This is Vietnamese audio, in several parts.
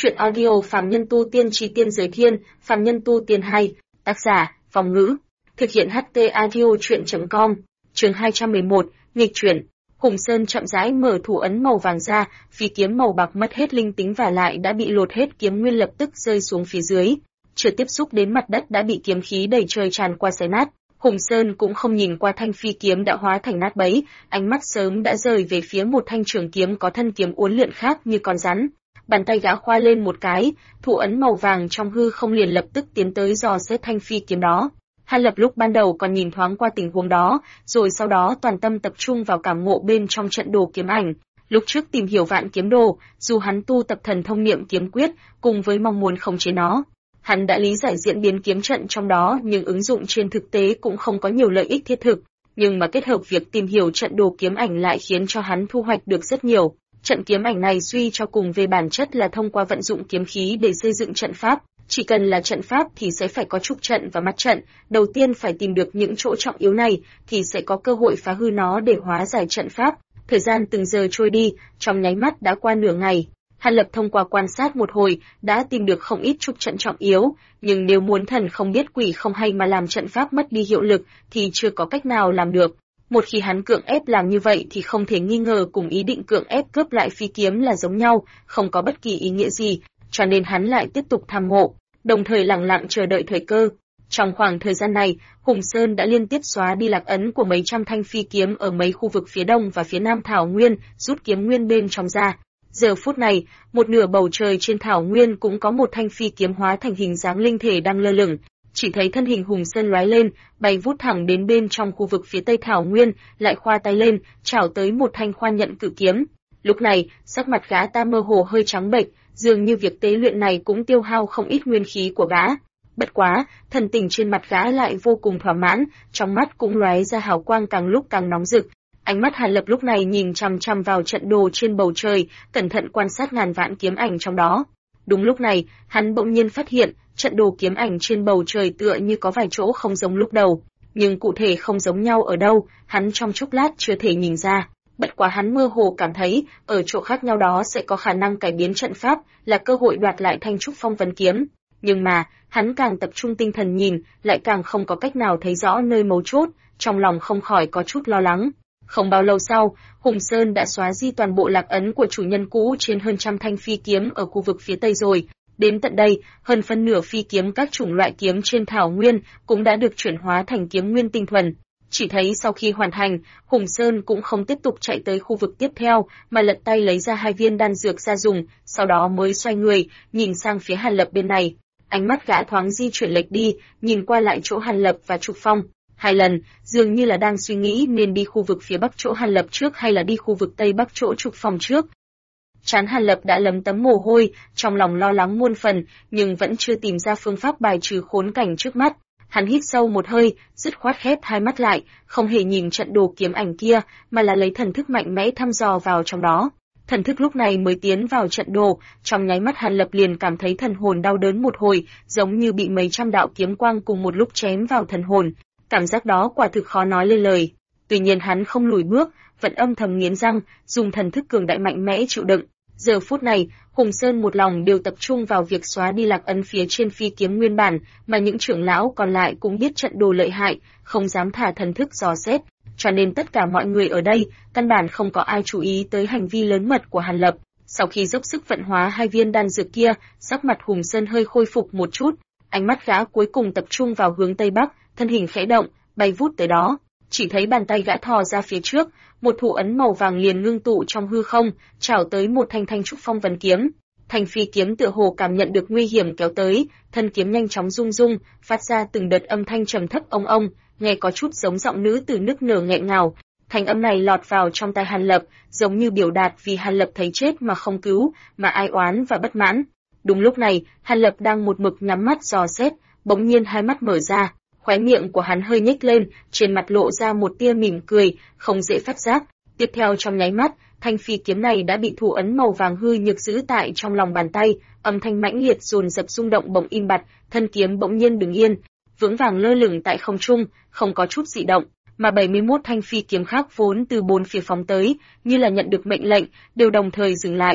Chuyện audio Phàm Nhân Tu Tiên Chí Tiên Giới Thiên, Phàm Nhân Tu Tiên hay, tác giả, Phong Ngữ. Thực hiện HT Audio Chuyện.com, chương 211, nghịch chuyển. Hùng Sơn chậm rãi mở thủ ấn màu vàng ra, phi kiếm màu bạc mất hết linh tính và lại đã bị lột hết kiếm nguyên lập tức rơi xuống phía dưới. Chưa tiếp xúc đến mặt đất đã bị kiếm khí đầy trời tràn qua xé nát. Hùng Sơn cũng không nhìn qua thanh phi kiếm đã hóa thành nát bấy, ánh mắt sớm đã rời về phía một thanh trường kiếm có thân kiếm uốn lượn khác như con rắn. Bàn tay gã khoa lên một cái, thủ ấn màu vàng trong hư không liền lập tức tiến tới dò xét thanh phi kiếm đó. Hàn Lập lúc ban đầu còn nhìn thoáng qua tình huống đó, rồi sau đó toàn tâm tập trung vào cảm ngộ bên trong trận đồ kiếm ảnh. Lúc trước tìm hiểu vạn kiếm đồ, dù hắn tu tập thần thông niệm kiếm quyết, cùng với mong muốn khống chế nó, hắn đã lý giải diễn biến kiếm trận trong đó, nhưng ứng dụng trên thực tế cũng không có nhiều lợi ích thiết thực. Nhưng mà kết hợp việc tìm hiểu trận đồ kiếm ảnh lại khiến cho hắn thu hoạch được rất nhiều. Trận kiếm ảnh này suy cho cùng về bản chất là thông qua vận dụng kiếm khí để xây dựng trận pháp. Chỉ cần là trận pháp thì sẽ phải có trúc trận và mắt trận, đầu tiên phải tìm được những chỗ trọng yếu này thì sẽ có cơ hội phá hư nó để hóa giải trận pháp. Thời gian từng giờ trôi đi, trong nháy mắt đã qua nửa ngày. Hàn Lập thông qua quan sát một hồi, đã tìm được không ít trúc trận trọng yếu, nhưng nếu muốn thần không biết quỷ không hay mà làm trận pháp mất đi hiệu lực thì chưa có cách nào làm được. Một khi hắn cưỡng ép làm như vậy thì không thể nghi ngờ cùng ý định cưỡng ép cướp lại phi kiếm là giống nhau, không có bất kỳ ý nghĩa gì, cho nên hắn lại tiếp tục tham ngộ, đồng thời lặng lặng chờ đợi thời cơ. Trong khoảng thời gian này, Hùng Sơn đã liên tiếp xóa đi lạc ấn của mấy trăm thanh phi kiếm ở mấy khu vực phía đông và phía nam thảo nguyên, rút kiếm nguyên bên trong ra. Giờ phút này, một nửa bầu trời trên thảo nguyên cũng có một thanh phi kiếm hóa thành hình dáng linh thể đang lơ lửng. Chỉ thấy thân hình Hùng Sơn lóe lên, bay vút thẳng đến bên trong khu vực phía tây thảo nguyên, lại khoa tay lên, chảo tới một thanh khoan nhận cự kiếm. Lúc này, sắc mặt gã ta mơ hồ hơi trắng bệch, dường như việc tế luyện này cũng tiêu hao không ít nguyên khí của gã. Bất quá, thần tình trên mặt gã lại vô cùng thỏa mãn, trong mắt cũng lóe ra hào quang càng lúc càng nóng rực. Ánh mắt Hàn Lập lúc này nhìn chằm chằm vào trận đồ trên bầu trời, cẩn thận quan sát ngàn vạn kiếm ảnh trong đó. Đúng lúc này, hắn bỗng nhiên phát hiện, trận đồ kiếm ảnh trên bầu trời tựa như có vài chỗ không giống lúc đầu, nhưng cụ thể không giống nhau ở đâu, hắn trong chốc lát chưa thể nhìn ra. Bất quá hắn mơ hồ cảm thấy, ở chỗ khác nhau đó sẽ có khả năng cải biến trận pháp, là cơ hội đoạt lại thanh trúc phong vân kiếm. Nhưng mà, hắn càng tập trung tinh thần nhìn, lại càng không có cách nào thấy rõ nơi mấu chốt, trong lòng không khỏi có chút lo lắng. Không bao lâu sau, Hùng Sơn đã xóa di toàn bộ lạc ấn của chủ nhân cũ trên hơn trăm thanh phi kiếm ở khu vực phía tây rồi. Đến tận đây, hơn phân nửa phi kiếm các chủng loại kiếm trên thảo nguyên cũng đã được chuyển hóa thành kiếm nguyên tinh thuần. Chỉ thấy sau khi hoàn thành, Hùng Sơn cũng không tiếp tục chạy tới khu vực tiếp theo, mà lật tay lấy ra 2 viên đan dược ra dùng, sau đó mới xoay người, nhìn sang phía Hàn Lập bên này. Ánh mắt gã thoáng di chuyển lệch đi, nhìn qua lại chỗ Hàn Lập và Trục Phong. 2 lần, dường như là đang suy nghĩ nên đi khu vực phía bắc chỗ Hàn Lập trước hay là đi khu vực tây bắc chỗ Trục Phong trước. Trán Hàn Lập đã lấm tấm mồ hôi, trong lòng lo lắng muôn phần, nhưng vẫn chưa tìm ra phương pháp bài trừ khốn cảnh trước mắt. Hắn hít sâu một hơi, dứt khoát khép 2 mắt lại, không hề nhìn trận đồ kiếm ảnh kia, mà là lấy thần thức mạnh mẽ thăm dò vào trong đó. Thần thức lúc này mới tiến vào trận đồ, trong nháy mắt Hàn Lập liền cảm thấy thần hồn đau đớn một hồi, giống như bị mấy trăm đạo kiếm quang cùng một lúc chém vào thần hồn. Cảm giác đó quả thực khó nói lên lời. Tuy nhiên hắn không lùi bước, vẫn âm thầm nghiến răng, dùng thần thức cường đại mạnh mẽ chịu đựng. Giờ phút này, Hùng Sơn một lòng đều tập trung vào việc xóa đi lạc ấn phía trên phi kiếm nguyên bản, mà những trưởng lão còn lại cũng biết trận đồ lợi hại, không dám thả thần thức dò xét, cho nên tất cả mọi người ở đây, căn bản không có ai chú ý tới hành vi lớn mật của Hàn Lập. Sau khi dốc sức vận hóa 2 viên đan dược kia, sắc mặt Hùng Sơn hơi khôi phục một chút, ánh mắt gã cuối cùng tập trung vào hướng tây bắc, thân hình khẽ động, bay vút tới đó. Chỉ thấy bàn tay gã thò ra phía trước, một thủ ấn màu vàng liền ngưng tụ trong hư không, chảo tới một thanh trúc phong vân kiếm. Thanh phi kiếm tựa hồ cảm nhận được nguy hiểm kéo tới, thân kiếm nhanh chóng rung rung, phát ra từng đợt âm thanh trầm thấp ông ông, nghe có chút giống giọng nữ từ nức nở nghẹn ngào. Thanh âm này lọt vào trong tai Hàn Lập, giống như biểu đạt vì Hàn Lập thấy chết mà không cứu, mà ai oán và bất mãn. Đúng lúc này, Hàn Lập đang một mực nhắm mắt dò xét, bỗng nhiên 2 mắt mở ra. Khóe miệng của hắn hơi nhếch lên, trên mặt lộ ra một tia mỉm cười, không dễ phát giác. Tiếp theo trong nháy mắt, thanh phi kiếm này đã bị thủ ấn màu vàng hư nhược giữ tại trong lòng bàn tay, âm thanh mãnh liệt dồn dập rung động bỗng im bặt, thân kiếm bỗng nhiên đứng yên, vững vàng lơ lửng tại không trung, không có chút dị động, mà 71 thanh phi kiếm khác vốn từ bốn phía phóng tới, như là nhận được mệnh lệnh, đều đồng thời dừng lại.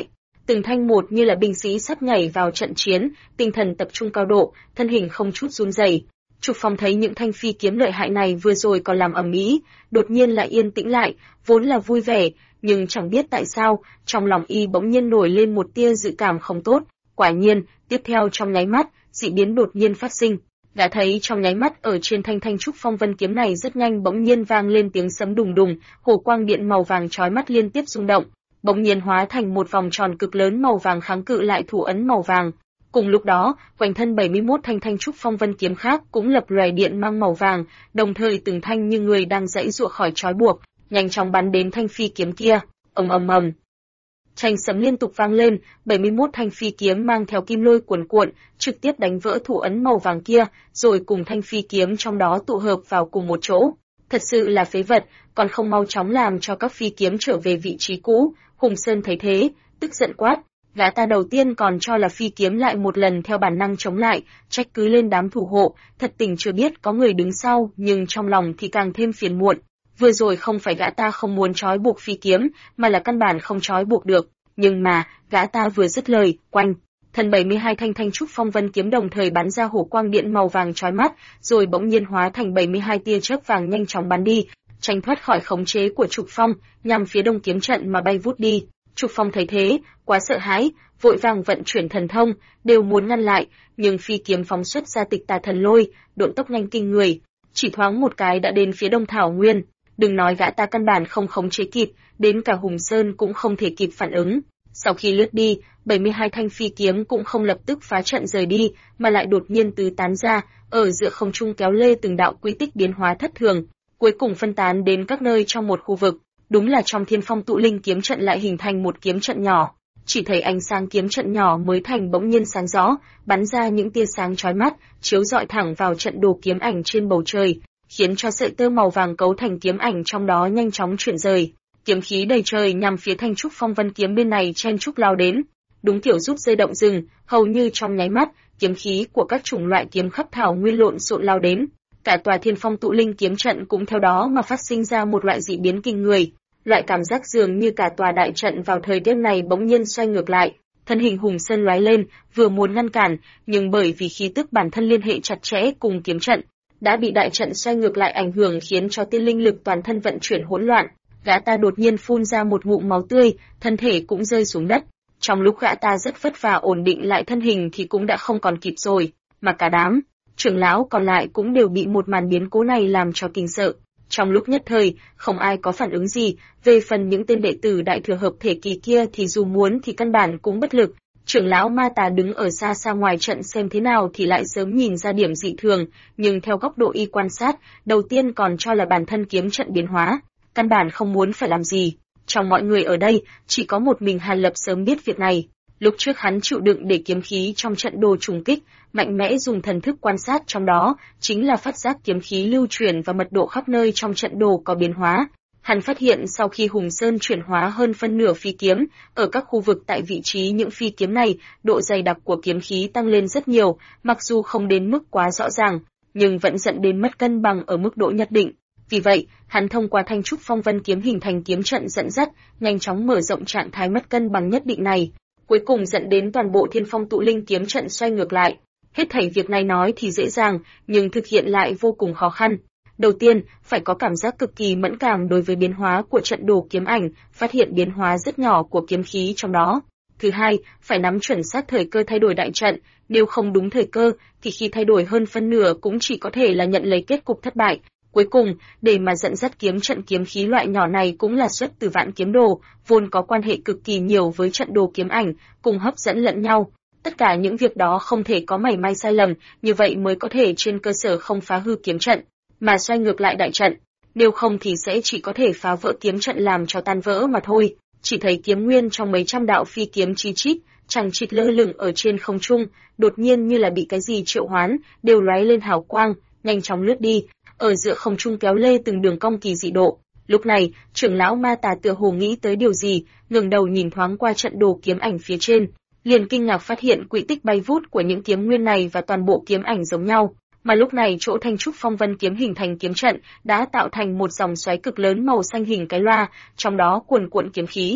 từng thanh một như là binh sĩ sắp nhảy vào trận chiến, tinh thần tập trung cao độ, thân hình không chút run rẩy. Trục Phong thấy những thanh phi kiếm lợi hại này vừa rồi còn làm ầm ĩ, đột nhiên lại yên tĩnh lại, vốn là vui vẻ, nhưng chẳng biết tại sao, trong lòng y bỗng nhiên nổi lên một tia dự cảm không tốt. Quả nhiên, tiếp theo trong nháy mắt, dị biến đột nhiên phát sinh. Đã thấy trong nháy mắt ở trên thanh trúc phong vân kiếm này rất nhanh bỗng nhiên vang lên tiếng sấm đùng đùng, hồ quang điện màu vàng chói mắt liên tiếp rung động, bỗng nhiên hóa thành một vòng tròn cực lớn màu vàng kháng cự lại thủ ấn màu vàng. Cùng lúc đó, quanh thân 71 thanh trúc phong vân kiếm khác cũng lập lòe điện mang màu vàng, đồng thời từng thanh như người đang giãy giụa khỏi trói buộc, nhanh chóng bắn đến thanh phi kiếm kia. Ầm ầm ầm. Tranh sấm liên tục vang lên, 71 thanh phi kiếm mang theo kim lôi cuồn cuộn, trực tiếp đánh vỡ thủ ấn màu vàng kia, rồi cùng thanh phi kiếm trong đó tụ hợp vào cùng một chỗ. Thật sự là phế vật, còn không mau chóng làm cho các phi kiếm trở về vị trí cũ. Hùng Sơn thấy thế, tức giận quát. Gã ta đầu tiên còn cho là phi kiếm lại một lần theo bản năng chống lại, trách cứ lên đám thủ hộ, thật tình chưa biết có người đứng sau, nhưng trong lòng thì càng thêm phiền muộn. Vừa rồi không phải gã ta không muốn trói buộc phi kiếm, mà là căn bản không trói buộc được. Nhưng mà, gã ta vừa dứt lời, quanh thân 72 thanh trúc phong vân kiếm đồng thời bắn ra hổ quang điện màu vàng chói mắt, rồi bỗng nhiên hóa thành 72 tia chớp vàng nhanh chóng bắn đi, tránh thoát khỏi khống chế của Trục Phong, nhằm phía đông kiếm trận mà bay vút đi. Trục Phong thấy thế, quá sợ hãi, vội vàng vận chuyển thần thông, đều muốn ngăn lại, nhưng phi kiếm phóng xuất ra tịch tà thần lôi, độn tốc nhanh kinh người, chỉ thoáng một cái đã đến phía đông thảo nguyên. Đừng nói gã ta căn bản không khống chế kịp, đến cả Hùng Sơn cũng không thể kịp phản ứng. Sau khi lướt đi, 72 thanh phi kiếm cũng không lập tức phá trận rời đi, mà lại đột nhiên tứ tán ra, ở giữa không trung kéo lê từng đạo quy tích biến hóa thất thường, cuối cùng phân tán đến các nơi trong một khu vực. Đúng là trong Thiên Phong Tụ Linh kiếm trận lại hình thành một kiếm trận nhỏ. Chỉ thấy ánh sáng kiếm trận nhỏ mới thành bỗng nhiên sáng rõ, bắn ra những tia sáng chói mắt, chiếu rọi thẳng vào trận đồ kiếm ảnh trên bầu trời, khiến cho sợi tơ màu vàng cấu thành kiếm ảnh trong đó nhanh chóng chuyển rời. Kiếm khí đầy trời nhằm phía thanh trúc phong vân kiếm bên này chen chúc lao đến. Đúng kiểu rút dây động rừng, hầu như trong nháy mắt, kiếm khí của các chủng loại kiếm khắp thảo nguyên lộn xộn lao đến. Cả tòa Thiên Phong Tụ Linh kiếm trận cũng theo đó mà phát sinh ra một loại dị biến kinh người. Loại cảm giác dường như cả tòa đại trận vào thời điểm này bỗng nhiên xoay ngược lại. Thân hình Hùng Sơn lóe lên, vừa muốn ngăn cản, nhưng bởi vì khí tức bản thân liên hệ chặt chẽ cùng kiếm trận, đã bị đại trận xoay ngược lại ảnh hưởng khiến cho tiên linh lực toàn thân vận chuyển hỗn loạn. Gã ta đột nhiên phun ra một ngụm máu tươi, thân thể cũng rơi xuống đất. Trong lúc gã ta rất vất vả ổn định lại thân hình thì cũng đã không còn kịp rồi, mà cả đám trưởng lão còn lại cũng đều bị một màn biến cố này làm cho kinh sợ. Trong lúc nhất thời, không ai có phản ứng gì, về phần những tên đệ tử đại thừa hợp thể kỳ kia thì dù muốn thì căn bản cũng bất lực. Trưởng lão Ma Tà đứng ở xa xa ngoài trận xem thế nào thì lại sớm nhìn ra điểm dị thường, nhưng theo góc độ y quan sát, đầu tiên còn cho là bản thân kiếm trận biến hóa, căn bản không muốn phải làm gì. Trong mọi người ở đây, chỉ có một mình Hàn Lập sớm biết việc này. Lúc trước hắn chịu đựng để kiếm khí trong trận đồ trùng kích, mạnh mẽ dùng thần thức quan sát trong đó, chính là phát giác kiếm khí lưu chuyển và mật độ khắp nơi trong trận đồ có biến hóa. Hắn phát hiện sau khi Hùng Sơn chuyển hóa hơn phân nửa phi kiếm, ở các khu vực tại vị trí những phi kiếm này, độ dày đặc của kiếm khí tăng lên rất nhiều, mặc dù không đến mức quá rõ ràng, nhưng vẫn dẫn đến mất cân bằng ở mức độ nhất định. Vì vậy, hắn thông qua thanh trúc phong vân kiếm hình thành kiếm trận dẫn dắt, nhanh chóng mở rộng trạng thái mất cân bằng nhất định này, cuối cùng dẫn đến toàn bộ Thiên Phong Tụ Linh kiếm trận xoay ngược lại. Hết thảy việc này nói thì dễ dàng, nhưng thực hiện lại vô cùng khó khăn. Đầu tiên, phải có cảm giác cực kỳ mẫn cảm đối với biến hóa của trận đồ kiếm ảnh, phát hiện biến hóa rất nhỏ của kiếm khí trong đó. Thứ hai, phải nắm chuẩn xác thời cơ thay đổi đại trận, nếu không đúng thời cơ, thì khi thay đổi hơn phân nửa cũng chỉ có thể là nhận lấy kết cục thất bại. Cuối cùng, để mà dẫn dắt kiếm trận kiếm khí loại nhỏ này cũng là xuất từ Vạn Kiếm Đồ, vốn có quan hệ cực kỳ nhiều với trận đồ kiếm ảnh, cùng hấp dẫn lẫn nhau. Tất cả những việc đó không thể có mảy may sai lầm, như vậy mới có thể trên cơ sở không phá hư kiếm trận, mà xoay ngược lại đại trận. Nếu không thì sẽ chỉ có thể phá vỡ kiếm trận làm cho tan vỡ mà thôi. Chỉ thấy kiếm nguyên trong mấy trăm đạo phi kiếm chi chít, chằng chịt lơ lửng ở trên không trung, đột nhiên như là bị cái gì triệu hoán, đều lóe lên hào quang, nhanh chóng lướt đi, ở giữa không trung kéo lê từng đường cong kỳ dị độ. Lúc này, trưởng lão Ma Tà tựa hồ nghĩ tới điều gì, ngẩng đầu nhìn thoáng qua trận đồ kiếm ảnh phía trên, liền kinh ngạc phát hiện quỹ tích bay vút của những kiếm nguyên này và toàn bộ kiếm ảnh giống nhau, mà lúc này chỗ thanh trúc phong vân kiếm hình thành kiếm trận đã tạo thành một dòng xoáy cực lớn màu xanh hình cái loa, trong đó cuồn cuộn kiếm khí.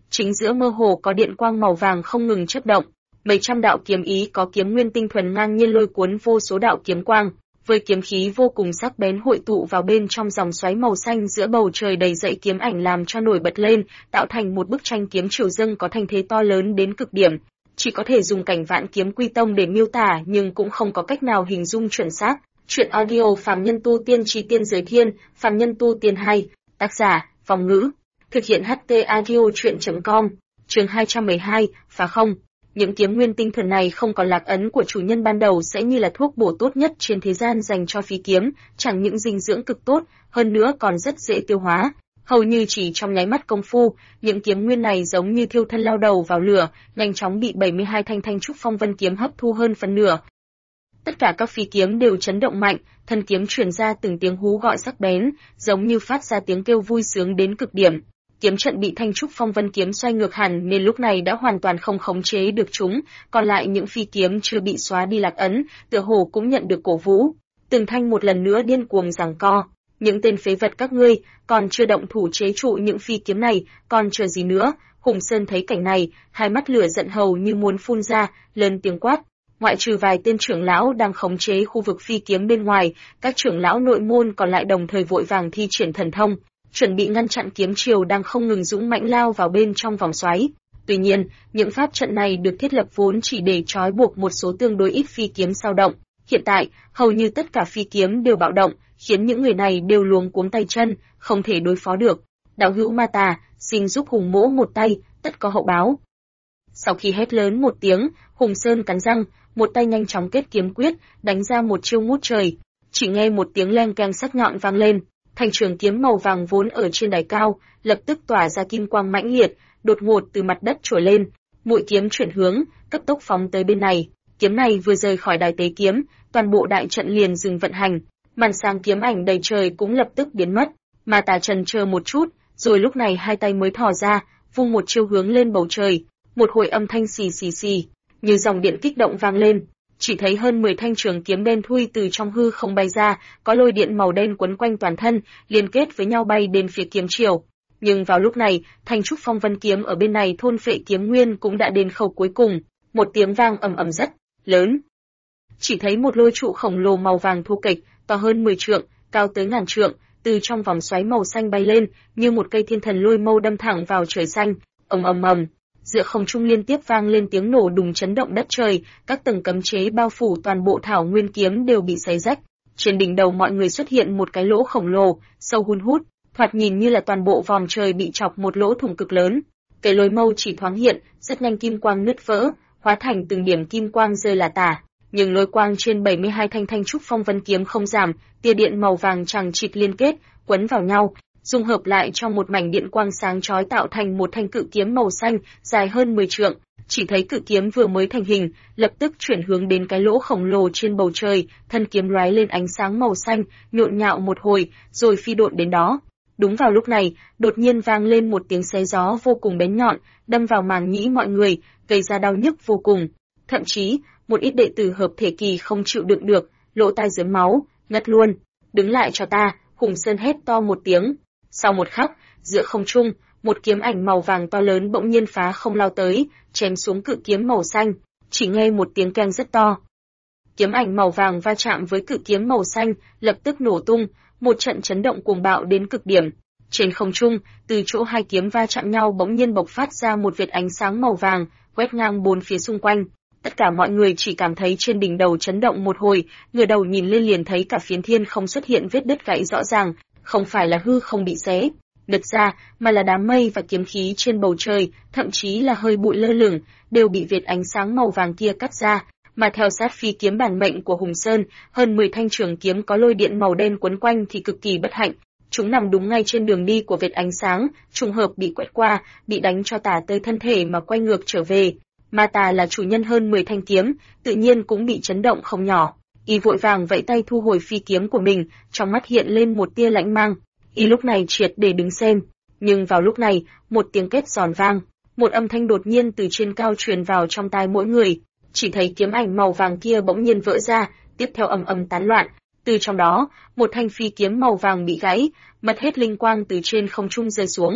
chính giữa mơ hồ có điện quang màu vàng không ngừng chớp động. Mấy trăm đạo kiếm ý có kiếm nguyên tinh thuần ngang nhiên lôi cuốn vô số đạo kiếm quang, với kiếm khí vô cùng sắc bén hội tụ vào bên trong dòng xoáy màu xanh giữa bầu trời đầy dậy kiếm ảnh làm cho nổi bật lên, tạo thành một bức tranh kiếm triều dâng có thanh thế to lớn đến cực điểm. Chỉ có thể dùng cảnh Vạn Kiếm Quy Tông để miêu tả nhưng cũng không có cách nào hình dung chuẩn xác. Truyện audio Phàm Nhân Tu Tiên Chí Tiên Giới Thiên, Phàm Nhân Tu Tiên hay, tác giả, Phong Ngữ. Thực hiện HT Audio Truyện.com, chương 212, phá không. Những kiếm nguyên tinh thuần này không còn lạc ấn của chủ nhân ban đầu sẽ như là thuốc bổ tốt nhất trên thế gian dành cho phi kiếm, chẳng những dinh dưỡng cực tốt, hơn nữa còn rất dễ tiêu hóa. Hầu như chỉ trong nháy mắt công phu, những kiếm nguyên này giống như thiêu thân lao đầu vào lửa, nhanh chóng bị 72 thanh trúc phong vân kiếm hấp thu hơn phần nửa. Tất cả các phi kiếm đều chấn động mạnh, thân kiếm truyền ra từng tiếng hú gọi sắc bén, giống như phát ra tiếng kêu vui sướng đến cực điểm. Kiếm trận bị thanh trúc phong vân kiếm xoay ngược hẳn nên lúc này đã hoàn toàn không khống chế được chúng, còn lại những phi kiếm chưa bị xóa đi lạc ấn, tựa hồ cũng nhận được cổ vũ. Từng thanh một lần nữa điên cuồng giằng co. Những tên phế vật các ngươi, còn chưa động thủ chế trụ những phi kiếm này, còn chờ gì nữa? Hùng Sơn thấy cảnh này, hai mắt lửa giận hầu như muốn phun ra, lớn tiếng quát. Ngoại trừ vài tên trưởng lão đang khống chế khu vực phi kiếm bên ngoài, các trưởng lão nội môn còn lại đồng thời vội vàng thi triển thần thông, chuẩn bị ngăn chặn kiếm triều đang không ngừng dũng mãnh lao vào bên trong vòng xoáy. Tuy nhiên, những pháp trận này được thiết lập vốn chỉ để trói buộc một số tương đối ít phi kiếm sao động. Hiện tại, hầu như tất cả phi kiếm đều bạo động, khiến những người này đều luống cuống tay chân, không thể đối phó được. Đạo hữu Ma Tà, xin giúp Hùng Mỗ một tay, tất có hậu báo. Sau khi hét lớn một tiếng, Hùng Sơn cắn răng, một tay nhanh chóng kết kiếm quyết, đánh ra một chiêu ngút trời. Chỉ nghe một tiếng leng keng sắc nhọn vang lên, thanh trường kiếm màu vàng vốn ở trên đài cao, lập tức tỏa ra kim quang mãnh liệt, đột ngột từ mặt đất trồi lên. Mũi kiếm chuyển hướng, cấp tốc phóng tới bên này. Kiếm này vừa rời khỏi đài tế kiếm, toàn bộ đại trận liền dừng vận hành, màn sáng kiếm ảnh đầy trời cũng lập tức biến mất. Ma Tà chần chờ một chút, rồi lúc này hai tay mới thò ra, vung một chiêu hướng lên bầu trời. Một hồi âm thanh xì xì xì, như dòng điện kích động vang lên. Chỉ thấy hơn 10 thanh trường kiếm đen thui từ trong hư không bay ra, có lôi điện màu đen quấn quanh toàn thân, liên kết với nhau bay đến phía kiếm triều. Nhưng vào lúc này, thanh trúc phong vân kiếm ở bên này thôn phệ kiếm nguyên cũng đã đến khâu cuối cùng. Một tiếng vang ầm ầm rất lớn. Chỉ thấy một lôi trụ khổng lồ màu vàng thu kịch, to hơn 10 trượng, cao tới ngàn trượng, từ trong vòng xoáy màu xanh bay lên, như một cây thiên thần lôi mâu đâm thẳng vào trời xanh. Ầm ầm ầm. Giữa không trung liên tiếp vang lên tiếng nổ đùng chấn động đất trời, các tầng cấm chế bao phủ toàn bộ thảo nguyên kiếm đều bị xé rách. Trên đỉnh đầu mọi người xuất hiện một cái lỗ khổng lồ, sâu hun hút, thoạt nhìn như là toàn bộ vòm trời bị chọc một lỗ thủng cực lớn. Cái lôi mâu chỉ thoáng hiện, rất nhanh kim quang nứt vỡ, hóa thành từng điểm kim quang rơi là tả. Nhưng lôi quang trên 72 thanh trúc phong vân kiếm không giảm, tia điện màu vàng chằng chịt liên kết, quấn vào nhau, dung hợp lại trong một mảnh điện quang sáng chói tạo thành một thanh cự kiếm màu xanh, dài hơn 10 trượng. Chỉ thấy cự kiếm vừa mới thành hình, lập tức chuyển hướng đến cái lỗ khổng lồ trên bầu trời, thân kiếm lóe lên ánh sáng màu xanh, nhộn nhạo một hồi, rồi phi độn đến đó. Đúng vào lúc này, đột nhiên vang lên một tiếng xé gió vô cùng bén nhọn, đâm vào màng nhĩ mọi người, gây ra đau nhức vô cùng. Thậm chí, một ít đệ tử hợp thể kỳ không chịu đựng được, lỗ tai rớm máu, ngất luôn. Đứng lại cho ta, Hùng Sơn hét to một tiếng. Sau một khắc, giữa không trung, một kiếm ảnh màu vàng to lớn bỗng nhiên phá không lao tới, chém xuống cự kiếm màu xanh. Chỉ nghe một tiếng keng rất to. Kiếm ảnh màu vàng va chạm với cự kiếm màu xanh, lập tức nổ tung, một trận chấn động cuồng bạo đến cực điểm. Trên không trung, từ chỗ hai kiếm va chạm nhau bỗng nhiên bộc phát ra một vệt ánh sáng màu vàng, quét ngang bốn phía xung quanh. Tất cả mọi người chỉ cảm thấy trên đỉnh đầu chấn động một hồi, ngửa đầu nhìn lên liền thấy cả phiến thiên không xuất hiện vết đứt gãy rõ ràng, không phải là hư không bị xé nứt ra, mà là đám mây và kiếm khí trên bầu trời, thậm chí là hơi bụi lơ lửng, đều bị vệt ánh sáng màu vàng kia cắt ra. Mà theo sát phi kiếm bản mệnh của Hùng Sơn, hơn 10 thanh trường kiếm có lôi điện màu đen quấn quanh thì cực kỳ bất hạnh. Chúng nằm đúng ngay trên đường đi của vệt ánh sáng, trùng hợp bị quét qua, bị đánh cho tả tới thân thể mà quay ngược trở về. Ma Tà là chủ nhân hơn 10 thanh kiếm, tự nhiên cũng bị chấn động không nhỏ. Y vội vàng vẫy tay thu hồi phi kiếm của mình, trong mắt hiện lên một tia lãnh mang. Y lúc này triệt để đứng xem. Nhưng vào lúc này, một tiếng két giòn vang, một âm thanh đột nhiên từ trên cao truyền vào trong tai mỗi người. Chỉ thấy kiếm ảnh màu vàng kia bỗng nhiên vỡ ra, tiếp theo ầm ầm tán loạn. Từ trong đó, một thanh phi kiếm màu vàng bị gãy, mất hết linh quang từ trên không trung rơi xuống.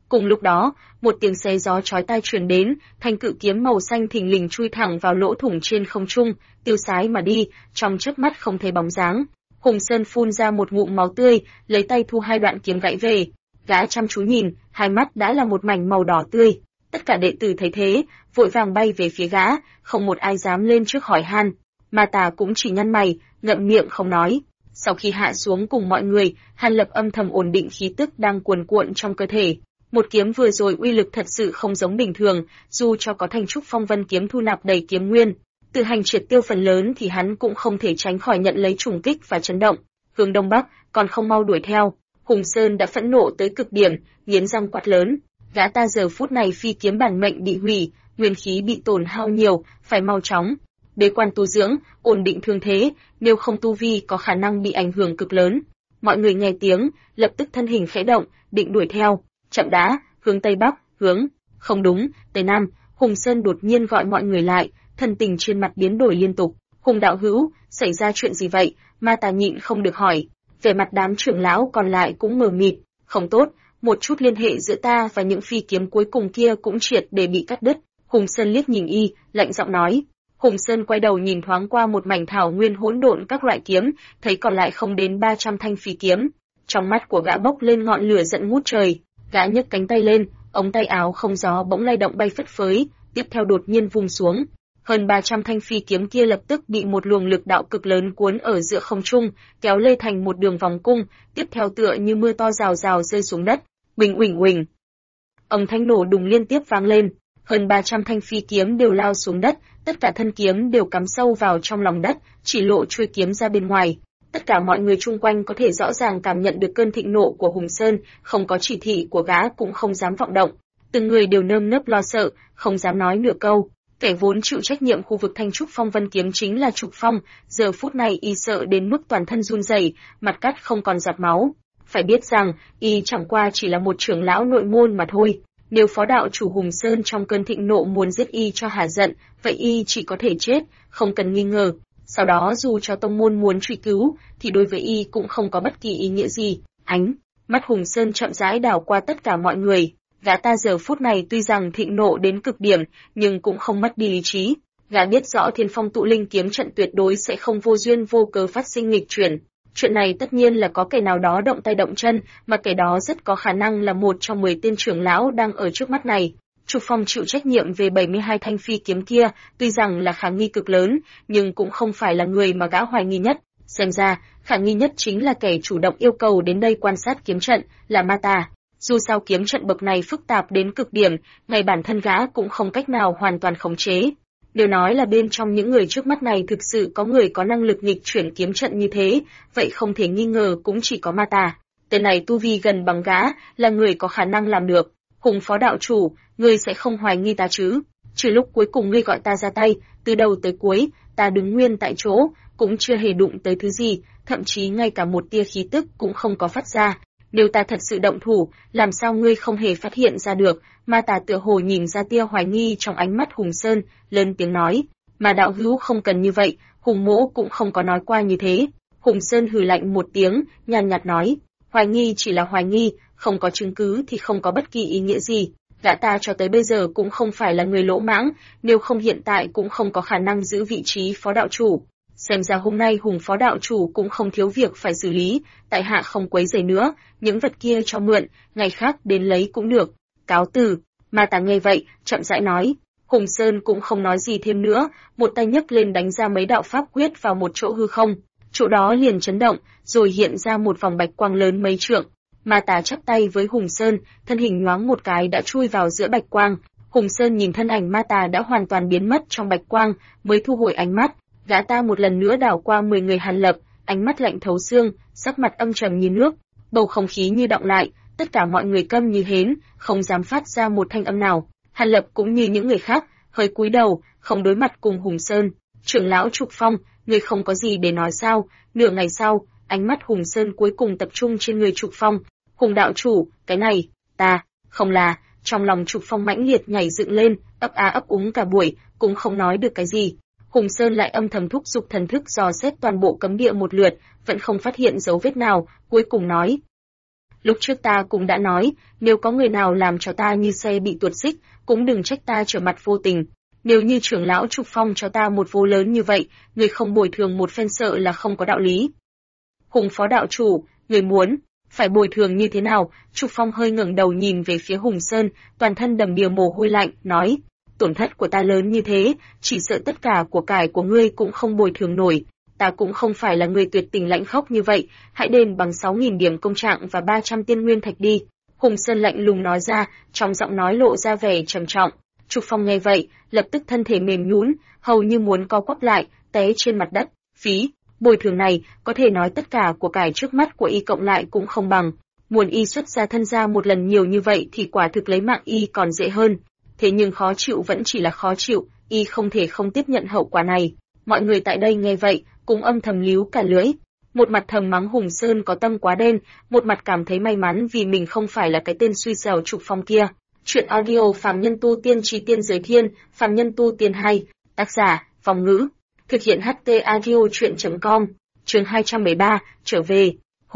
Cùng lúc đó, một tiếng xé gió chói tai truyền đến, thanh cự kiếm màu xanh thình lình chui thẳng vào lỗ thủng trên không trung, tiêu sái mà đi, trong chớp mắt không thấy bóng dáng. Hùng Sơn phun ra một ngụm máu tươi, lấy tay thu hai đoạn kiếm gãy về. Gã chăm chú nhìn, hai mắt đã là một mảnh màu đỏ tươi. Tất cả đệ tử thấy thế, vội vàng bay về phía gã, không một ai dám lên trước hỏi han. Ma Tà cũng chỉ nhăn mày, ngậm miệng không nói. Sau khi hạ xuống cùng mọi người, Hàn Lập âm thầm ổn định khí tức đang cuồn cuộn trong cơ thể. Một kiếm vừa rồi uy lực thật sự không giống bình thường, dù cho có Thanh Trúc Phong Vân kiếm thu nạp đầy kiếm nguyên, tự hành triệt tiêu phần lớn thì hắn cũng không thể tránh khỏi nhận lấy trùng kích và chấn động. Hướng đông bắc, còn không mau đuổi theo. Hùng Sơn đã phẫn nộ tới cực điểm, nghiến răng quát lớn. Gã ta giờ phút này phi kiếm bản mệnh bị hủy, nguyên khí bị tổn hao nhiều, phải mau chóng bế quan tu dưỡng, ổn định thương thế, nếu không tu vi có khả năng bị ảnh hưởng cực lớn. Mọi người nghe tiếng, lập tức thân hình khẽ động, định đuổi theo. Chậm đã, hướng tây bắc, hướng, không đúng, tây nam. Hùng Sơn đột nhiên gọi mọi người lại, thân tình trên mặt biến đổi liên tục. Hùng đạo hữu, xảy ra chuyện gì vậy? Ma Tà nhịn không được hỏi. Về mặt đám trưởng lão còn lại cũng mờ mịt. Không tốt, một chút liên hệ giữa ta và những phi kiếm cuối cùng kia cũng triệt để bị cắt đứt. Hùng Sơn liếc nhìn y, lạnh giọng nói. Hùng Sơn quay đầu nhìn thoáng qua một mảnh thảo nguyên hỗn độn các loại kiếm, thấy còn lại không đến 300 thanh phi kiếm. Trong mắt của gã bốc lên ngọn lửa giận ngút trời. Gã nhấc cánh tay lên, ống tay áo không gió bỗng lay động bay phất phới, tiếp theo đột nhiên vung xuống. Hơn 300 thanh phi kiếm kia lập tức bị một luồng lực đạo cực lớn cuốn ở giữa không trung, kéo lê thành một đường vòng cung, tiếp theo tựa như mưa to rào rào rơi xuống đất. Uỳnh uỳnh uỳnh. Âm thanh nổ đùng liên tiếp vang lên, hơn 300 thanh phi kiếm đều lao xuống đất, tất cả thân kiếm đều cắm sâu vào trong lòng đất, chỉ lộ chuôi kiếm ra bên ngoài. Tất cả mọi người chung quanh có thể rõ ràng cảm nhận được cơn thịnh nộ của Hùng Sơn, không có chỉ thị của gã cũng không dám vọng động. Từng người đều nơm nớp lo sợ, không dám nói nửa câu. Kẻ vốn chịu trách nhiệm khu vực Thanh Trúc Phong Vân kiếm chính là Trục Phong, giờ phút này y sợ đến mức toàn thân run rẩy, mặt cắt không còn giọt máu. Phải biết rằng, y chẳng qua chỉ là một trưởng lão nội môn mà thôi. Nếu phó đạo chủ Hùng Sơn trong cơn thịnh nộ muốn giết y cho hả giận, vậy y chỉ có thể chết, không cần nghi ngờ. Sau đó dù cho tông môn muốn truy cứu, thì đối với y cũng không có bất kỳ ý nghĩa gì. Ánh mắt Hùng Sơn chậm rãi đảo qua tất cả mọi người. Gã ta giờ phút này tuy rằng thịnh nộ đến cực điểm, nhưng cũng không mất đi lý trí. Gã biết rõ Thiên Phong Tụ Linh kiếm trận tuyệt đối sẽ không vô duyên vô cớ phát sinh nghịch chuyển. Chuyện này tất nhiên là có kẻ nào đó động tay động chân, mà kẻ đó rất có khả năng là một trong 10 tên trưởng lão đang ở trước mắt này. Trục Phong chịu trách nhiệm về 72 thanh phi kiếm kia, tuy rằng là khả nghi cực lớn, nhưng cũng không phải là người mà gã hoài nghi nhất. Xem ra, khả nghi nhất chính là kẻ chủ động yêu cầu đến đây quan sát kiếm trận, là Ma Tà. Dù sao kiếm trận bậc này phức tạp đến cực điểm, ngay bản thân gã cũng không cách nào hoàn toàn khống chế. Nếu nói là bên trong những người trước mắt này thực sự có người có năng lực nghịch chuyển kiếm trận như thế, vậy không thể nghi ngờ cũng chỉ có Ma Tà. Tên này tu vi gần bằng gã, là người có khả năng làm được. Hùng phó đạo chủ, ngươi sẽ không hoài nghi ta chứ? Trừ lúc cuối cùng ngươi gọi ta ra tay, từ đầu tới cuối, ta đứng nguyên tại chỗ, cũng chưa hề đụng tới thứ gì, thậm chí ngay cả một tia khí tức cũng không có phát ra. Nếu ta thật sự động thủ, làm sao ngươi không hề phát hiện ra được? Ma Tà tựa hồ nhìn ra tia hoài nghi trong ánh mắt Hùng Sơn, lớn tiếng nói. Mà đạo hữu không cần như vậy, Hùng mỗ cũng không có nói qua như thế. Hùng Sơn hừ lạnh một tiếng, nhàn nhạt nói. Hoài nghi chỉ là hoài nghi, không có chứng cứ thì không có bất kỳ ý nghĩa gì. Gã ta cho tới bây giờ cũng không phải là người lỗ mãng, nếu không hiện tại cũng không có khả năng giữ vị trí phó đạo chủ. Xem ra hôm nay Hùng phó đạo chủ cũng không thiếu việc phải xử lý, tại hạ không quấy rầy nữa, những vật kia cho mượn, ngày khác đến lấy cũng được. Cáo từ. Ma Tà nghe vậy, chậm rãi nói. Hùng Sơn cũng không nói gì thêm nữa, một tay nhấc lên đánh ra mấy đạo pháp quyết vào một chỗ hư không. Chỗ đó liền chấn động, rồi hiện ra một vòng bạch quang lớn mấy trượng. Ma Tà chắp tay với Hùng Sơn, thân hình nhoáng một cái đã chui vào giữa bạch quang. Hùng Sơn nhìn thân ảnh Ma Tà đã hoàn toàn biến mất trong bạch quang, mới thu hồi ánh mắt. Gã ta một lần nữa đảo qua 10 người Hàn Lập, ánh mắt lạnh thấu xương, sắc mặt âm trầm như nước, bầu không khí như đọng lại, tất cả mọi người câm như hến, không dám phát ra một thanh âm nào. Hàn Lập cũng như những người khác, hơi cúi đầu, không đối mặt cùng Hùng Sơn. Trưởng lão Trục Phong, người không có gì để nói sao? Nửa ngày sau, ánh mắt Hùng Sơn cuối cùng tập trung trên người Trục Phong. Hùng đạo chủ, cái này, ta, không là, trong lòng Trục Phong mãnh liệt nhảy dựng lên, ấp á ấp úng cả buổi, cũng không nói được cái gì. Hùng Sơn lại âm thầm thúc giục thần thức dò xét toàn bộ cấm địa một lượt, vẫn không phát hiện dấu vết nào, cuối cùng nói. Lúc trước ta cũng đã nói, nếu có người nào làm cho ta như xe bị tuột xích, cũng đừng trách ta trở mặt vô tình. Nếu như trưởng lão Trục Phong cho ta một vố lớn như vậy, người không bồi thường một phen sợ là không có đạo lý. Hùng phó đạo chủ, người muốn phải bồi thường như thế nào? Trục Phong hơi ngẩng đầu nhìn về phía Hùng Sơn, toàn thân đầm đìa mồ hôi lạnh, nói: tổn thất của ta lớn như thế, chỉ sợ tất cả của cải của ngươi cũng không bồi thường nổi. Ta cũng không phải là người tuyệt tình lãnh khốc như vậy, hãy đền bằng 6.000 điểm công trạng và 300 tiên nguyên thạch đi. Hùng Sơn lạnh lùng nói ra, trong giọng nói lộ ra vẻ trầm trọng. Trục Phong nghe vậy, lập tức thân thể mềm nhũn, hầu như muốn co quắp lại, té trên mặt đất. Phí, bồi thường này, có thể nói tất cả của cải trước mắt của y cộng lại cũng không bằng. Muốn y xuất ra thân ra một lần nhiều như vậy thì quả thực lấy mạng y còn dễ hơn. Thế nhưng khó chịu vẫn chỉ là khó chịu, y không thể không tiếp nhận hậu quả này. Mọi người tại đây nghe vậy, cũng âm thầm líu cả lưỡi. Một mặt thầm mắng Hùng Sơn có tâm quá đen, một mặt cảm thấy may mắn vì mình không phải là cái tên xui xẻo Trục Phong kia. Chuyện audio Phàm Nhân Tu Tiên Chí Tiên Giới Thiên, Phàm Nhân Tu Tiên hay, tác giả, Phong Ngữ. Thực hiện HT audio chuyện.com, chương 213, trở về.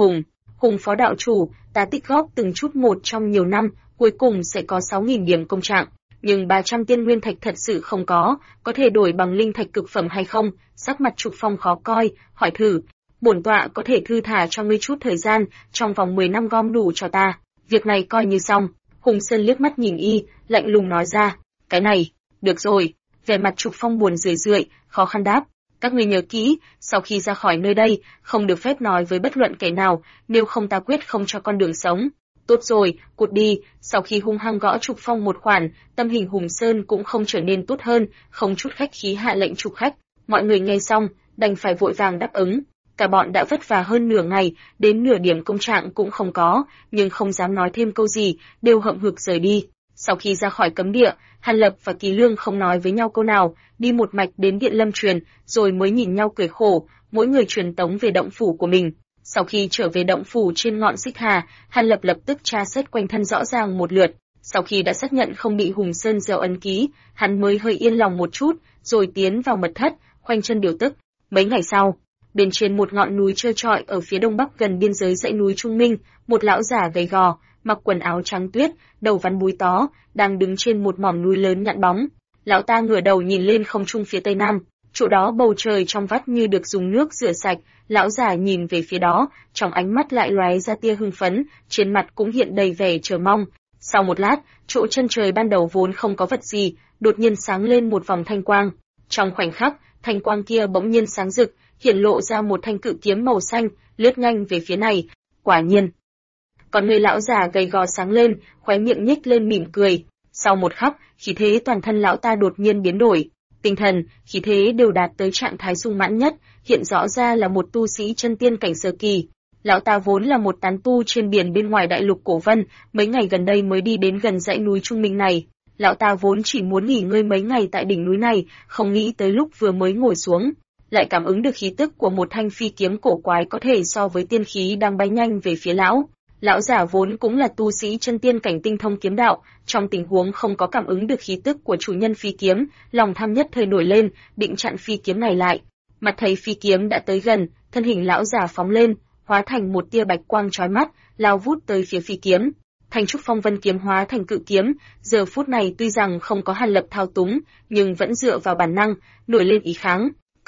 Hùng phó đạo chủ, ta tích góp từng chút một trong nhiều năm, cuối cùng sẽ có 6.000 điểm công trạng. Nhưng 300 tiên nguyên thạch thật sự không có thể đổi bằng linh thạch cực phẩm hay không? Sắc mặt Trục Phong khó coi, hỏi thử. Bổn tọa có thể thư thả cho ngươi chút thời gian, trong vòng 10 năm gom đủ cho ta. Việc này coi như xong. Hùng Sơn liếc mắt nhìn y, lạnh lùng nói ra. Cái này, được rồi. Vẻ mặt Trục Phong buồn rười, khó khăn đáp. Các ngươi nhớ kỹ, sau khi ra khỏi nơi đây, không được phép nói với bất luận kẻ nào, nếu không ta quyết không cho con đường sống. Tốt rồi, cút đi. Sau khi hung hăng gõ Trục Phong một khoản, tâm hình Hùng Sơn cũng không trở nên tốt hơn, không chút khách khí hạ lệnh trục khách. Mọi người nghe xong, đành phải vội vàng đáp ứng. Cả bọn đã vất vả hơn nửa ngày, đến nửa điểm công trạng cũng không có, nhưng không dám nói thêm câu gì, đều hậm hực rời đi. Sau khi ra khỏi cấm địa, Hàn Lập và Kỳ Lương không nói với nhau câu nào, đi một mạch đến Điện Lâm Truyền, rồi mới nhìn nhau cười khổ, mỗi người truyền tống về động phủ của mình. Sau khi trở về động phủ trên ngọn Xích Hà, Hàn Lập lập tức tra xét quanh thân rõ ràng một lượt. Sau khi đã xác nhận không bị Hùng Sơn gieo ấn ký, hắn mới hơi yên lòng một chút, rồi tiến vào mật thất, khoanh chân điều tức. Mấy ngày sau, bên trên một ngọn núi trơ trọi ở phía đông bắc gần biên giới dãy núi Trung Minh, một lão giả gầy gò, mặc quần áo trắng tuyết, đầu vắn búi tó, đang đứng trên một mỏm núi lớn nhẵn bóng. Lão ta ngửa đầu nhìn lên không trung phía tây nam, chỗ đó bầu trời trong vắt như được dùng nước rửa sạch. Lão già nhìn về phía đó, trong ánh mắt lại lóe ra tia hưng phấn, trên mặt cũng hiện đầy vẻ chờ mong. Sau một lát, chỗ chân trời ban đầu vốn không có vật gì, đột nhiên sáng lên một vòng thanh quang. Trong khoảnh khắc, thanh quang kia bỗng nhiên sáng rực, hiện lộ ra một thanh cự kiếm màu xanh, lướt nhanh về phía này. Quả nhiên, còn người lão già gầy gò sáng lên, khóe miệng nhếch lên mỉm cười. Sau một khắc, khí thế toàn thân lão ta đột nhiên biến đổi. Tinh thần, khí thế đều đạt tới trạng thái sung mãn nhất, hiện rõ ra là một tu sĩ chân tiên cảnh sơ kỳ. Lão ta vốn là một tán tu trên biển bên ngoài đại lục Cổ Vân, mấy ngày gần đây mới đi đến gần dãy núi Trung Minh này. Lão ta vốn chỉ muốn nghỉ ngơi mấy ngày tại đỉnh núi này, không nghĩ tới lúc vừa mới ngồi xuống, lại cảm ứng được khí tức của một thanh phi kiếm cổ quái có thể so với tiên khí đang bay nhanh về phía lão. Lão giả vốn cũng là tu sĩ chân tiên cảnh tinh thông kiếm đạo, trong tình huống không có cảm ứng được khí tức của chủ nhân phi kiếm, lòng tham nhất thời nổi lên, định chặn phi kiếm này lại. Mặt thấy phi kiếm đã tới gần, thân hình lão giả phóng lên, hóa thành một tia bạch quang chói mắt, lao vút tới phía phi kiếm. Thanh trúc phong vân kiếm hóa thành cự kiếm, giờ phút này tuy rằng không có Hàn Lập thao túng, nhưng vẫn dựa vào bản năng, nổi lên ý kháng.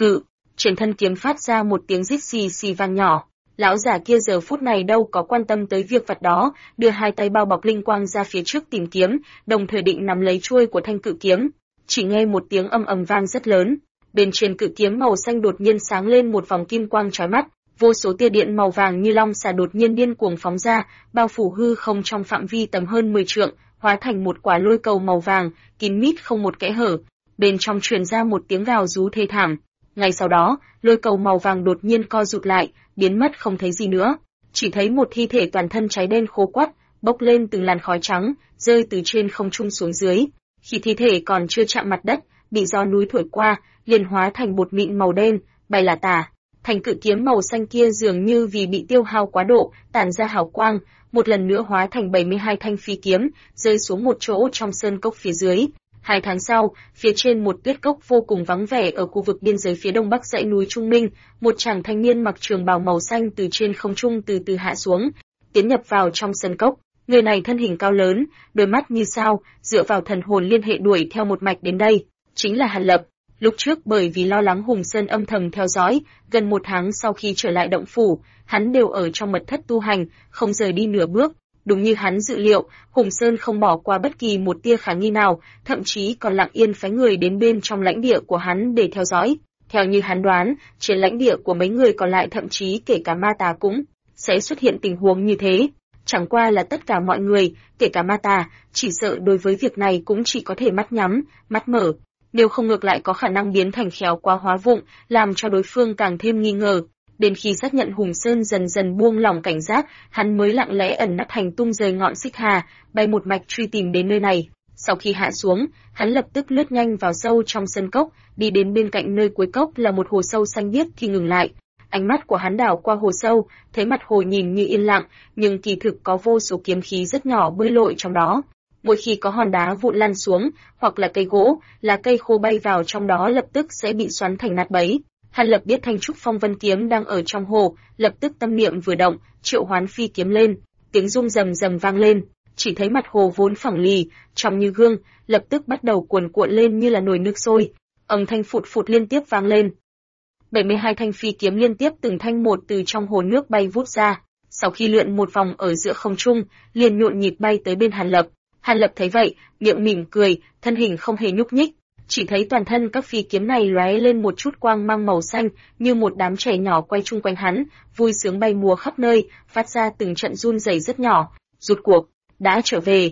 Trên thân kiếm phát ra một tiếng rít xì xì vang nhỏ. Lão giả kia giờ phút này đâu có quan tâm tới việc vặt đó, đưa hai tay bao bọc linh quang ra phía trước tìm kiếm, đồng thời định nắm lấy chuôi của thanh cự kiếm. Chỉ nghe một tiếng ầm ầm vang rất lớn, bên trên cự kiếm màu xanh đột nhiên sáng lên một vòng kim quang chói mắt, vô số tia điện màu vàng như long xà đột nhiên điên cuồng phóng ra, bao phủ hư không trong phạm vi tầm hơn 10 trượng, hóa thành một quả lôi cầu màu vàng, kín mít không một kẽ hở. Bên trong truyền ra một tiếng gào rú thê thảm. Ngay sau đó, lôi cầu màu vàng đột nhiên co rụt lại, biến mất không thấy gì nữa. Chỉ thấy một thi thể toàn thân cháy đen khô quắt, bốc lên từng làn khói trắng, rơi từ trên không trung xuống dưới. Khi thi thể còn chưa chạm mặt đất, bị gió núi thổi qua, liền hóa thành bột mịn màu đen, bay là tả. Thành cự kiếm màu xanh kia dường như vì bị tiêu hao quá độ, tản ra hào quang, một lần nữa hóa thành 72 thanh phi kiếm, rơi xuống một chỗ trong sơn cốc phía dưới. 2 tháng sau, phía trên một tuyết cốc vô cùng vắng vẻ ở khu vực biên giới phía đông bắc dãy núi Trung Minh, một chàng thanh niên mặc trường bào màu xanh từ trên không trung từ từ hạ xuống. tiến nhập vào trong sân cốc. Người này thân hình cao lớn, đôi mắt như sao, dựa vào thần hồn liên hệ đuổi theo một mạch đến đây, chính là Hàn Lập. Lúc trước bởi vì lo lắng Hùng Sơn âm thầm theo dõi, gần 1 tháng sau khi trở lại động phủ, hắn đều ở trong mật thất tu hành, không rời đi nửa bước. Đúng như hắn dự liệu, Hùng Sơn không bỏ qua bất kỳ một tia khả nghi nào, thậm chí còn lặng yên phái người đến bên trong lãnh địa của hắn để theo dõi. Theo như hắn đoán, trên lãnh địa của mấy người còn lại thậm chí kể cả ma tà cũng sẽ xuất hiện tình huống như thế. Chẳng qua là tất cả mọi người, kể cả ma tà, chỉ sợ đối với việc này cũng chỉ có thể mắt nhắm, mắt mở. Nếu không ngược lại có khả năng biến thành khéo quá hóa vụng, làm cho đối phương càng thêm nghi ngờ. Đến khi xác nhận Hùng Sơn dần dần buông lỏng cảnh giác, hắn mới lặng lẽ ẩn nấp hành tung rời ngọn xích hà, bay một mạch truy tìm đến nơi này. Sau khi hạ xuống, hắn lập tức lướt nhanh vào sâu trong sân cốc, đi đến bên cạnh nơi cuối cốc là một hồ sâu xanh biếc thì ngừng lại. Ánh mắt của hắn đảo qua hồ sâu, thấy mặt hồ nhìn như yên lặng, nhưng kỳ thực có vô số kiếm khí rất nhỏ bơi lội trong đó. Mỗi khi có hòn đá vụn lăn xuống, hoặc là cây gỗ, lá cây khô bay vào trong đó lập tức sẽ bị xoắn thành nát bấy. Hàn Lập biết Thanh Trúc Phong Vân kiếm đang ở trong hồ, lập tức tâm niệm vừa động, triệu hoán phi kiếm lên, tiếng rung rầm rầm vang lên, chỉ thấy mặt hồ vốn phẳng lì, trong như gương, lập tức bắt đầu cuồn cuộn lên như là nồi nước sôi. Âm thanh phụt phụt liên tiếp vang lên. 72 thanh phi kiếm liên tiếp từng thanh một từ trong hồ nước bay vút ra, sau khi lượn một vòng ở giữa không trung, liền nhộn nhịp bay tới bên Hàn Lập. Hàn Lập thấy vậy, miệng mỉm cười, thân hình không hề nhúc nhích, chỉ thấy toàn thân các phi kiếm này lóe lên một chút quang mang màu xanh, như một đám trẻ nhỏ quay chung quanh hắn, vui sướng bay múa khắp nơi, phát ra từng trận run rẩy rất nhỏ. Rốt cuộc đã trở về.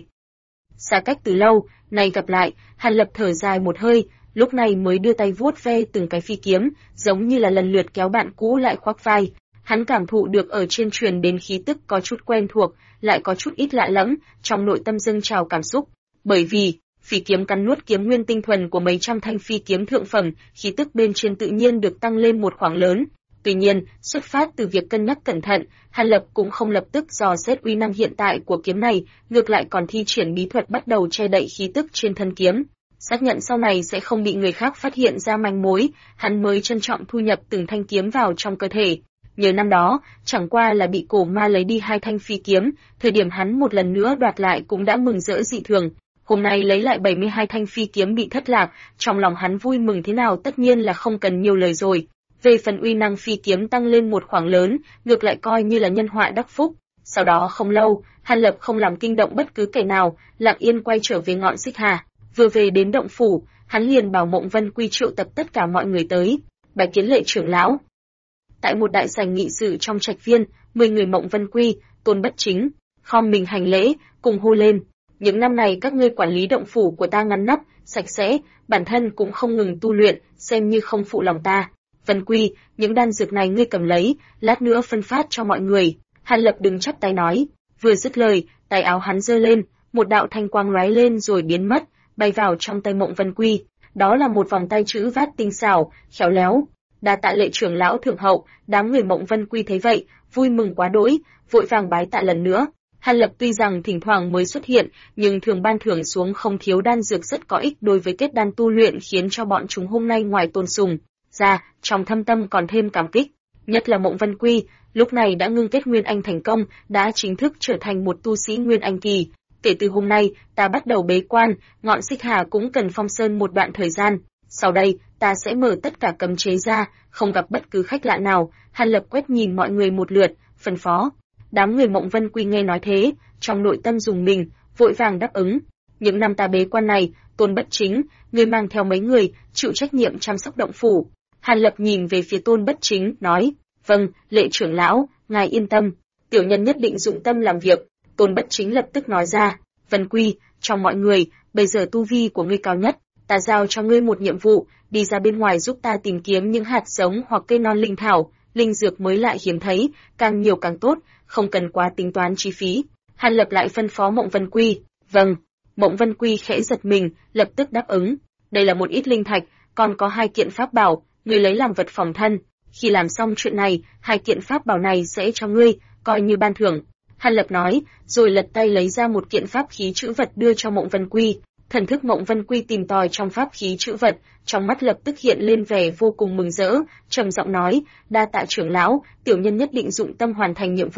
Xa cách từ lâu, nay gặp lại, Hàn Lập thở dài một hơi, lúc này mới đưa tay vuốt ve từng cái phi kiếm, giống như là lần lượt kéo bạn cũ lại khoác vai. Hắn cảm thụ được ở trên truyền đến khí tức có chút quen thuộc, lại có chút ít lạ lẫm, trong nội tâm dâng trào cảm xúc. Bởi vì phi kiếm cắn nuốt kiếm nguyên tinh thuần của mấy trăm thanh phi kiếm thượng phẩm, khí tức bên trên tự nhiên được tăng lên một khoảng lớn. Tuy nhiên, xuất phát từ việc cân nhắc cẩn thận, Hàn Lập cũng không lập tức dò xét uy năng hiện tại của kiếm này, ngược lại còn thi triển bí thuật bắt đầu che đậy khí tức trên thân kiếm. Xác nhận sau này sẽ không bị người khác phát hiện ra manh mối, hắn mới trân trọng thu nhập từng thanh kiếm vào trong cơ thể. Nhờ năm đó, chẳng qua là bị cổ ma lấy đi 2 thanh phi kiếm, thời điểm hắn một lần nữa đoạt lại cũng đã mừng rỡ dị thường. Hôm nay lấy lại 72 thanh phi kiếm bị thất lạc, trong lòng hắn vui mừng thế nào tất nhiên là không cần nhiều lời rồi. Về phần uy năng phi kiếm tăng lên một khoảng lớn, ngược lại coi như là nhân họa đắc phúc. Sau đó không lâu, Hàn Lập không làm kinh động bất cứ kẻ nào, lặng yên quay trở về ngọn xích hà. Vừa về đến động phủ, hắn liền bảo Mộng Vân Quy triệu tập tất cả mọi người tới, bái kiến Lệ trưởng lão. Tại một đại sảnh nghị sự trong trạch viên, 10 người Mộng Vân Quy, Tôn Bất Chính, khom mình hành lễ, cùng hô lên: những năm này các ngươi quản lý động phủ của ta ngăn nắp, sạch sẽ, bản thân cũng không ngừng tu luyện, xem như không phụ lòng ta. Vân Quy, những đan dược này ngươi cầm lấy, lát nữa phân phát cho mọi người. Hàn Lập đứng chắp tay nói, vừa dứt lời, tay áo hắn giơ lên, một đạo thanh quang lóe lên rồi biến mất, bay vào trong tay Mộng Vân Quy. Đó là một vòng tay chữ vát tinh xảo, khéo léo. Đa tạ Lệ trưởng lão thượng hậu. Đám người Mộng Vân Quy thấy vậy, vui mừng quá đỗi, vội vàng bái tạ lần nữa. Hàn Lập tuy rằng thỉnh thoảng mới xuất hiện, nhưng thường ban thưởng xuống không thiếu đan dược rất có ích đối với kết đan tu luyện, khiến cho bọn chúng hôm nay ngoài tôn sùng ra, trong thâm tâm còn thêm cảm kích. Nhất là Mộng Vân Quy, lúc này đã ngưng kết Nguyên Anh thành công, đã chính thức trở thành một tu sĩ Nguyên Anh kỳ. Kể từ hôm nay, ta bắt đầu bế quan, ngọn xích hà cũng cần phong sơn một đoạn thời gian. Sau đây, ta sẽ mở tất cả cấm chế ra, không gặp bất cứ khách lạ nào. Hàn Lập quét nhìn mọi người một lượt, phân phó. Đám người Mộng Vân Quy nghe nói thế, trong nội tâm rùng mình, vội vàng đáp ứng. Những năm ta bế quan này, Tôn Bất Chính, ngươi mang theo mấy người, chịu trách nhiệm chăm sóc động phủ. Hàn Lập nhìn về phía Tôn Bất Chính, nói, vâng, Lệ trưởng lão, ngài yên tâm, tiểu nhân nhất định dụng tâm làm việc. Tôn Bất Chính lập tức nói ra, Vân Quy, trong mọi người, bây giờ tu vi của ngươi cao nhất, ta giao cho ngươi một nhiệm vụ, đi ra bên ngoài giúp ta tìm kiếm những hạt giống hoặc cây non linh thảo, linh dược mới lại hiếm thấy, càng nhiều càng tốt, không cần quá tính toán chi phí. Hàn Lập lại phân phó Mộng Vân Quy, vâng. Mộng Vân Quy khẽ giật mình, lập tức đáp ứng. Đây là một ít linh thạch, còn có 2 kiện pháp bảo, ngươi lấy làm vật phòng thân. Khi làm xong chuyện này, 2 kiện pháp bảo này sẽ cho ngươi, coi như ban thưởng. Hàn Lập nói, rồi lật tay lấy ra một kiện pháp khí trữ vật đưa cho Mộng Vân Quy. Thần thức Mộng Vân Quy tìm tòi trong pháp khí trữ vật, trong mắt lập tức hiện lên vẻ vô cùng mừng rỡ, trầm giọng nói, đa tạ trưởng lão, tiểu nhân nhất định dụng tâm hoàn thành nhiệm vụ.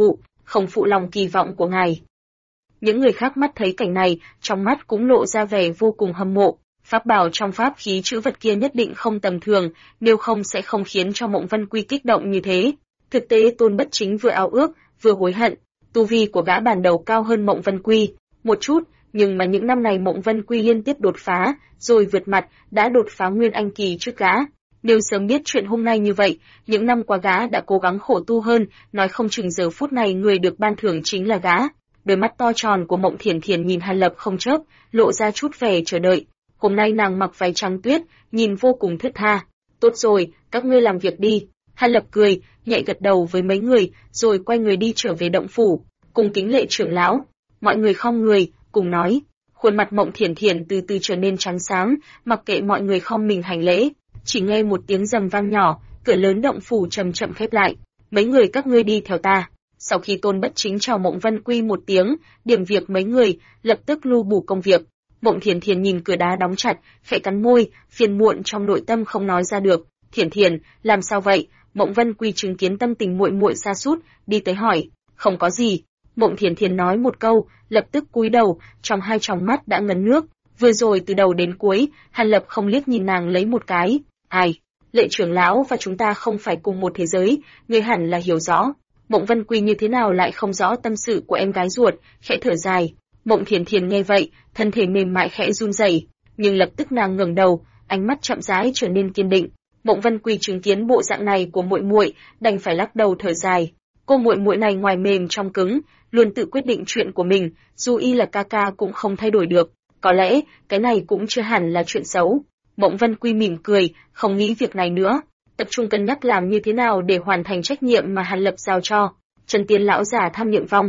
không phụ lòng kỳ vọng của ngài. Những người khác mắt thấy cảnh này, trong mắt cũng lộ ra vẻ vô cùng hâm mộ. Pháp bảo trong pháp khí trữ vật kia nhất định không tầm thường, nếu không sẽ không khiến cho Mộng Vân Quy kích động như thế. Thực tế Tôn Bất Chính vừa ao ước, vừa hối hận, tu vi của gã ban đầu cao hơn Mộng Vân Quy một chút, nhưng mà những năm này Mộng Vân Quy liên tiếp đột phá, rồi vượt mặt, đã đột phá Nguyên Anh kỳ trước gã. Nếu sớm biết chuyện hôm nay như vậy, những năm qua gã đã cố gắng khổ tu hơn, nói không chừng giờ phút này người được ban thưởng chính là gã. Đôi mắt to tròn của Mộng Thiển Thiển nhìn Hàn Lập không chớp, lộ ra chút vẻ chờ đợi. Hôm nay nàng mặc váy trắng tuyết, nhìn vô cùng thướt tha. Tốt rồi, các ngươi làm việc đi. Hàn Lập cười, nhẹ gật đầu với mấy người, rồi quay người đi trở về động phủ, cùng kính lễ trưởng lão. Mọi người khom người, cùng nói. Khuôn mặt Mộng Thiển Thiển từ từ trở nên trắng sáng, mặc kệ mọi người khom mình hành lễ. Chỉ nghe một tiếng rầm vang nhỏ, cửa lớn động phủ chậm chậm khép lại. Mấy người các ngươi đi theo ta. Sau khi Tôn Bất Chính chào Mộng Vân Quy một tiếng, điểm việc mấy người, lập tức lưu bù công việc. Mộng Thiển Thiển nhìn cửa đá đóng chặt, khẽ cắn môi, phiền muộn trong nội tâm không nói ra được. Thiển Thiển, làm sao vậy? Mộng Vân Quy chứng kiến tâm tình muội muội sa sút, đi tới hỏi. Không có gì. Mộng Thiển Thiển nói một câu, lập tức cúi đầu, trong hai tròng mắt đã ngấn nước. Vừa rồi từ đầu đến cuối, Hàn Lập không liếc nhìn nàng lấy một cái. Ai? Lệ trưởng lão và chúng ta không phải cùng một thế giới, ngươi hẳn là hiểu rõ. Mộng Vân Quy như thế nào lại không rõ tâm sự của em gái ruột, khẽ thở dài. Mộng Thiển Thiển nghe vậy, thân thể mềm mại khẽ run rẩy, nhưng lập tức nàng ngẩng đầu, ánh mắt chậm rãi trở nên kiên định. Mộng Vân Quy chứng kiến bộ dạng này của muội muội, đành phải lắc đầu thở dài. Cô muội muội này ngoài mềm trong cứng, luôn tự quyết định chuyện của mình, dù y là ca ca cũng không thay đổi được. Có lẽ, cái này cũng chưa hẳn là chuyện xấu. Mộng Vân Quy mỉm cười, không nghĩ việc này nữa, tập trung cân nhắc làm như thế nào để hoàn thành trách nhiệm mà Hàn Lập giao cho. Trần Tiên lão giả tham niệm vong.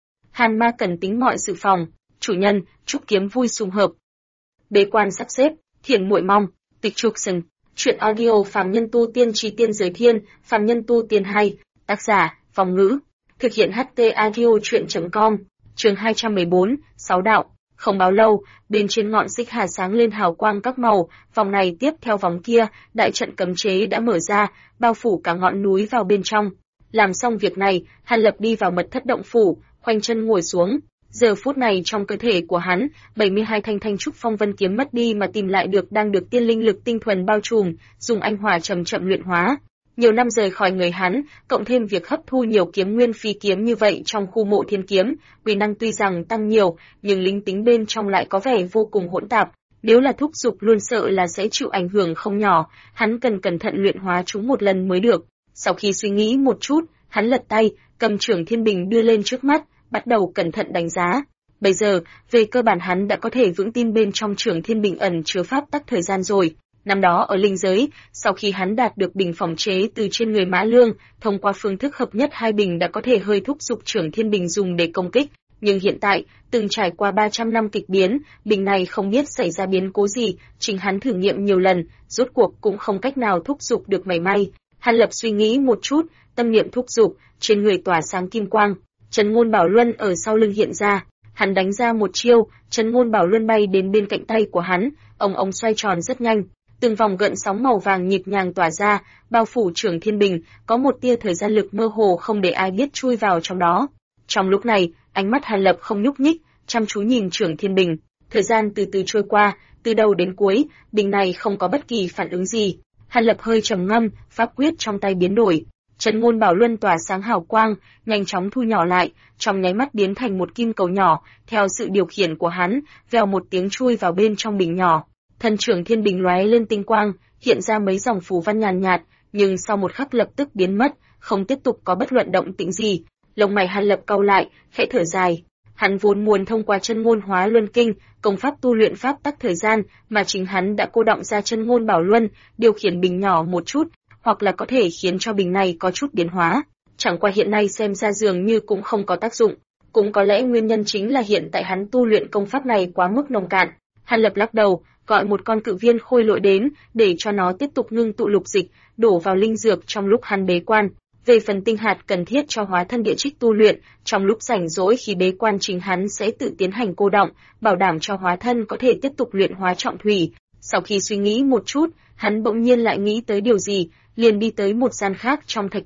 Hàn Ma cần tính mọi sự phòng, chủ nhân, chúc kiếm vui sum hợp. Bế quan sắp xếp, Thiền muội mong, tịch trục sừng. Chuyện audio phàm nhân tu tiên trí tiên giới thiên, phàm nhân tu tiên hay, tác giả, Vong Ngữ. Thực hiện HT audio chuyện.com, chương 214, 6 đạo. Không bao lâu, bên trên ngọn xích hà sáng lên hào quang các màu, vòng này tiếp theo vòng kia, đại trận cấm chế đã mở ra, bao phủ cả ngọn núi vào bên trong. Làm xong việc này, Hàn Lập đi vào mật thất động phủ, khoanh chân ngồi xuống. Giờ phút này trong cơ thể của hắn, 72 thanh thanh trúc phong vân kiếm mất đi mà tìm lại được đang được tiên linh lực tinh thuần bao trùm, dùng anh hỏa chậm chậm luyện hóa. Nhiều năm rời khỏi người hắn, cộng thêm việc hấp thu nhiều kiếm nguyên phi kiếm như vậy trong khu mộ thiên kiếm, uy năng tuy rằng tăng nhiều, nhưng linh tính bên trong lại có vẻ vô cùng hỗn tạp. Nếu là thúc dục luôn sợ là sẽ chịu ảnh hưởng không nhỏ, hắn cần cẩn thận luyện hóa chúng một lần mới được. Sau khi suy nghĩ một chút, hắn lật tay, cầm Chưởng Thiên Bình đưa lên trước mắt, bắt đầu cẩn thận đánh giá. Bây giờ, về cơ bản hắn đã có thể vững tin bên trong Chưởng Thiên Bình ẩn chứa pháp tắc thời gian rồi. Năm đó ở linh giới, sau khi hắn đạt được bình phòng chế từ trên người Mã Lương, thông qua phương thức hợp nhất hai bình đã có thể hơi thúc giục Chưởng Thiên Bình dùng để công kích. Nhưng hiện tại, từng trải qua 300 năm kịch biến, bình này không biết xảy ra biến cố gì, chính hắn thử nghiệm nhiều lần, rốt cuộc cũng không cách nào thúc giục được mảy may. Hàn Lập suy nghĩ một chút, tâm niệm thúc giục, trên người tỏa sáng kim quang. Trấn Ngôn Bảo Luân ở sau lưng hiện ra, hắn đánh ra một chiêu, Trấn Ngôn Bảo Luân bay đến bên cạnh tay của hắn, ông xoay tròn rất nhanh. Từng vòng gợn sóng màu vàng nhịp nhàng tỏa ra, bao phủ Chưởng Thiên Bình, có một tia thời gian lực mơ hồ không để ai biết chui vào trong đó. Trong lúc này, ánh mắt Hàn Lập không nhúc nhích, chăm chú nhìn Chưởng Thiên Bình. Thời gian từ từ trôi qua, từ đầu đến cuối, bình này không có bất kỳ phản ứng gì. Hàn Lập hơi trầm ngâm, pháp quyết trong tay biến đổi. Trấn Ngôn Bảo Luân tỏa sáng hào quang, nhanh chóng thu nhỏ lại, trong nháy mắt biến thành một kim cầu nhỏ, theo sự điều khiển của hắn, vèo một tiếng chui vào bên trong bình nhỏ. Thân Chưởng Thiên Bình lóe lên tinh quang, hiện ra mấy dòng phù văn nhàn nhạt, nhưng sau một khắc lập tức biến mất, không tiếp tục có bất luận động tĩnh gì. Lông mày Hàn Lập cau lại, khẽ thở dài. Hắn vốn muốn thông qua Chân Ngôn Hóa Luân Kinh, công pháp tu luyện pháp tắc thời gian, mà chính hắn đã cô đọng ra Chân Ngôn Bảo Luân, điều khiển bình nhỏ một chút, hoặc là có thể khiến cho bình này có chút biến hóa. Chẳng qua hiện nay xem ra dường như cũng không có tác dụng. Cũng có lẽ nguyên nhân chính là hiện tại hắn tu luyện công pháp này quá mức nông cạn. Hàn Lập lắc đầu, gọi một con cự viên khôi lỗi đến, để cho nó tiếp tục ngưng tụ lục dịch, đổ vào linh dược trong lúc hắn bế quan. Về phần tinh hạt cần thiết cho hóa thân địa trích tu luyện, trong lúc rảnh rỗi khi bế quan chính hắn sẽ tự tiến hành cô đọng, bảo đảm cho hóa thân có thể tiếp tục luyện hóa trọng thủy. Sau khi suy nghĩ một chút, hắn bỗng nhiên lại nghĩ tới điều gì, liền đi tới một gian khác trong thạch thất.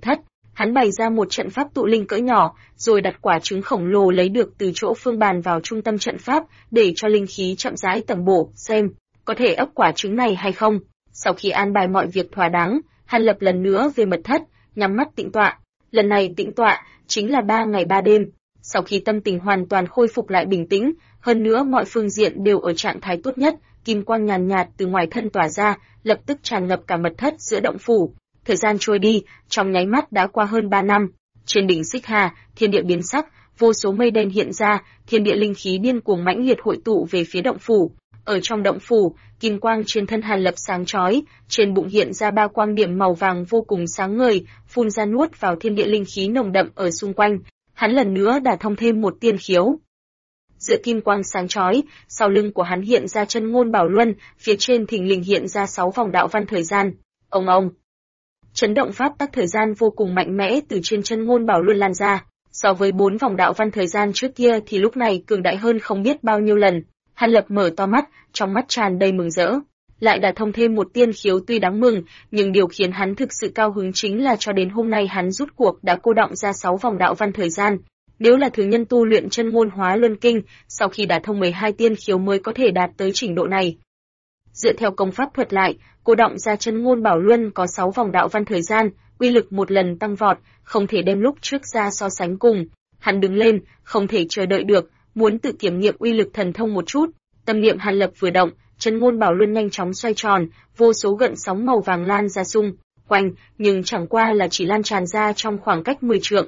Hắn bày ra một trận pháp tụ linh cỡ nhỏ, rồi đặt quả trứng khổng lồ lấy được từ chỗ phương bàn vào trung tâm trận pháp, để cho linh khí chậm rãi tẩm bổ, xem có thể ấp quả trứng này hay không. Sau khi an bài mọi việc thỏa đáng, Hàn Lập lần nữa về mật thất, nhắm mắt tĩnh tọa. Lần này tĩnh tọa chính là 3 ngày 3 đêm. Sau khi tâm tình hoàn toàn khôi phục lại bình tĩnh, hơn nữa mọi phương diện đều ở trạng thái tốt nhất, kim quang nhàn nhạt từ ngoài thân tỏa ra, lập tức tràn ngập cả mật thất giữa động phủ. Thời gian trôi đi, trong nháy mắt đã qua hơn 3 năm. Trên đỉnh Xích Hà, thiên địa biến sắc, vô số mây đen hiện ra, thiên địa linh khí điên cuồng mãnh liệt hội tụ về phía động phủ. Ở trong động phủ, kim quang trên thân Hàn Lập sáng chói, trên bụng hiện ra 3 quang điểm màu vàng vô cùng sáng ngời, phun ra nuốt vào thiên địa linh khí nồng đậm ở xung quanh. Hắn lần nữa đả thông thêm một tiên khiếu. Giữa kim quang sáng chói, sau lưng của hắn hiện ra chân ngôn bảo luân, phía trên thình lình hiện ra 6 vòng đạo văn thời gian. Ông. Chấn động pháp tắc thời gian vô cùng mạnh mẽ từ trên chân ngôn bảo luân lan ra. So với 4 vòng đạo văn thời gian trước kia thì lúc này cường đại hơn không biết bao nhiêu lần. Hàn Lập mở to mắt, trong mắt tràn đầy mừng rỡ. Lại đả thông thêm một tiên khiếu tuy đáng mừng, nhưng điều khiến hắn thực sự cao hứng chính là cho đến hôm nay hắn rút cuộc đã cô đọng ra 6 vòng đạo văn thời gian. Nếu là thường nhân tu luyện chân ngôn hóa luân kinh, sau khi đả thông 12 tiên khiếu mới có thể đạt tới trình độ này. Dựa theo công pháp thuật lại, cô đọng ra chân ngôn bảo luân có 6 vòng đạo văn thời gian, uy lực một lần tăng vọt, không thể đem lúc trước ra so sánh cùng. Hắn đứng lên, không thể chờ đợi được, muốn tự kiểm nghiệm uy lực thần thông một chút. Tâm niệm Hàn Lập vừa động, chân ngôn bảo luân nhanh chóng xoay tròn, vô số gợn sóng màu vàng lan ra xung quanh, nhưng chẳng qua là chỉ lan tràn ra trong khoảng cách 10 trượng.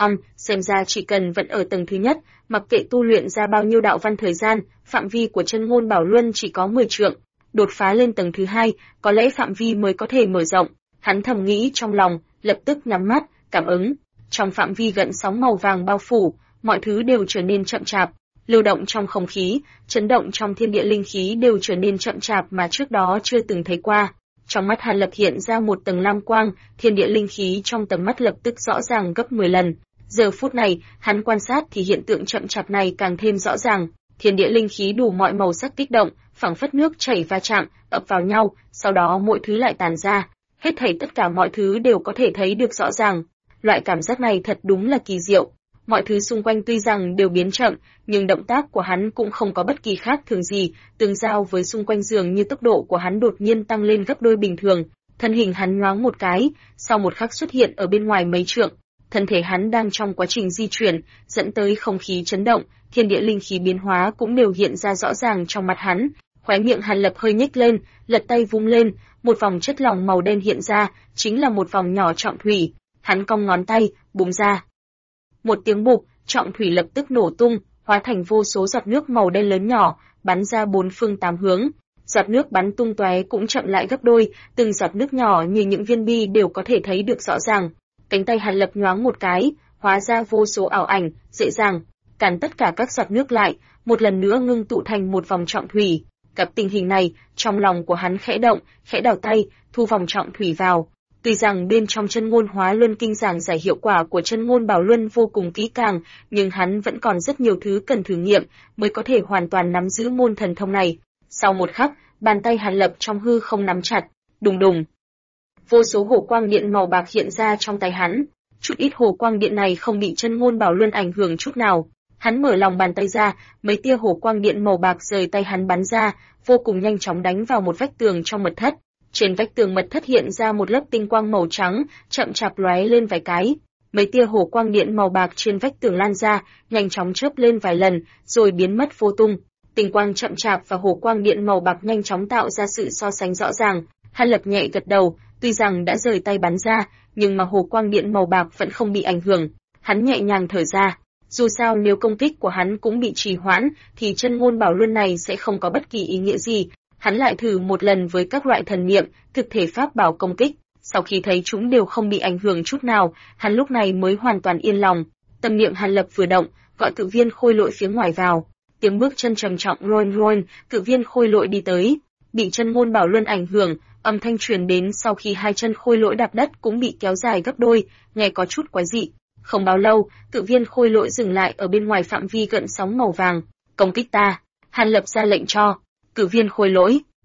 Xem ra chỉ cần vẫn ở tầng thứ nhất, mặc kệ tu luyện ra bao nhiêu đạo văn thời gian, phạm vi của chân ngôn bảo luân chỉ có 10 trượng. Đột phá lên tầng thứ 2, có lẽ phạm vi mới có thể mở rộng. Hắn thầm nghĩ trong lòng, lập tức nhắm mắt, cảm ứng. Trong phạm vi gợn sóng màu vàng bao phủ, mọi thứ đều trở nên chậm chạp. Lưu động trong không khí, chấn động trong thiên địa linh khí đều trở nên chậm chạp mà trước đó chưa từng thấy qua. Trong mắt Hàn Lập hiện ra một tầng lam quang, thiên địa linh khí trong tầm mắt lập tức rõ ràng gấp 10 lần. Giờ phút này, hắn quan sát thì hiện tượng chậm chạp này càng thêm rõ ràng. Thiên địa linh khí đủ mọi màu sắc kích động, phảng phất nước chảy va chạm, ập vào nhau, sau đó mọi thứ lại tàn ra. Hết thảy tất cả mọi thứ đều có thể thấy được rõ ràng. Loại cảm giác này thật đúng là kỳ diệu. Mọi thứ xung quanh tuy rằng đều biến chậm, nhưng động tác của hắn cũng không có bất kỳ khác thường gì, tương giao với xung quanh dường như tốc độ của hắn đột nhiên tăng lên gấp đôi bình thường. Thân hình hắn nhoáng một cái, sau một khắc xuất hiện ở bên ngoài mấy trượng. Thân thể hắn đang trong quá trình di chuyển, dẫn tới không khí chấn động, thiên địa linh khí biến hóa cũng đều hiện ra rõ ràng trong mặt hắn. Khóe miệng Hàn Lập hơi nhếch lên, lật tay vung lên, một vòng chất lỏng màu đen hiện ra, chính là một vòng nhỏ trọng thủy. Hắn cong ngón tay, búng ra. Một tiếng bụp, trọng thủy lập tức nổ tung, hóa thành vô số giọt nước màu đen lớn nhỏ, bắn ra 4 phương 8 hướng. Giọt nước bắn tung tóe cũng chậm lại gấp đôi, từng giọt nước nhỏ như những viên bi đều có thể thấy được rõ ràng. Cánh tay Hàn Lập nhoáng một cái, hóa ra vô số ảo ảnh, dễ dàng cản tất cả các giọt nước lại, một lần nữa ngưng tụ thành một vòng trọng thủy. Gặp tình hình này, trong lòng của hắn khẽ động, khẽ đảo tay, thu vòng trọng thủy vào. Tuy rằng bên trong chân ngôn hóa luân kinh giảng giải hiệu quả của chân ngôn bảo luân vô cùng kỹ càng, nhưng hắn vẫn còn rất nhiều thứ cần thử nghiệm mới có thể hoàn toàn nắm giữ môn thần thông này. Sau một khắc, bàn tay Hàn Lập trong hư không nắm chặt, đùng đùng. Vô số hồ quang điện màu bạc hiện ra trong tay hắn. Chút ít hồ quang điện này không bị chân ngôn bảo luân ảnh hưởng chút nào. Hắn mở lòng bàn tay ra, mấy tia hồ quang điện màu bạc rời tay hắn bắn ra, vô cùng nhanh chóng đánh vào một vách tường trong mật thất. Trên vách tường mật thất hiện ra một lớp tinh quang màu trắng, chậm chạp lóe lên vài cái. Mấy tia hồ quang điện màu bạc trên vách tường lan ra, nhanh chóng chớp lên vài lần, rồi biến mất vô tung. Tinh quang chậm chạp và hồ quang điện màu bạc nhanh chóng tạo ra sự so sánh rõ ràng. Hàn Lập nhẹ gật đầu, tuy rằng đã rời tay bắn ra, nhưng mà hồ quang điện màu bạc vẫn không bị ảnh hưởng. Hắn nhẹ nhàng thở ra. Dù sao nếu công kích của hắn cũng bị trì hoãn, thì chân ngôn bảo luân này sẽ không có bất kỳ ý nghĩa gì. Hắn lại thử một lần với các loại thần niệm, thực thể pháp bảo công kích. Sau khi thấy chúng đều không bị ảnh hưởng chút nào, hắn lúc này mới hoàn toàn yên lòng. Tâm niệm Hàn Lập vừa động, gọi cự viên khôi lội phía ngoài vào. Tiếng bước chân trầm trọng rôn rôn, cự viên khôi lội đi tới. Bị chân ngôn bảo luân ảnh hưởng, âm thanh truyền đến sau khi hai chân khôi lỗi đạp đất cũng bị kéo dài gấp đôi, nghe có chút quái dị. Không bao lâu, cự viên khôi lỗi dừng lại ở bên ngoài phạm vi gợn sóng màu vàng. Công kích ta. Hàn Lập ra lệnh cho. Cự viên khôi lỗi.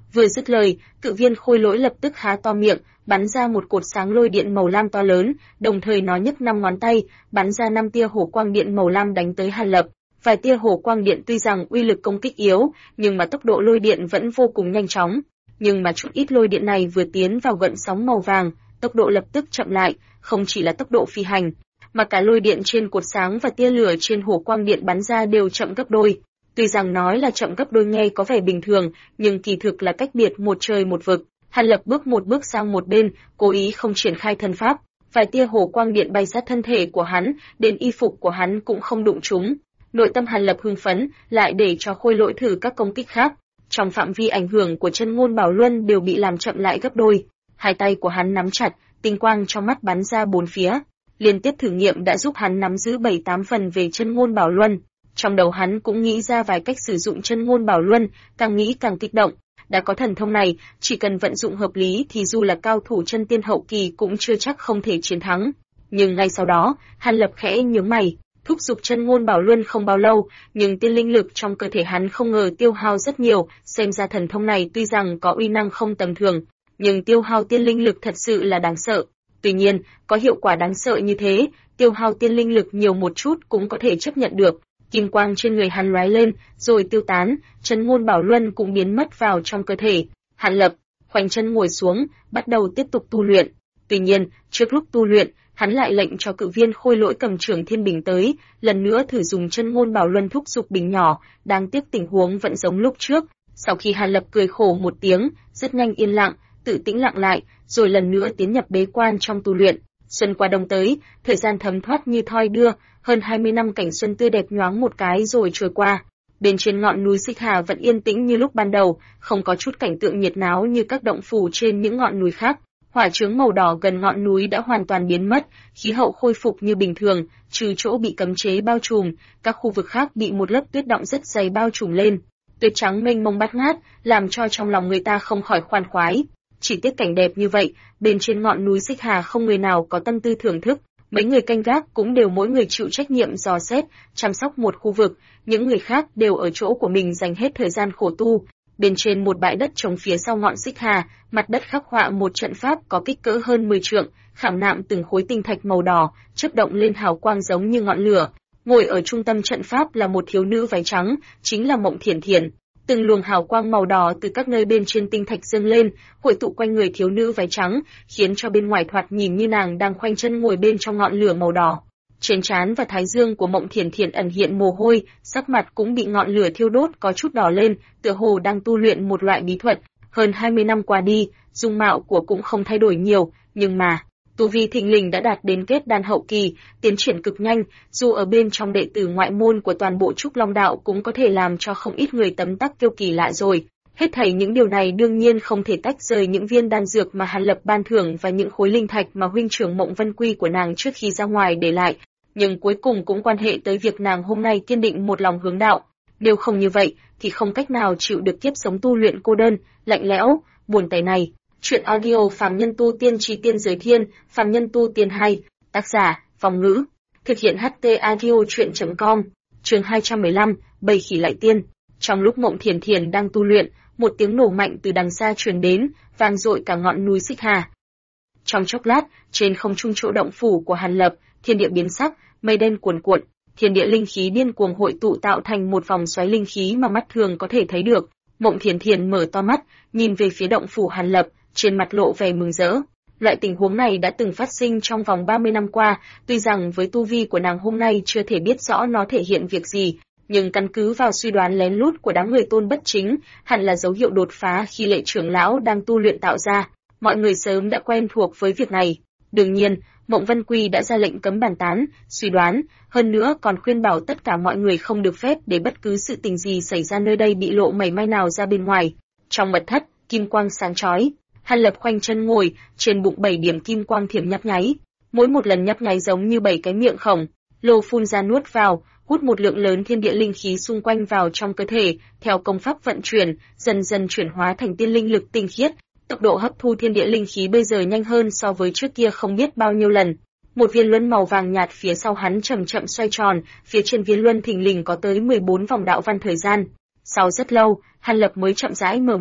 Vừa dứt lời, Cự Viên Khôi Lỗi lập tức há to miệng, bắn ra một cột sáng lôi điện màu lam to lớn, đồng thời nó nhấc 5 ngón tay, bắn ra 5 tia hổ quang điện màu lam đánh tới Hàn Lập. Vài tia hổ quang điện tuy rằng uy lực công kích yếu, nhưng mà tốc độ lôi điện vẫn vô cùng nhanh chóng. Nhưng mà chút ít lôi điện này vừa tiến vào gợn sóng màu vàng, tốc độ lập tức chậm lại, không chỉ là tốc độ phi hành, mà cả lôi điện trên cột sáng và tia lửa trên hổ quang điện bắn ra đều chậm gấp đôi. Tuy rằng nói là chậm gấp đôi nghe có vẻ bình thường, nhưng kỳ thực là cách biệt một trời một vực. Hàn Lập bước một bước sang một bên, cố ý không triển khai thân pháp. Vài tia hổ quang điện bay sát thân thể của hắn, đến y phục của hắn cũng không đụng trúng. Nội tâm Hàn Lập hưng phấn, lại để cho Khôi Lỗi thử các công kích khác. Trong phạm vi ảnh hưởng của chân ngôn bảo luân đều bị làm chậm lại gấp đôi. Hai tay của hắn nắm chặt, tinh quang trong mắt bắn ra bốn phía. Liên tiếp thử nghiệm đã giúp hắn nắm giữ 7-8 phần về chân ngôn bảo luân. Trong đầu hắn cũng nghĩ ra vài cách sử dụng chân ngôn bảo luân, càng nghĩ càng kích động. Đã có thần thông này, chỉ cần vận dụng hợp lý thì dù là cao thủ chân tiên hậu kỳ cũng chưa chắc không thể chiến thắng. Nhưng ngay sau đó, Hàn Lập khẽ nhướng mày, thúc giục chân ngôn bảo luân không bao lâu, nhưng tiên linh lực trong cơ thể hắn không ngờ tiêu hao rất nhiều, xem ra thần thông này tuy rằng có uy năng không tầm thường, nhưng tiêu hao tiên linh lực thật sự là đáng sợ. Tuy nhiên, có hiệu quả đáng sợ như thế, tiêu hao tiên linh lực nhiều một chút cũng có thể chấp nhận được. Kim quang trên người hắn lóe lên, rồi tiêu tán, chân ngôn bảo luân cũng biến mất vào trong cơ thể. Hàn Lập khoanh chân ngồi xuống, bắt đầu tiếp tục tu luyện. Tuy nhiên, trước lúc tu luyện, hắn lại lệnh cho Cự Viên Khôi Lỗi cầm Trường Thiên Bình tới, lần nữa thử dùng chân ngôn bảo luân thúc giục bình nhỏ, đáng tiếc tình huống vẫn giống lúc trước. Sau khi Hàn Lập cười khổ một tiếng, rất nhanh yên lặng, tự tĩnh lặng lại, rồi lần nữa tiến nhập bế quan trong tu luyện. Xuân qua đông tới, thời gian thấm thoát như thoi đưa, hơn 20 năm cảnh xuân tươi đẹp nhoáng một cái rồi trôi qua. Bên trên ngọn núi Xích Hà vẫn yên tĩnh như lúc ban đầu, không có chút cảnh tượng nhiệt náo như các động phủ trên những ngọn núi khác. Hỏa chướng màu đỏ gần ngọn núi đã hoàn toàn biến mất, khí hậu khôi phục như bình thường, trừ chỗ bị cấm chế bao trùm, các khu vực khác bị một lớp tuyết đọng rất dày bao trùm lên. Tuyết trắng mênh mông bát ngát, làm cho trong lòng người ta không khỏi khoan khoái. Chỉ tiếc cảnh đẹp như vậy, bên trên ngọn núi Xích Hà không người nào có tâm tư thưởng thức. Mấy người canh gác cũng đều mỗi người chịu trách nhiệm dò xét, chăm sóc một khu vực, những người khác đều ở chỗ của mình dành hết thời gian khổ tu. Bên trên một bãi đất trống phía sau ngọn Xích Hà, mặt đất khắc họa một trận pháp có kích cỡ hơn 10 trượng, khảm nạm từng khối tinh thạch màu đỏ, chớp động lên hào quang giống như ngọn lửa. Ngồi ở trung tâm trận pháp là một thiếu nữ váy trắng, chính là Mộng Thiển Thiển. Từng luồng hào quang màu đỏ từ các nơi bên trên tinh thạch dâng lên, hội tụ quanh người thiếu nữ váy trắng, khiến cho bên ngoài thoạt nhìn như nàng đang khoanh chân ngồi bên trong ngọn lửa màu đỏ. Trên trán và thái dương của Mộng Thiển Thiển ẩn hiện mồ hôi, sắc mặt cũng bị ngọn lửa thiêu đốt có chút đỏ lên, tựa hồ đang tu luyện một loại bí thuật. Hơn 20 năm qua đi, dung mạo của cũng không thay đổi nhiều, nhưng mà tu vi thình lình đã đạt đến kết đan hậu kỳ, tiến triển cực nhanh, dù ở bên trong đệ tử ngoại môn của toàn bộ Trúc Long đạo cũng có thể làm cho không ít người tấm tắc kiêu kỳ lạ rồi. Hết thảy những điều này đương nhiên không thể tách rời những viên đan dược mà Hàn Lập ban thưởng và những khối linh thạch mà huynh trưởng Mộng Vân Quy của nàng trước khi ra ngoài để lại, nhưng cuối cùng cũng quan hệ tới việc nàng hôm nay kiên định một lòng hướng đạo. Nếu không như vậy thì không cách nào chịu được kiếp sống tu luyện cô đơn, lạnh lẽo, buồn tẻ này. Chuyện audio Phàm Nhân Tu Tiên Chi Tiên Giới Thiên, Phàm Nhân Tu Tiên 2, tác giả, Vong Ngữ, thực hiện HT audio chuyện.com, chương 215, Bầy Khỉ Lại Tiên. Trong lúc Mộng Thiển Thiển đang tu luyện, một tiếng nổ mạnh từ đằng xa truyền đến, vang dội cả ngọn núi Xích Hà. Trong chốc lát, trên không trung chỗ động phủ của Hàn Lập, thiên địa biến sắc, mây đen cuồn cuộn, thiên địa linh khí điên cuồng hội tụ tạo thành một vòng xoáy linh khí mà mắt thường có thể thấy được. Mộng Thiển Thiển mở to mắt, nhìn về phía động phủ Hàn Lập, trên mặt lộ vẻ mừng rỡ. Loại tình huống này đã từng phát sinh trong vòng 30 năm qua, tuy rằng với tu vi của nàng hôm nay chưa thể biết rõ nó thể hiện việc gì, nhưng căn cứ vào suy đoán lén lút của đám người Tôn Bất Chính, hẳn là dấu hiệu đột phá khi Lệ trưởng lão đang tu luyện tạo ra. Mọi người sớm đã quen thuộc với việc này. Đương nhiên, Mộng Vân Quy đã ra lệnh cấm bàn tán, suy đoán, hơn nữa còn khuyên bảo tất cả mọi người không được phép để bất cứ sự tình gì xảy ra nơi đây bị lộ mảy may nào ra bên ngoài. Trong mật thất, kim quang sáng chói, Hàn Lập khoanh chân ngồi, trên bụng 7 điểm kim quang thiểm nhấp nháy, mỗi một lần nhấp nháy giống như 7 cái miệng khổng lồ phun ra nuốt vào, hút một lượng lớn thiên địa linh khí xung quanh vào trong cơ thể, theo công pháp vận chuyển, dần dần chuyển hóa thành tiên linh lực tinh khiết. Tốc độ hấp thu thiên địa linh khí bây giờ nhanh hơn so với trước kia không biết bao nhiêu lần. Một viên luân màu vàng nhạt phía sau hắn chậm chậm xoay tròn, phía trên viên luân thình lình có tới 14 vòng đạo văn thời gian. Sau rất lâu, Hàn Lập mới chậm rãi mở mắt,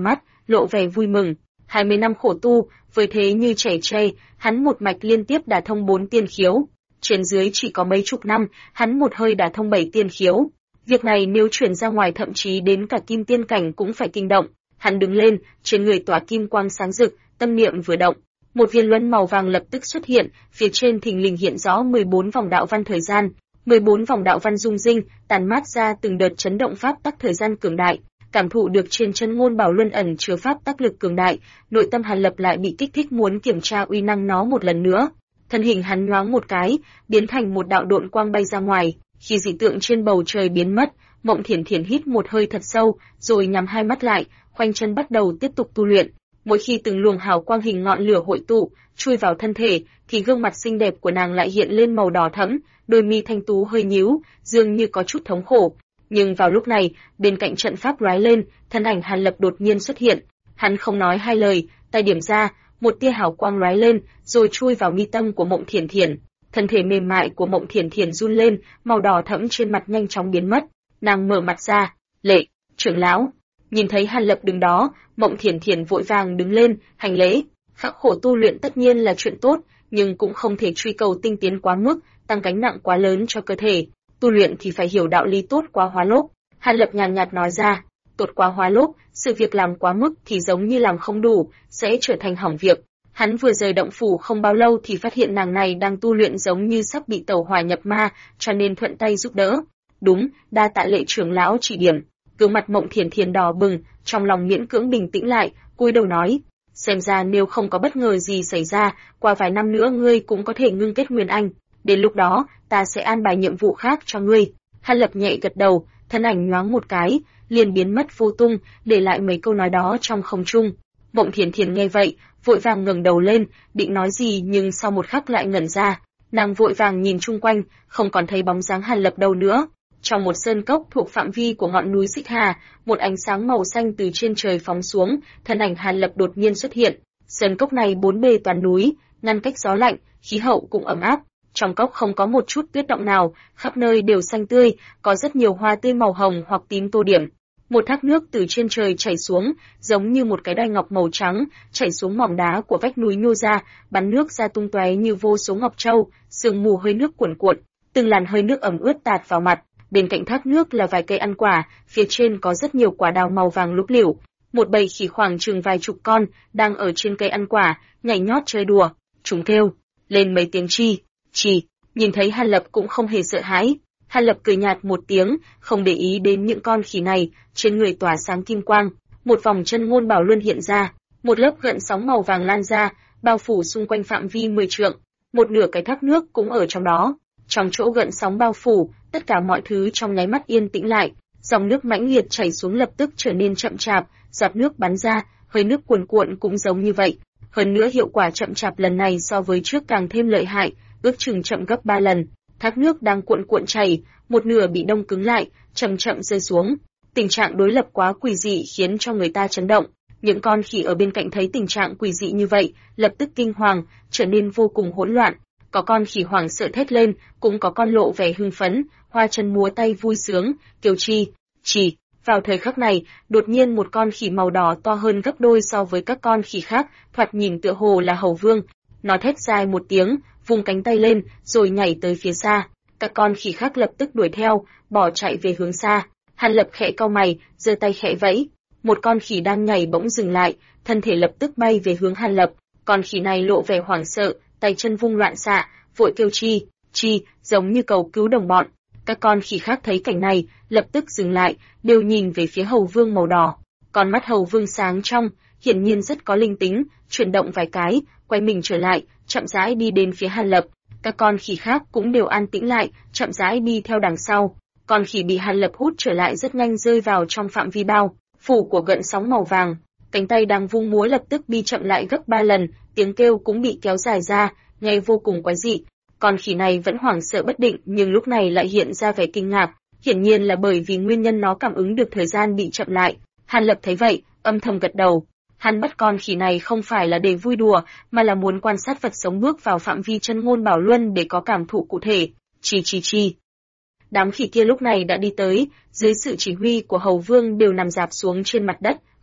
lộ vẻ vui mừng. 20 năm khổ tu, với thế như chảy tre, hắn một mạch liên tiếp đả thông 4 tiên khiếu. Trên dưới chỉ có mấy chục năm, hắn một hơi đả thông 7 tiên khiếu. Việc này nếu chuyển ra ngoài thậm chí đến cả kim tiên cảnh cũng phải kinh động. Hắn đứng lên, trên người tỏa kim quang sáng rực, tâm niệm vừa động. Một viên luân màu vàng lập tức xuất hiện, phía trên thình lình hiện rõ 14 vòng đạo văn thời gian. 14 vòng đạo văn rung rinh, tàn mát ra từng đợt chấn động pháp tắc thời gian cường đại. Cảm thụ được trên chân ngôn bảo luân ẩn chứa pháp tắc lực cường đại, nội tâm Hàn Lập lại bị kích thích muốn kiểm tra uy năng nó một lần nữa. Thân hình hắn nhoáng một cái, biến thành một đạo độn quang bay ra ngoài. Khi dị tượng trên bầu trời biến mất, Mộng Thiển Thiển hít một hơi thật sâu, rồi nhắm hai mắt lại, khoanh chân bắt đầu tiếp tục tu luyện. Mỗi khi từng luồng hào quang hình ngọn lửa hội tụ, chui vào thân thể, thì gương mặt xinh đẹp của nàng lại hiện lên màu đỏ thẫm, đôi mi thanh tú hơi nhíu, dường như có chút thống khổ. Nhưng vào lúc này, bên cạnh trận pháp lóe lên, thân ảnh Hàn Lập đột nhiên xuất hiện. Hắn không nói hai lời, tay điểm ra, một tia hào quang lóe lên, rồi chui vào mi tâm của Mộng Thiển Thiển. Thân thể mềm mại của Mộng Thiển Thiển run lên, màu đỏ thẫm trên mặt nhanh chóng biến mất. Nàng mở mặt ra, "Lệ, trưởng lão." Nhìn thấy Hàn Lập đứng đó, Mộng Thiển Thiển vội vàng đứng lên, hành lễ. Khắc khổ tu luyện tất nhiên là chuyện tốt, nhưng cũng không thể truy cầu tinh tiến quá mức, tăng gánh nặng quá lớn cho cơ thể. Tu luyện thì phải hiểu đạo lý tốt quá hóa lốp. Hàn Lập nhàn nhạt nói ra, tốt quá hóa lốp, sự việc làm quá mức thì giống như làm không đủ, sẽ trở thành hỏng việc. Hắn vừa rời động phủ không bao lâu thì phát hiện nàng này đang tu luyện giống như sắp bị tẩu hỏa nhập ma, cho nên thuận tay giúp đỡ. Đúng, đa tạ Lệ trưởng lão chỉ điểm. Gương mặt Mộng Thiển Thiển đỏ bừng, trong lòng miễn cưỡng bình tĩnh lại, cúi đầu nói, xem ra nếu không có bất ngờ gì xảy ra, qua vài năm nữa ngươi cũng có thể ngưng kết Nguyên Anh. Đến lúc đó, ta sẽ an bài nhiệm vụ khác cho ngươi. Hàn Lập nhẹ gật đầu, thân ảnh nhoáng một cái, liền biến mất vô tung, để lại mấy câu nói đó trong không trung. Mộng Thiển Thiển nghe vậy, vội vàng ngẩng đầu lên, định nói gì nhưng sau một khắc lại ngẩn ra. Nàng vội vàng nhìn chung quanh, không còn thấy bóng dáng Hàn Lập đâu nữa. Trong một sơn cốc thuộc phạm vi của ngọn núi Xích Hà, một ánh sáng màu xanh từ trên trời phóng xuống, thân ảnh Hàn Lập đột nhiên xuất hiện. Sơn cốc này bốn bề toàn núi, ngăn cách gió lạnh, khí hậu cũng ấm áp. Trong cốc không có một chút tuyết động nào, khắp nơi đều xanh tươi, có rất nhiều hoa tươi màu hồng hoặc tím tô điểm. Một thác nước từ trên trời chảy xuống, giống như một cái đai ngọc màu trắng, chảy xuống mỏm đá của vách núi nhô ra, bắn nước ra tung tóe như vô số ngọc châu, sương mù hơi nước cuồn cuộn, từng làn hơi nước ẩm ướt tạt vào mặt. Bên cạnh thác nước là vài cây ăn quả, phía trên có rất nhiều quả đào màu vàng lúp liễu. Một bầy khỉ khoảng chừng vài chục con đang ở trên cây ăn quả, nhảy nhót chơi đùa. Chúng kêu lên mấy tiếng chi. Nhìn thấy Hàn Lập cũng không hề sợ hãi. Hàn Lập cười nhạt một tiếng, không để ý đến những con khỉ này, trên người tỏa sáng kim quang, một vòng chân ngôn bảo luân hiện ra, một lớp gợn sóng màu vàng lan ra, bao phủ xung quanh phạm vi 10 trượng, một nửa cái thác nước cũng ở trong đó. Trong chỗ gợn sóng bao phủ, tất cả mọi thứ trong nháy mắt yên tĩnh lại, dòng nước mãnh liệt chảy xuống lập tức trở nên chậm chạp, giọt nước bắn ra, hơi nước cuồn cuộn cũng giống như vậy. Hơn nữa hiệu quả chậm chạp lần này so với trước càng thêm lợi hại, ước chừng chậm gấp 3 lần. Thác nước đang cuộn cuộn chảy, một nửa bị đông cứng lại, chậm chậm rơi xuống. Tình trạng đối lập quá quỷ dị khiến cho người ta chấn động. Những con khỉ ở bên cạnh thấy tình trạng quỷ dị như vậy, lập tức kinh hoàng, trở nên vô cùng hỗn loạn. Có con khỉ hoảng sợ thét lên, cũng có con lộ vẻ hưng phấn, hoa chân múa tay vui sướng, kêu chi. Vào thời khắc này, đột nhiên một con khỉ màu đỏ to hơn gấp đôi so với các con khỉ khác, thoạt nhìn tựa hồ là hầu vương. Nó thét dài một tiếng, vung cánh tay lên, rồi nhảy tới phía xa. Các con khỉ khác lập tức đuổi theo, bỏ chạy về hướng xa. Hàn Lập khẽ cau mày, giơ tay khẽ vẫy. Một con khỉ đang nhảy bỗng dừng lại, thân thể lập tức bay về hướng Hàn Lập. Con khỉ này lộ vẻ hoảng sợ, tay chân vung loạn xạ, vội kêu chi, giống như cầu cứu đồng bọn. Các con khỉ khác thấy cảnh này, lập tức dừng lại, đều nhìn về phía hầu vương màu đỏ. Con mắt hầu vương sáng trong, hiển nhiên rất có linh tính, chuyển động vài cái, quay mình trở lại, chậm rãi đi đến phía Hàn Lập. Các con khỉ khác cũng đều an tĩnh lại, chậm rãi đi theo đằng sau. Con khỉ bị Hàn Lập hút trở lại rất nhanh rơi vào trong phạm vi bao phủ của gợn sóng màu vàng. Cánh tay đang vung múa lập tức bị chậm lại gấp 3 lần, tiếng kêu cũng bị kéo dài ra, nghe vô cùng quái dị. Con khỉ này vẫn hoảng sợ bất định, nhưng lúc này lại hiện ra vẻ kinh ngạc, hiển nhiên là bởi vì nguyên nhân nó cảm ứng được thời gian bị chậm lại. Hàn Lập thấy vậy, âm thầm gật đầu. Hắn bắt con khỉ này không phải là để vui đùa, mà là muốn quan sát vật sống bước vào phạm vi chân ngôn bảo luân để có cảm thụ cụ thể. Chi. Đám khỉ kia lúc này đã đi tới, dưới sự chỉ huy của hầu vương đều nằm rạp xuống trên mặt đất,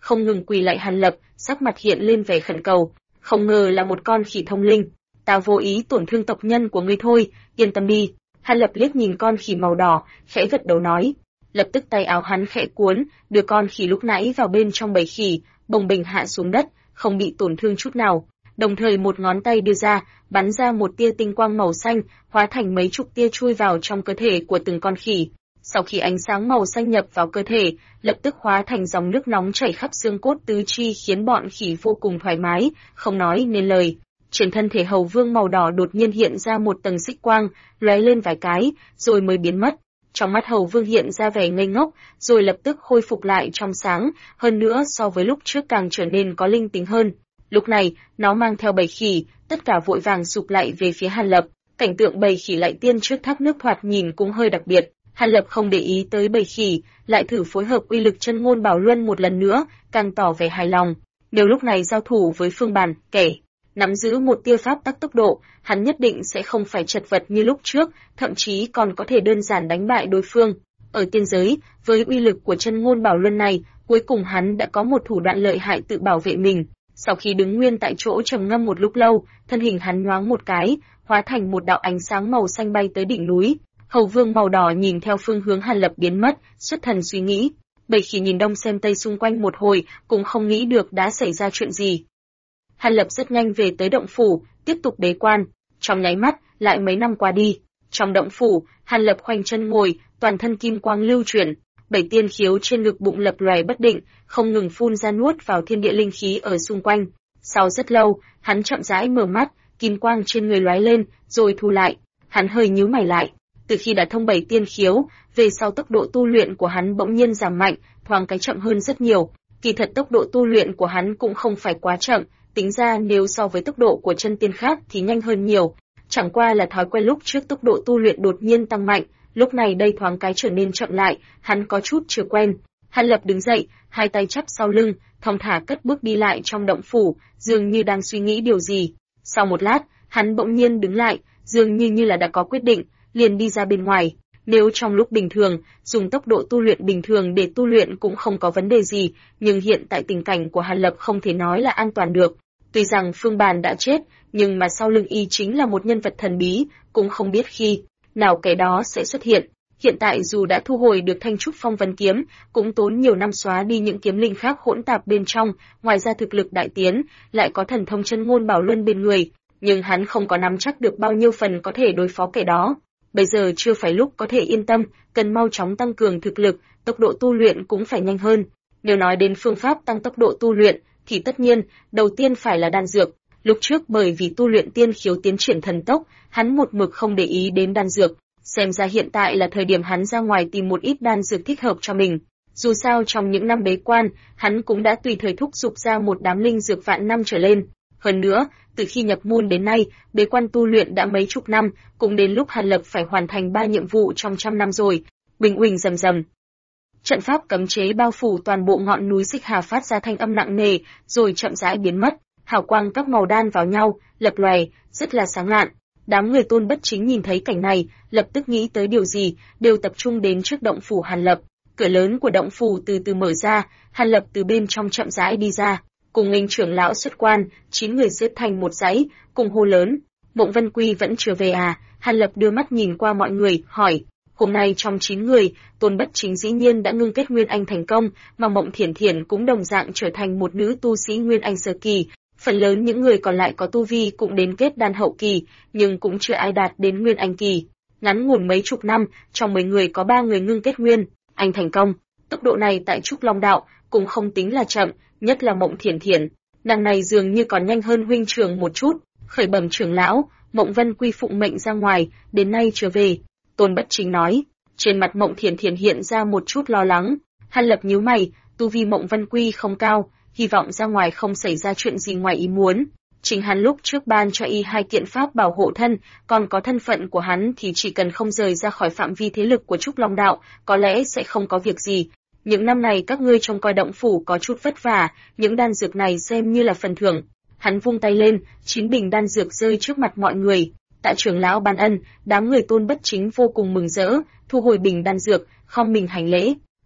không ngừng quỳ lạy Hàn Lập, sắc mặt hiện lên vẻ khẩn cầu. Không ngờ là một con khỉ thông linh. Ta vô ý tổn thương tộc nhân của ngươi thôi, yên tâm đi. Hàn Lập liếc nhìn con khỉ màu đỏ, khẽ gật đầu nói. Lập tức tay áo hắn khẽ cuốn, đưa con khỉ lúc nãy vào bên trong bầy khỉ, bồng bềnh hạ xuống đất, không bị tổn thương chút nào. Đồng thời một ngón tay đưa ra, bắn ra một tia tinh quang màu xanh, hóa thành mấy chục tia chui vào trong cơ thể của từng con khỉ. Sau khi ánh sáng màu xanh nhập vào cơ thể, lập tức hóa thành dòng nước nóng chảy khắp xương cốt tứ chi, khiến bọn khỉ vô cùng thoải mái, không nói nên lời. Trên thân thể Hầu Vương màu đỏ đột nhiên hiện ra một tầng xích quang, lóe lên vài cái, rồi mới biến mất. Trong mắt Hầu Vương hiện ra vẻ ngây ngốc, rồi lập tức khôi phục lại trong sáng, hơn nữa so với lúc trước càng trở nên có linh tính hơn. Lúc này, nó mang theo bầy khỉ, tất cả vội vàng sụp lại về phía Hàn Lập. Cảnh tượng bầy khỉ lại tiên trước thác nước thoạt nhìn cũng hơi đặc biệt. Hàn Lập không để ý tới bầy khỉ, lại thử phối hợp uy lực chân ngôn bảo luân một lần nữa, càng tỏ vẻ hài lòng. Nếu lúc này giao thủ với Phương Bàn, kẻ nắm giữ một tia pháp tắc tốc độ, hắn nhất định sẽ không phải chật vật như lúc trước, thậm chí còn có thể đơn giản đánh bại đối phương. Ở tiên giới, với uy lực của chân ngôn bảo luân này, cuối cùng hắn đã có một thủ đoạn lợi hại tự bảo vệ mình. Sau khi đứng nguyên tại chỗ trầm ngâm một lúc lâu, thân hình hắn nhoáng một cái, hóa thành một đạo ánh sáng màu xanh bay tới đỉnh núi. Hầu Vương màu đỏ nhìn theo phương hướng Hàn Lập biến mất, xuất thần suy nghĩ. Bầy khỉ nhìn đông xem tây xung quanh một hồi, cũng không nghĩ được đã xảy ra chuyện gì. Hàn Lập rất nhanh về tới động phủ, tiếp tục bế quan. Trong nháy mắt, lại mấy năm qua đi. Trong động phủ, Hàn Lập khoanh chân ngồi, toàn thân kim quang lưu chuyển. 7 tiên khiếu trên ngực bụng lập lòe bất định, không ngừng phun ra nuốt vào thiên địa linh khí ở xung quanh. Sau rất lâu, hắn chậm rãi mở mắt, kim quang trên người lóe lên, rồi thu lại. Hắn hơi nhíu mày lại. Từ khi đã thông 7 tiên khiếu, về sau tốc độ tu luyện của hắn bỗng nhiên giảm mạnh, thoáng cái chậm hơn rất nhiều. Kỳ thật tốc độ tu luyện của hắn cũng không phải quá chậm, tính ra nếu so với tốc độ của chân tiên khác thì nhanh hơn nhiều. Chẳng qua là thói quen lúc trước tốc độ tu luyện đột nhiên tăng mạnh, lúc này đây thoáng cái trở nên chậm lại, hắn có chút chưa quen. Hàn Lập đứng dậy, hai tay chắp sau lưng, thong thả cất bước đi lại trong động phủ, dường như đang suy nghĩ điều gì. Sau một lát, hắn bỗng nhiên đứng lại, dường như là đã có quyết định, liền đi ra bên ngoài. Nếu trong lúc bình thường, dùng tốc độ tu luyện bình thường để tu luyện cũng không có vấn đề gì, nhưng hiện tại tình cảnh của Hàn Lập không thể nói là an toàn được. Tuy rằng Phương Bàn đã chết, nhưng mà sau lưng y chính là một nhân vật thần bí, cũng không biết khi nào kẻ đó sẽ xuất hiện. Hiện tại dù đã thu hồi được Thanh Trúc Phong Vân kiếm, cũng tốn nhiều năm xóa đi những kiếm linh khác hỗn tạp bên trong, ngoài ra thực lực đại tiến, lại có thần thông chân ngôn bảo luân bên người, nhưng hắn không có nắm chắc được bao nhiêu phần có thể đối phó kẻ đó. Bây giờ chưa phải lúc có thể yên tâm, cần mau chóng tăng cường thực lực, tốc độ tu luyện cũng phải nhanh hơn. Nếu nói đến phương pháp tăng tốc độ tu luyện, thì tất nhiên, đầu tiên phải là đan dược. Lúc trước bởi vì tu luyện tiên khiếu tiến triển thần tốc, hắn một mực không để ý đến đan dược. Xem ra hiện tại là thời điểm hắn ra ngoài tìm một ít đan dược thích hợp cho mình. Dù sao trong những năm bế quan, hắn cũng đã tùy thời thúc giục ra một đám linh dược vạn năm trở lên. Hơn nữa, từ khi nhập môn đến nay, bế quan tu luyện đã mấy chục năm, cũng đến lúc Hàn Lập phải hoàn thành 3 nhiệm vụ trong 100 năm rồi. Bình uỳnh rầm rầm. Trận pháp cấm chế bao phủ toàn bộ ngọn núi Xích Hà phát ra thanh âm nặng nề, rồi chậm rãi biến mất. Hào quang các màu đan vào nhau, lập lòe, rất là sáng lạn. Đám người Tôn Bất Chính nhìn thấy cảnh này, lập tức nghĩ tới điều gì, đều tập trung đến trước động phủ Hàn Lập. Cửa lớn của động phủ từ từ mở ra, Hàn Lập từ bên trong chậm rãi đi ra, cùng Nghênh trưởng lão xuất quan, 9 người xếp thành một dãy, cùng hô lớn: "Mộng Vân Quy vẫn chưa về à?" Hàn Lập đưa mắt nhìn qua mọi người, hỏi: "Hôm nay trong 9 người, Tôn Bất Chính dĩ nhiên đã ngưng kết Nguyên Anh thành công, mà Mộng Thiển Thiển cũng đồng dạng trở thành một nữ tu sĩ Nguyên Anh sơ kỳ." Phần lớn những người còn lại có tu vi cũng đến kết đan hậu kỳ, nhưng cũng chưa ai đạt đến Nguyên Anh kỳ. Ngắn ngủn mấy chục năm, trong 10 người có 3 người ngưng kết Nguyên Anh thành công. Tốc độ này tại Trúc Long Đạo cũng không tính là chậm, nhất là Mộng Thiển Thiển. Nàng này dường như còn nhanh hơn huynh trưởng một chút. Khởi bẩm trưởng lão, Mộng Vân Quy phụng mệnh ra ngoài, đến nay chưa về. Tôn Bất Chính nói. Trên mặt Mộng Thiển Thiển hiện ra một chút lo lắng. Hàn Lập nhíu mày, tu vi Mộng Vân Quy không cao, hy vọng ra ngoài không xảy ra chuyện gì ngoài ý muốn. Chính hắn lúc trước ban cho y 2 kiện pháp bảo hộ thân, còn có thân phận của hắn thì chỉ cần không rời ra khỏi phạm vi thế lực của Trúc Long Đạo, có lẽ sẽ không có việc gì. Những năm này các ngươi trông coi động phủ có chút vất vả, những đan dược này xem như là phần thưởng. Hắn vung tay lên, 9 bình đan dược rơi trước mặt mọi người. Tạ trưởng lão ban ân, đám người Tôn Bất Chính vô cùng mừng rỡ, thu hồi bình đan dược, khom mình hành lễ.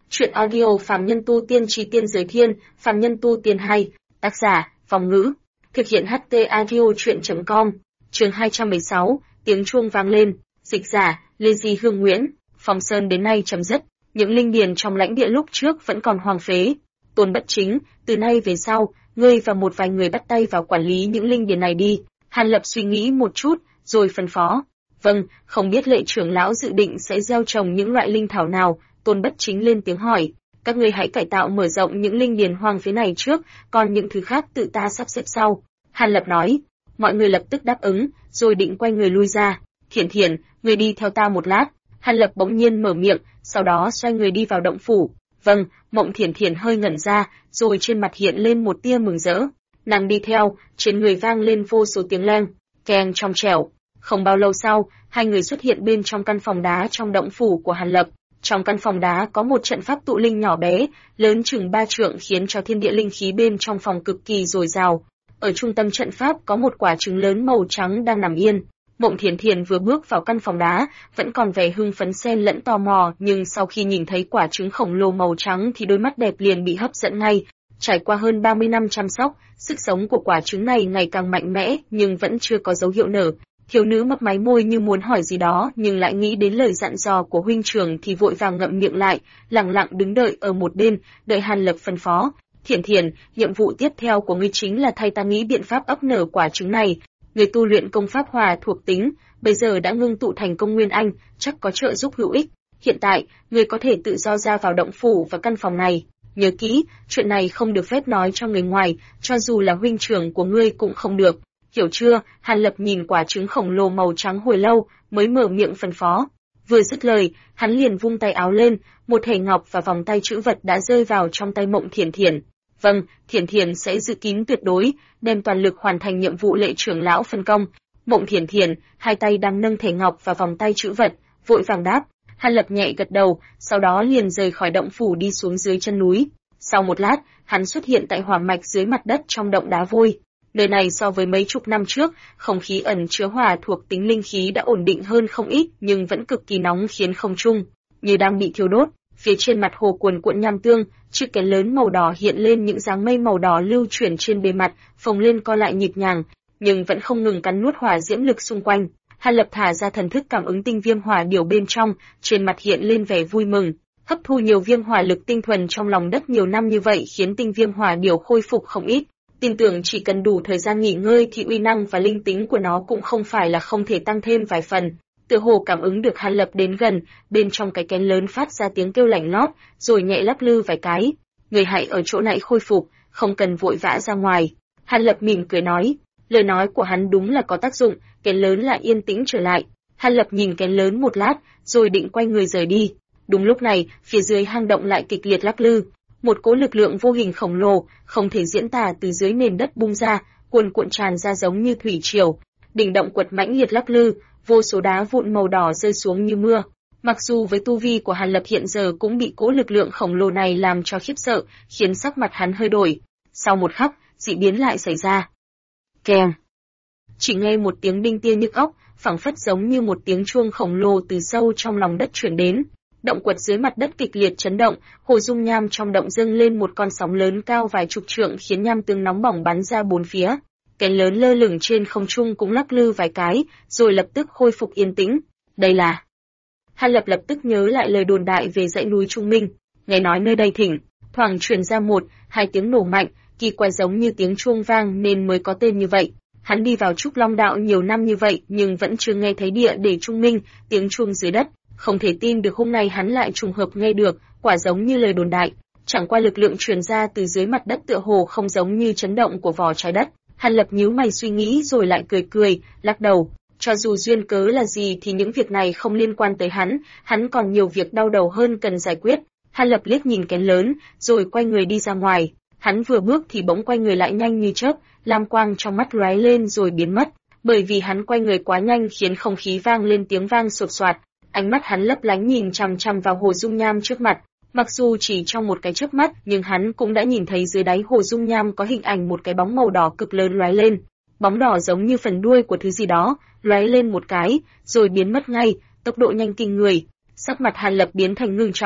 Chuyện audio Phàm Nhân Tu Tiên Trì Tiên Giới Thiên, Phàm Nhân Tu Tiên 2, tác giả, Phong Ngữ, thực hiện HT Audio Truyện.com, chương 216, tiếng chuông vang lên, dịch giả, Lê Di Hương Nguyễn, Phong Sơn đến nay chấm dứt, những linh điền trong lãnh địa lúc trước vẫn còn hoang phế. Tôn Bất Chính, từ nay về sau, ngươi và một vài người bắt tay vào quản lý những linh điền này đi. Hàn Lập suy nghĩ một chút, rồi phân phó. Vâng, không biết lệ trưởng lão dự định sẽ gieo trồng những loại linh thảo nào? Tôn Bất Chính lên tiếng hỏi. Các ngươi hãy cải tạo mở rộng những linh điền hoang phế này trước, còn những thứ khác tự ta sắp xếp sau. Hàn Lập nói. Mọi người lập tức đáp ứng, rồi định quay người lui ra. Thiển Thiển, người đi theo ta một lát. Hàn Lập bỗng nhiên mở miệng, sau đó xoay người đi vào động phủ. Vâng, Mộng Thiển Thiển hơi ngẩn ra, rồi trên mặt hiện lên một tia mừng rỡ. Nàng đi theo, trên người vang lên vô số tiếng leng, keng trong trẻo. Không bao lâu sau, hai người xuất hiện bên trong căn phòng đá trong động phủ của Hàn Lập. Trong căn phòng đá có một trận pháp tụ linh nhỏ bé, lớn chừng 3 trượng khiến cho thiên địa linh khí bên trong phòng cực kỳ dồi dào. Ở trung tâm trận pháp có một quả trứng lớn màu trắng đang nằm yên. Mộng Thiển Thiển vừa bước vào căn phòng đá, vẫn còn vẻ hưng phấn xen lẫn tò mò, nhưng sau khi nhìn thấy quả trứng khổng lồ màu trắng thì đôi mắt đẹp liền bị hấp dẫn ngay. Trải qua hơn 30 năm chăm sóc, sức sống của quả trứng này ngày càng mạnh mẽ, nhưng vẫn chưa có dấu hiệu nở. Thiếu nữ mấp máy môi như muốn hỏi gì đó, nhưng lại nghĩ đến lời dặn dò của huynh trưởng thì vội vàng ngậm miệng lại, lặng lặng đứng đợi ở một bên, đợi Hàn Lập phân phó. Thiển Thiển, nhiệm vụ tiếp theo của ngươi chính là thay ta nghĩ biện pháp ấp nở quả trứng này. Người tu luyện công pháp hòa thuộc tính, bây giờ đã ngưng tụ thành công nguyên anh, chắc có trợ giúp hữu ích. Hiện tại, người có thể tự do ra vào động phủ và căn phòng này. Nhớ kỹ, chuyện này không được phép nói cho người ngoài, cho dù là huynh trưởng của ngươi cũng không được. Hiểu chưa? Hàn Lập nhìn quả trứng khổng lồ màu trắng hồi lâu, mới mở miệng phân phó. Vừa dứt lời, hắn liền vung tay áo lên, một thẻ ngọc và vòng tay chữ vật đã rơi vào trong tay Mộng Thiển Thiển. Vâng, Thiển Thiển sẽ giữ kín tuyệt đối, đem toàn lực hoàn thành nhiệm vụ lệ trưởng lão phân công. Mộng Thiển Thiển, hai tay đang nâng thẻ ngọc và vòng tay chữ vật, vội vàng đáp. Hàn Lập nhẹ gật đầu, sau đó liền rời khỏi động phủ đi xuống dưới chân núi. Sau một lát, hắn xuất hiện tại hỏa mạch dưới mặt đất trong động đá vôi. Nơi này so với mấy chục năm trước, không khí ẩn chứa hỏa thuộc tính linh khí đã ổn định hơn không ít, nhưng vẫn cực kỳ nóng khiến không trung như đang bị thiêu đốt. Phía trên mặt hồ cuồn cuộn nham tương, chiếc kén lớn màu đỏ hiện lên những dáng mây màu đỏ lưu chuyển trên bề mặt, phồng lên co lại nhịp nhàng, nhưng vẫn không ngừng cắn nuốt hỏa diễm lực xung quanh. Hàn Lập thả ra thần thức cảm ứng tinh viêm hỏa điểu bên trong, trên mặt hiện lên vẻ vui mừng. Hấp thu nhiều viêm hỏa lực tinh thuần trong lòng đất nhiều năm như vậy khiến tinh viêm hỏa điểu khôi phục không ít. Tin tưởng chỉ cần đủ thời gian nghỉ ngơi thì uy năng và linh tính của nó cũng không phải là không thể tăng thêm vài phần. Tựa hồ cảm ứng được Hàn Lập đến gần, bên trong cái kén lớn phát ra tiếng kêu lạnh lót, rồi nhẹ lắc lư vài cái. Người hãy ở chỗ này khôi phục, không cần vội vã ra ngoài. Hàn Lập mỉm cười nói, lời nói của hắn đúng là có tác dụng, kén lớn lại yên tĩnh trở lại. Hàn Lập nhìn kén lớn một lát, rồi định quay người rời đi. Đúng lúc này, phía dưới hang động lại kịch liệt lắc lư. Một cỗ lực lượng vô hình khổng lồ, không thể diễn tả từ dưới nền đất bung ra, cuồn cuộn tràn ra giống như thủy triều. Đỉnh động quật mãnh liệt lắc lư, vô số đá vụn màu đỏ rơi xuống như mưa. Mặc dù với tu vi của Hàn Lập hiện giờ cũng bị cỗ lực lượng khổng lồ này làm cho khiếp sợ, khiến sắc mặt hắn hơi đổi. Sau một khắc, dị biến lại xảy ra. Keng! Chỉ nghe một tiếng đinh tia nhức óc, phảng phất giống như một tiếng chuông khổng lồ từ sâu trong lòng đất truyền đến. Động quật dưới mặt đất kịch liệt chấn động, hồ dung nham trong động dâng lên một con sóng lớn cao vài chục trượng khiến nham tương nóng bỏng bắn ra bốn phía. Kén lớn lơ lửng trên không trung cũng lắc lư vài cái, rồi lập tức khôi phục yên tĩnh. Đây là... Hàn Lập lập tức nhớ lại lời đồn đại về dãy núi Trung Minh. Nghe nói nơi đây thỉnh thoảng truyền ra một, hai tiếng nổ mạnh, kỳ quái giống như tiếng chuông vang nên mới có tên như vậy. Hắn đi vào Trúc Long Đạo nhiều năm như vậy nhưng vẫn chưa nghe thấy địa để Trung Minh, tiếng chuông dưới đất. Không thể tin được hôm nay hắn lại trùng hợp nghe được, quả giống như lời đồn đại. Chẳng qua lực lượng truyền ra từ dưới mặt đất tựa hồ không giống như chấn động của vỏ trái đất. Hàn Lập nhíu mày suy nghĩ rồi lại cười, lắc đầu. Cho dù duyên cớ là gì thì những việc này không liên quan tới hắn còn nhiều việc đau đầu hơn cần giải quyết. Hàn Lập liếc nhìn kén lớn, rồi quay người đi ra ngoài. Hắn vừa bước thì bỗng quay người lại nhanh như chớp, lam quang trong mắt lóe lên rồi biến mất. Bởi vì hắn quay người quá nhanh khiến không khí vang lên tiếng vang sột soạt. Ánh mắt hắn lấp lánh nhìn chằm chằm vào hồ dung nham trước mặt. Mặc dù chỉ trong một cái chớp mắt, nhưng hắn cũng đã nhìn thấy dưới đáy hồ dung nham có hình ảnh một cái bóng màu đỏ cực lớn lóe lên. Bóng đỏ giống như phần đuôi của thứ gì đó, lóe lên một cái, rồi biến mất ngay, tốc độ nhanh kinh người. Sắc mặt Hàn Lập biến thành ngưng trọng.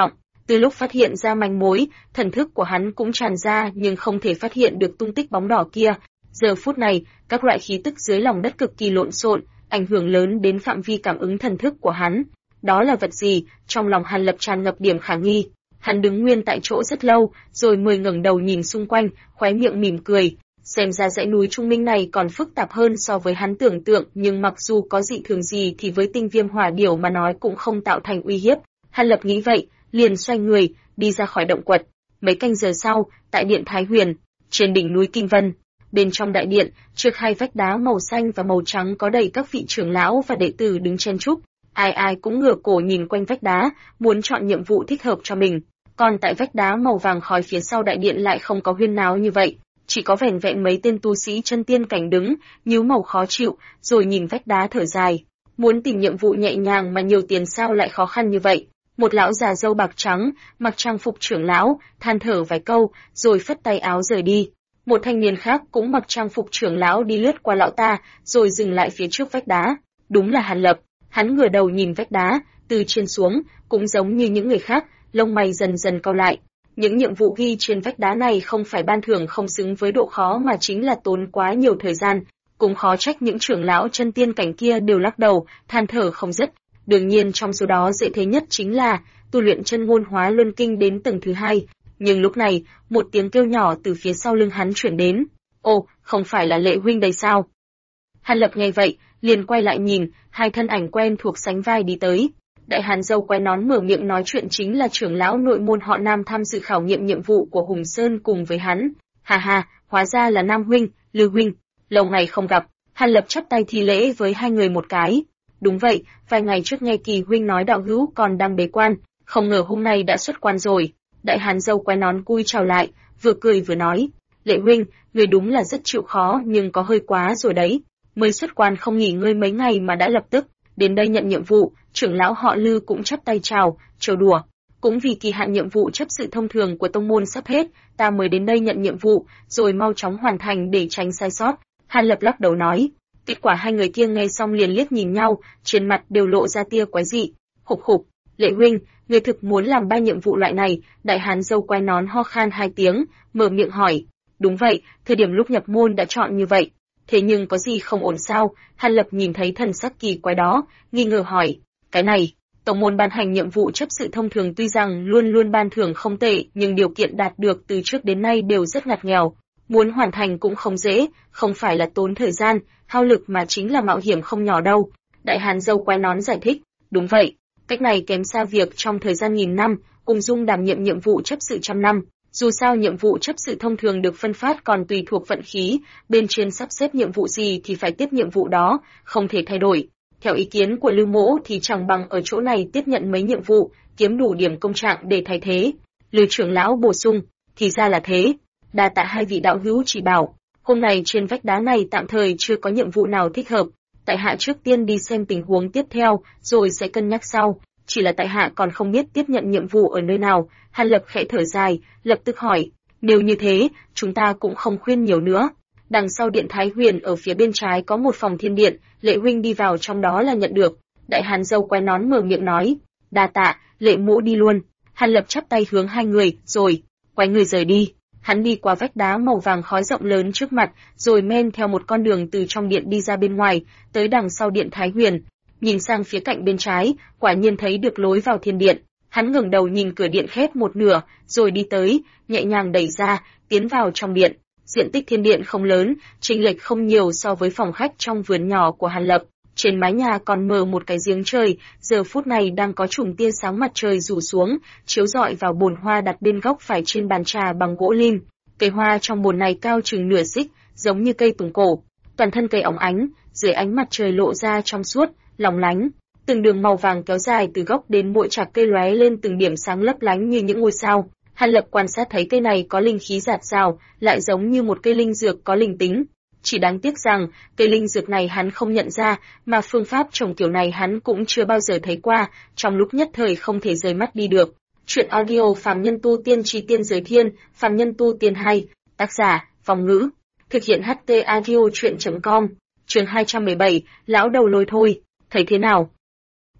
Từ lúc phát hiện ra manh mối, thần thức của hắn cũng tràn ra nhưng không thể phát hiện được tung tích bóng đỏ kia. Giờ phút này, các loại khí tức dưới lòng đất cực kỳ lộn xộn, ảnh hưởng lớn đến phạm vi cảm ứng thần thức của hắn. Đó là vật gì? Trong lòng Hàn Lập tràn ngập điểm khả nghi. Hắn đứng nguyên tại chỗ rất lâu, rồi mới ngẩng đầu nhìn xung quanh, khóe miệng mỉm cười. Xem ra dãy núi Trung Minh này còn phức tạp hơn so với hắn tưởng tượng, nhưng mặc dù có dị thường gì thì với tinh viêm hỏa điểu mà nói cũng không tạo thành uy hiếp. Hàn Lập nghĩ vậy, liền xoay người, đi ra khỏi động quật. Mấy canh giờ sau, tại điện Thái Huyền, trên đỉnh núi Kinh Vân, bên trong đại điện, trước hai vách đá màu xanh và màu trắng có đầy các vị trưởng lão và đệ tử đứng chen chúc. Ai ai cũng ngửa cổ nhìn quanh vách đá, muốn chọn nhiệm vụ thích hợp cho mình. Còn tại vách đá màu vàng khói phía sau đại điện lại không có huyên náo như vậy, chỉ có vẻn vẹn mấy tên tu sĩ chân tiên cảnh đứng, nhíu màu khó chịu, rồi nhìn vách đá thở dài. Muốn tìm nhiệm vụ nhẹ nhàng mà nhiều tiền sao lại khó khăn như vậy? Một lão già râu bạc trắng, mặc trang phục trưởng lão, than thở vài câu, rồi phất tay áo rời đi. Một thanh niên khác cũng mặc trang phục trưởng lão đi lướt qua lão ta, rồi dừng lại phía trước vách đá. Đúng là Hàn Lập. Hắn ngửa đầu nhìn vách đá, từ trên xuống, cũng giống như những người khác, lông mày dần dần cau lại. Những nhiệm vụ ghi trên vách đá này không phải ban thưởng không xứng với độ khó mà chính là tốn quá nhiều thời gian, cũng khó trách những trưởng lão chân tiên cảnh kia đều lắc đầu, than thở không dứt. Đương nhiên trong số đó dễ thấy nhất chính là tu luyện chân ngôn hóa luân kinh đến tầng thứ 2. Nhưng lúc này, một tiếng kêu nhỏ từ phía sau lưng hắn chuyển đến. Ồ, không phải là Lệ huynh đây sao? Hàn Lập nghe vậy, liền quay lại nhìn, hai thân ảnh quen thuộc sánh vai đi tới. Đại hàn dâu quay nón mở miệng nói chuyện chính là trưởng lão nội môn họ Nam tham dự khảo nghiệm nhiệm vụ của Hùng Sơn cùng với hắn. Hà hà, hóa ra là Nam huynh, Lư huynh, lâu ngày không gặp. Hàn Lập chắp tay thi lễ với hai người một cái. Đúng vậy, vài ngày trước nghe Kỳ huynh nói đạo hữu còn đang bế quan, không ngờ hôm nay đã xuất quan rồi. Đại hàn dâu quay nón cúi chào lại, vừa cười vừa nói, Lệ huynh, người đúng là rất chịu khó nhưng có hơi quá rồi đấy. Mới xuất quan không nghỉ ngơi mấy ngày mà đã lập tức đến đây nhận nhiệm vụ. Trưởng lão họ Lư cũng chắp tay chào, trêu đùa. Cũng vì kỳ hạn nhiệm vụ chấp sự thông thường của tông môn sắp hết, ta mới đến đây nhận nhiệm vụ, rồi mau chóng hoàn thành để tránh sai sót. Hàn Lập lắc đầu nói. Kết quả hai người kia nghe xong liền liếc nhìn nhau, trên mặt đều lộ ra tia quái dị. Hục hục, Lệ huynh, người thực muốn làm 3 nhiệm vụ loại này? Đại hán dâu quai nón ho khan 2 tiếng, mở miệng hỏi. Đúng vậy, thời điểm lúc nhập môn đã chọn như vậy. Thế nhưng có gì không ổn sao? Hàn Lập nhìn thấy thần sắc kỳ quái đó, nghi ngờ hỏi. Cái này, tổng môn ban hành nhiệm vụ chấp sự thông thường tuy rằng luôn luôn ban thưởng không tệ, nhưng điều kiện đạt được từ trước đến nay đều rất ngặt nghèo. Muốn hoàn thành cũng không dễ, không phải là tốn thời gian, hao lực mà chính là mạo hiểm không nhỏ đâu. Đại hàn dâu quai nón giải thích. Đúng vậy, cách này kém xa việc trong thời gian nghìn năm, ung dung đảm nhiệm nhiệm vụ chấp sự trăm năm. Dù sao nhiệm vụ chấp sự thông thường được phân phát còn tùy thuộc vận khí, bên trên sắp xếp nhiệm vụ gì thì phải tiếp nhiệm vụ đó, không thể thay đổi. Theo ý kiến của Lưu Mỗ thì chẳng bằng ở chỗ này tiếp nhận mấy nhiệm vụ, kiếm đủ điểm công trạng để thay thế. Lưu trưởng lão bổ sung, thì ra là thế. Đa tạ hai vị đạo hữu chỉ bảo, hôm nay trên vách đá này tạm thời chưa có nhiệm vụ nào thích hợp. Tại hạ trước tiên đi xem tình huống tiếp theo, rồi sẽ cân nhắc sau. Chỉ là tại hạ còn không biết tiếp nhận nhiệm vụ ở nơi nào. Hàn Lập khẽ thở dài, lập tức hỏi, nếu như thế, chúng ta cũng không khuyên nhiều nữa. Đằng sau điện Thái Huyền ở phía bên trái có một phòng thiên điện, Lệ huynh đi vào trong đó là nhận được. Đại hàn dâu quai nón mở miệng nói, đa tạ, Lệ mỗ đi luôn. Hàn Lập chắp tay hướng hai người, rồi quay người rời đi. Hắn đi qua vách đá màu vàng khói rộng lớn trước mặt, rồi men theo một con đường từ trong điện đi ra bên ngoài, tới đằng sau điện Thái Huyền. Nhìn sang phía cạnh bên trái, quả nhiên thấy được lối vào thiên điện. Hắn ngẩng đầu nhìn cửa điện khép một nửa, rồi đi tới, nhẹ nhàng đẩy ra, tiến vào trong điện. Diện tích thiên điện không lớn, chênh lệch không nhiều so với phòng khách trong vườn nhỏ của Hàn Lập. Trên mái nhà còn mở một cái giếng trời, giờ phút này đang có chùm tia sáng mặt trời rủ xuống, chiếu rọi vào bồn hoa đặt bên góc phải trên bàn trà bằng gỗ lim. Cây hoa trong bồn này cao chừng nửa xích, giống như cây tùng cổ. Toàn thân cây óng ánh, dưới ánh mặt trời lộ ra trong suốt, lóng lánh. Từng đường màu vàng kéo dài từ gốc đến mỗi chạc cây lóe lên từng điểm sáng lấp lánh như những ngôi sao. Hàn Lập quan sát thấy cây này có linh khí rạt rào, lại giống như một cây linh dược có linh tính. Chỉ đáng tiếc rằng, cây linh dược này hắn không nhận ra, mà phương pháp trồng kiểu này hắn cũng chưa bao giờ thấy qua, trong lúc nhất thời không thể rời mắt đi được. Chuyện audio Phàm Nhân Tu Tiên Chi Tiên Giới Thiên, Phàm Nhân Tu Tiên 2, tác giả, Vong Ngữ, thực hiện HT audio chuyện.com, chương 217, lão đầu lôi thôi, thấy thế nào?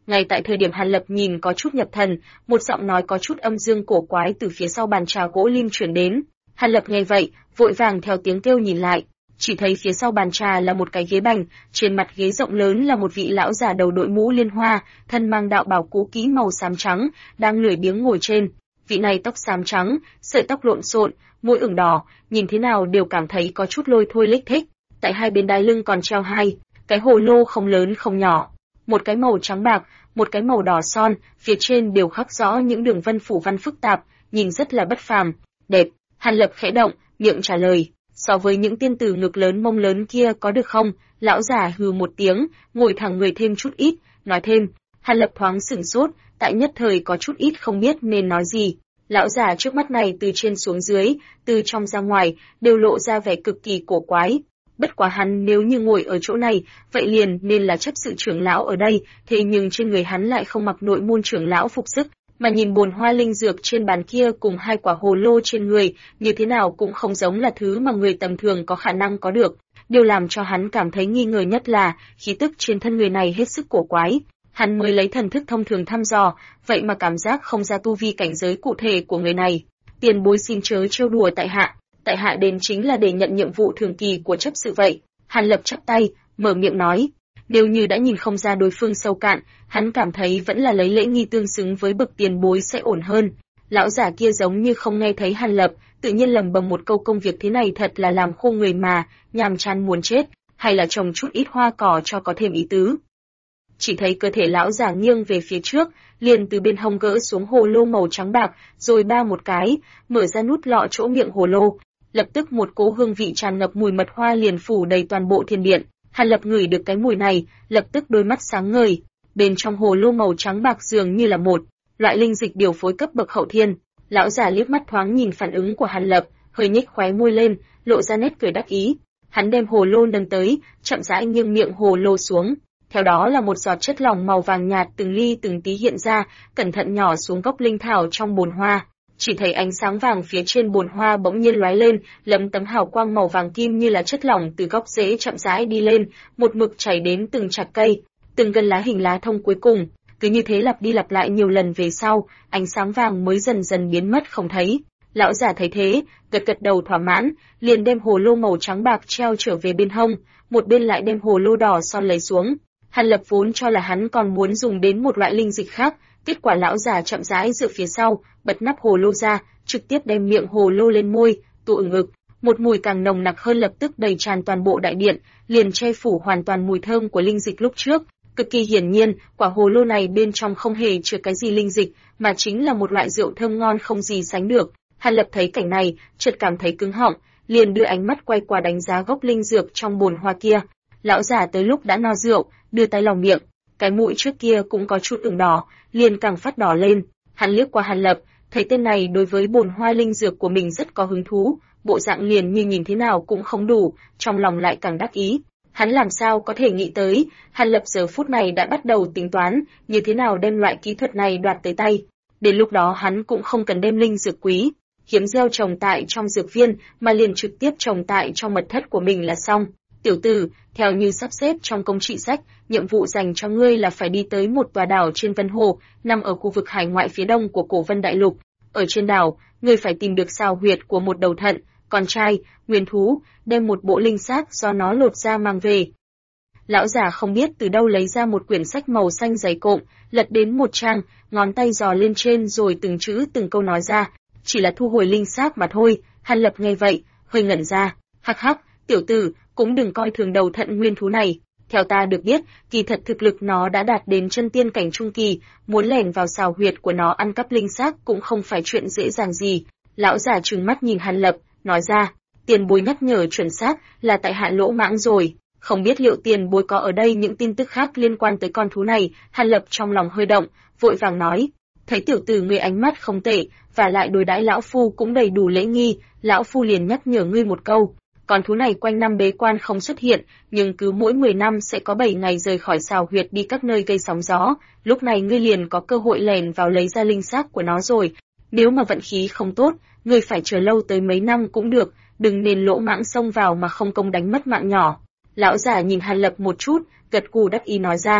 Ngay tại thời điểm Hàn Lập nhìn có chút nhập thần, một giọng nói có chút âm dương cổ quái từ phía sau bàn trà gỗ lim truyền đến. Hàn Lập nghe vậy, vội vàng theo tiếng kêu nhìn lại, chỉ thấy phía sau bàn trà là một cái ghế bành, trên mặt ghế rộng lớn là một vị lão già đầu đội mũ liên hoa, thân mang đạo bào cũ kỹ màu xám trắng, đang lười biếng ngồi trên. Vị này tóc xám trắng, sợi tóc lộn xộn, môi ửng đỏ, nhìn thế nào đều cảm thấy có chút lôi thôi lích thích. Tại hai bên đai lưng còn treo hai cái hồ lô không lớn không nhỏ, một cái màu trắng bạc, một cái màu đỏ son, phía trên đều khắc rõ những đường vân phủ văn phức tạp, nhìn rất là bất phàm, đẹp. Hàn Lập khẽ động, miệng trả lời, so với những tiên tử ngực lớn mông lớn kia có được không? Lão già hừ một tiếng, ngồi thẳng người thêm chút ít, nói thêm. Hàn Lập thoáng sửng sốt, tại nhất thời có chút ít không biết nên nói gì. Lão già trước mắt này từ trên xuống dưới, từ trong ra ngoài, đều lộ ra vẻ cực kỳ cổ quái. Bất quá hắn nếu như ngồi ở chỗ này, vậy liền nên là chấp sự trưởng lão ở đây, thế nhưng trên người hắn lại không mặc nội môn trưởng lão phục sức, mà nhìn bồn hoa linh dược trên bàn kia cùng hai quả hồ lô trên người, như thế nào cũng không giống là thứ mà người tầm thường có khả năng có được. Điều làm cho hắn cảm thấy nghi ngờ nhất là, khí tức trên thân người này hết sức cổ quái. Hắn mới lấy thần thức thông thường thăm dò, vậy mà cảm giác không ra tu vi cảnh giới cụ thể của người này. Tiền bối xin chớ trêu đùa tại hạ đến chính là để nhận nhiệm vụ thường kỳ của chấp sự vậy. Hàn Lập chắp tay, mở miệng nói. Nếu như đã nhìn không ra đối phương sâu cạn, hắn cảm thấy vẫn là lấy lễ nghi tương xứng với bậc tiền bối sẽ ổn hơn. Lão giả kia giống như không nghe thấy Hàn Lập, tự nhiên lẩm bẩm một câu công việc thế này thật là làm khô người mà, nhàm chán muốn chết, hay là trồng chút ít hoa cỏ cho có thêm ý tứ. Chỉ thấy cơ thể lão giả nghiêng về phía trước, liền từ bên hông gỡ xuống hồ lô màu trắng bạc, rồi ba một cái, mở ra nút lọ chỗ miệng hồ lô. Lập tức một cỗ hương vị tràn ngập mùi mật hoa liền phủ đầy toàn bộ thiên điện. Hàn Lập ngửi được cái mùi này, lập tức đôi mắt sáng ngời. Bên trong hồ lô màu trắng bạc dường như là một loại linh dịch điều phối cấp bậc hậu thiên. Lão giả liếc mắt thoáng nhìn phản ứng của Hàn Lập, hơi nhếch khóe môi lên, lộ ra nét cười đắc ý. Hắn đem hồ lô nâng tới, chậm rãi nghiêng miệng hồ lô xuống. Theo đó là một giọt chất lỏng màu vàng nhạt từng ly từng tí hiện ra, cẩn thận nhỏ xuống gốc linh thảo trong bồn hoa. Chỉ thấy ánh sáng vàng phía trên bồn hoa bỗng nhiên lóe lên, lấm tấm hào quang màu vàng kim như là chất lỏng từ gốc rễ chậm rãi đi lên, một mực chảy đến từng chạc cây, từng gân lá hình lá thông cuối cùng. Cứ như thế lặp đi lặp lại nhiều lần về sau, ánh sáng vàng mới dần dần biến mất không thấy. Lão giả thấy thế, gật gật đầu thỏa mãn, liền đem hồ lô màu trắng bạc treo trở về bên hông, một bên lại đem hồ lô đỏ son lấy xuống. Hàn Lập vốn cho là hắn còn muốn dùng đến một loại linh dịch khác, kết quả lão già chậm rãi dựa phía sau, bật nắp hồ lô ra, trực tiếp đem miệng hồ lô lên môi, tụ ở ngực. Một mùi càng nồng nặc hơn lập tức đầy tràn toàn bộ đại điện, liền che phủ hoàn toàn mùi thơm của linh dịch lúc trước. Cực kỳ hiển nhiên, quả hồ lô này bên trong không hề chứa cái gì linh dịch, mà chính là một loại rượu thơm ngon không gì sánh được. Hàn Lập thấy cảnh này, chợt cảm thấy cứng họng, liền đưa ánh mắt quay qua đánh giá gốc linh dược trong bồn hoa kia. Lão già tới lúc đã no rượu, đưa tay lòng miệng, cái mũi trước kia cũng có chút ửng đỏ, liền càng phát đỏ lên. Hắn liếc qua Hàn Lập, thấy tên này đối với bồn hoa linh dược của mình rất có hứng thú, bộ dạng liền như nhìn thế nào cũng không đủ, trong lòng lại càng đắc ý. Hắn làm sao có thể nghĩ tới, Hàn Lập giờ phút này đã bắt đầu tính toán như thế nào đem loại kỹ thuật này đoạt tới tay. Đến lúc đó hắn cũng không cần đem linh dược quý hiếm gieo trồng tại trong dược viên, mà liền trực tiếp trồng tại trong mật thất của mình là xong. Tiểu tử, theo như sắp xếp trong công trị sách, nhiệm vụ dành cho ngươi là phải đi tới một tòa đảo trên Vân Hồ, nằm ở khu vực hải ngoại phía đông của Cổ Vân Đại Lục. Ở trên đảo, ngươi phải tìm được sao huyệt của một đầu thận, con trai, nguyên thú, đem một bộ linh xác do nó lột ra mang về. Lão già không biết từ đâu lấy ra một quyển sách màu xanh dày cộm, lật đến một trang, ngón tay dò lên trên rồi từng chữ từng câu nói ra, chỉ là thu hồi linh xác mà thôi. Hàn Lập nghe vậy, hơi ngẩn ra, hắc hắc, tiểu tử, cũng đừng coi thường đầu thận nguyên thú này. Theo ta được biết, kỳ thật thực lực nó đã đạt đến chân tiên cảnh trung kỳ, muốn lẻn vào xào huyệt của nó ăn cắp linh xác cũng không phải chuyện dễ dàng gì. Lão già trừng mắt nhìn Hàn Lập, nói ra, tiền bối nhắc nhở chuẩn xác, là tại hạ lỗ mãng rồi. Không biết liệu tiền bối có ở đây những tin tức khác liên quan tới con thú này. Hàn Lập trong lòng hơi động, vội vàng nói, thấy tiểu tử ngươi ánh mắt không tệ, và lại đối đãi lão phu cũng đầy đủ lễ nghi, lão phu liền nhắc nhở ngươi một câu. Con thú này quanh năm bế quan không xuất hiện, nhưng cứ mỗi 10 năm sẽ có 7 ngày rời khỏi xào huyệt đi các nơi gây sóng gió, lúc này ngươi liền có cơ hội lẻn vào lấy ra linh xác của nó rồi. Nếu mà vận khí không tốt, ngươi phải chờ lâu tới mấy năm cũng được, đừng nên lỗ mãng xông vào mà không công đánh mất mạng nhỏ. Lão giả nhìn Hàn Lập một chút, gật gù đắc ý nói ra,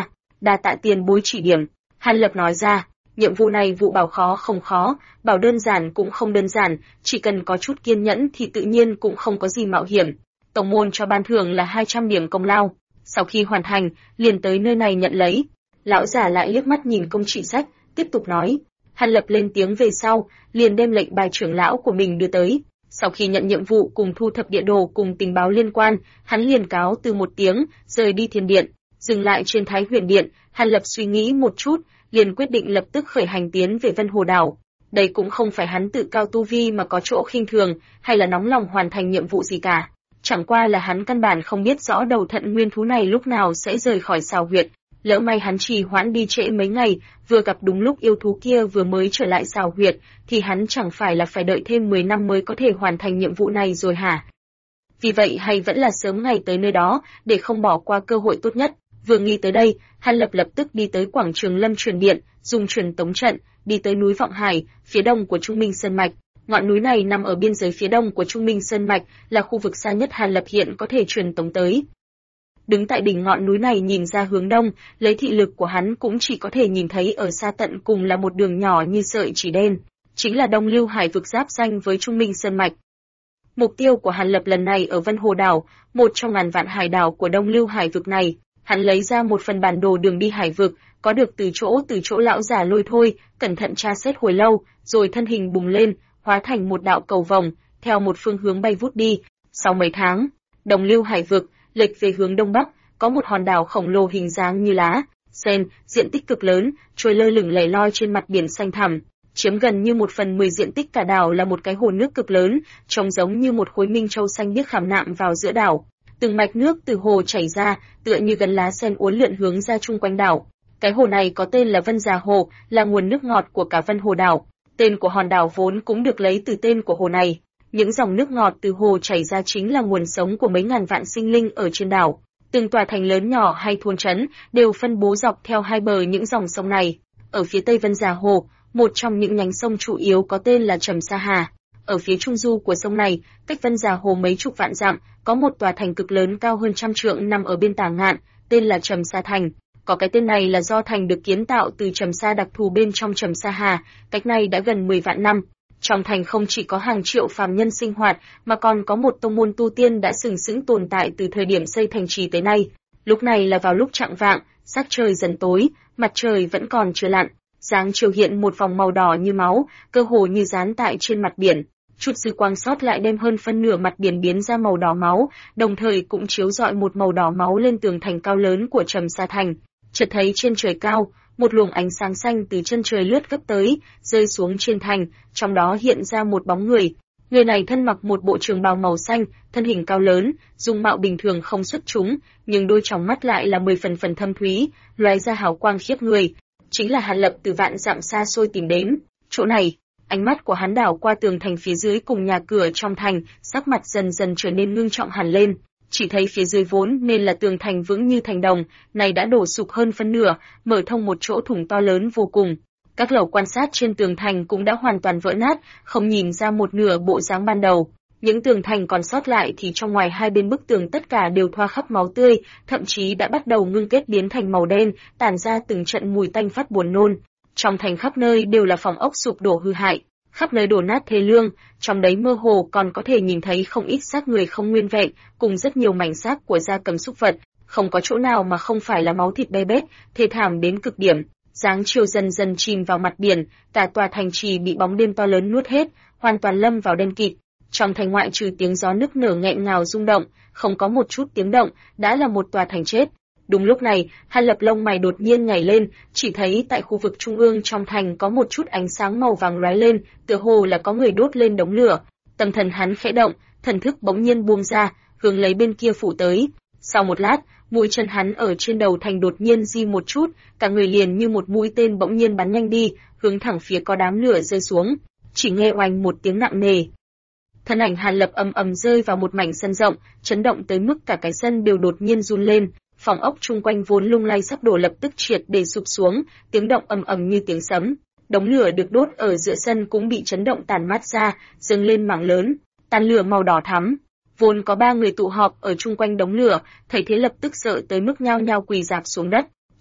đa tạ tiền bối chỉ điểm. Hàn Lập nói ra, nhiệm vụ này vụ bảo khó không khó, bảo đơn giản cũng không đơn giản, chỉ cần có chút kiên nhẫn thì tự nhiên cũng không có gì mạo hiểm. Tổng môn cho ban thưởng là 200 điểm công lao, sau khi hoàn thành, liền tới nơi này nhận lấy. Lão giả lại liếc mắt nhìn công trị sách, tiếp tục nói. Hàn Lập lên tiếng về sau, liền đem lệnh bài trưởng lão của mình đưa tới. Sau khi nhận nhiệm vụ cùng thu thập địa đồ cùng tình báo liên quan, hắn liền cáo từ một tiếng, rời đi thiên điện. Dừng lại trên Thái Huyền Điện, Hàn Lập suy nghĩ một chút, liền quyết định lập tức khởi hành tiến về Vân Hồ Đảo. Đây cũng không phải hắn tự cao tu vi mà có chỗ khinh thường, hay là nóng lòng hoàn thành nhiệm vụ gì cả. Chẳng qua là hắn căn bản không biết rõ đầu thận nguyên thú này lúc nào sẽ rời khỏi Sào Huyệt. Lỡ may hắn trì hoãn đi trễ mấy ngày, vừa gặp đúng lúc yêu thú kia vừa mới trở lại Sào Huyệt, thì hắn chẳng phải là phải đợi thêm 10 năm mới có thể hoàn thành nhiệm vụ này rồi hả? Vì vậy hay vẫn là sớm ngày tới nơi đó, để không bỏ qua cơ hội tốt nhất. Vừa nghĩ tới đây, Hàn Lập lập tức đi tới quảng trường Lâm Truyền Điện, dùng truyền tống trận, đi tới núi Vọng Hải, phía đông của Trung Minh Sơn Mạch. Ngọn núi này nằm ở biên giới phía đông của Trung Minh Sơn Mạch, là khu vực xa nhất Hàn Lập hiện có thể truyền tống tới. Đứng tại đỉnh ngọn núi này nhìn ra hướng đông, lấy thị lực của hắn cũng chỉ có thể nhìn thấy ở xa tận cùng là một đường nhỏ như sợi chỉ đen, chính là Đông Lưu Hải vực giáp danh với Trung Minh Sơn Mạch. Mục tiêu của Hàn Lập lần này ở Vân Hồ Đảo, một trong ngàn vạn hải đảo của Đông Lưu Hải vực này. Hắn lấy ra một phần bản đồ đường đi hải vực, có được từ chỗ lão giả lôi thôi, cẩn thận tra xét hồi lâu, rồi thân hình bùng lên, hóa thành một đạo cầu vồng, theo một phương hướng bay vút đi. Sau mấy tháng, Đông Lưu Hải vực lệch về hướng đông bắc, có một hòn đảo khổng lồ hình dáng như lá sen, diện tích cực lớn, trôi lơ lửng lẻ loi trên mặt biển xanh thẳm, chiếm gần như 1/10 diện tích cả đảo là một cái hồ nước cực lớn, trông giống như một khối minh châu xanh biếc khảm nạm vào giữa đảo. Từng mạch nước từ hồ chảy ra, tựa như gần lá sen uốn lượn hướng ra chung quanh đảo. Cái hồ này có tên là Vân Già Hồ, là nguồn nước ngọt của cả Vân Hồ đảo. Tên của hòn đảo vốn cũng được lấy từ tên của hồ này. Những dòng nước ngọt từ hồ chảy ra chính là nguồn sống của mấy ngàn vạn sinh linh ở trên đảo. Từng tòa thành lớn nhỏ hay thôn trấn đều phân bố dọc theo hai bờ những dòng sông này. Ở phía tây Vân Già Hồ, một trong những nhánh sông chủ yếu có tên là Trầm Sa Hà. Ở phía trung du của sông này, cách Vân Già Hồ mấy chục vạn dặm, có một tòa thành cực lớn cao hơn 100 trượng nằm ở bên tả ngạn, tên là Trầm Sa Thành. Có cái tên này là do thành được kiến tạo từ trầm sa đặc thù bên trong Trầm Sa Hà, cách này đã gần 10 vạn năm. Trong thành không chỉ có hàng triệu phàm nhân sinh hoạt, mà còn có một tông môn tu tiên đã sừng sững tồn tại từ thời điểm xây thành trì tới nay. Lúc này là vào lúc chạng vạng, sắc trời dần tối, mặt trời vẫn còn chưa lặn, dáng chiều hiện một vòng màu đỏ như máu, cơ hồ như dán tại trên mặt biển. Chút dư quang sót lại đem hơn phân nửa mặt biển biến ra màu đỏ máu, đồng thời cũng chiếu rọi một màu đỏ máu lên tường thành cao lớn của Trầm Sa Thành. Chợt thấy trên trời cao, một luồng ánh sáng xanh từ chân trời lướt gấp tới, rơi xuống trên thành, trong đó hiện ra một bóng người. Người này thân mặc một bộ trường bào màu xanh, thân hình cao lớn, dung mạo bình thường không xuất chúng, nhưng đôi tròng mắt lại là 10 phần thâm thúy, lóe ra hào quang khiếp người. Chính là Hàn Lập từ vạn dặm xa xôi tìm đến. Chỗ này, ánh mắt của hắn đảo qua tường thành phía dưới cùng nhà cửa trong thành, sắc mặt dần dần trở nên ngưng trọng hẳn lên. Chỉ thấy phía dưới vốn nên là tường thành vững như thành đồng, này đã đổ sụp hơn phân nửa, mở thông một chỗ thủng to lớn vô cùng. Các lầu quan sát trên tường thành cũng đã hoàn toàn vỡ nát, không nhìn ra một nửa bộ dáng ban đầu. Những tường thành còn sót lại thì trong ngoài hai bên bức tường tất cả đều thoa khắp máu tươi, thậm chí đã bắt đầu ngưng kết biến thành màu đen, tản ra từng trận mùi tanh phát buồn nôn. Trong thành khắp nơi đều là phòng ốc sụp đổ hư hại, khắp nơi đổ nát thê lương, trong đấy mơ hồ còn có thể nhìn thấy không ít xác người không nguyên vẹn, cùng rất nhiều mảnh xác của gia cầm súc vật, không có chỗ nào mà không phải là máu thịt be bét, thê thảm đến cực điểm. Dáng chiều dần dần chìm vào mặt biển, cả tòa thành trì bị bóng đêm to lớn nuốt hết, hoàn toàn lâm vào đen kịt. Trong thành ngoại trừ tiếng gió nức nở nghẹn ngào rung động, không có một chút tiếng động, đã là một tòa thành chết. Đúng lúc này, Hàn Lập lông mày đột nhiên nhảy lên, chỉ thấy tại khu vực trung ương trong thành có một chút ánh sáng màu vàng lóe lên, tựa hồ là có người đốt lên đống lửa. Tâm thần hắn khẽ động, thần thức bỗng nhiên buông ra, hướng lấy bên kia phủ tới. Sau một lát, mũi chân hắn ở trên đầu thành đột nhiên di một chút, cả người liền như một mũi tên bỗng nhiên bắn nhanh đi, hướng thẳng phía có đám lửa rơi xuống. Chỉ nghe oanh một tiếng nặng nề. Thân ảnh Hàn Lập ầm ầm rơi vào một mảnh sân rộng, chấn động tới mức cả cái sân đều đột nhiên run lên. Phòng ốc chung quanh vốn lung lay sắp đổ lập tức triệt để sụp xuống, tiếng động ầm ầm như tiếng sấm. Đống lửa được đốt ở giữa sân cũng bị chấn động tàn mát ra, dâng lên mảng lớn, tàn lửa màu đỏ thắm. Vốn có 3 người tụ họp ở chung quanh đống lửa, thấy thế lập tức sợ tới mức nhao nhao quỳ rạp xuống đất.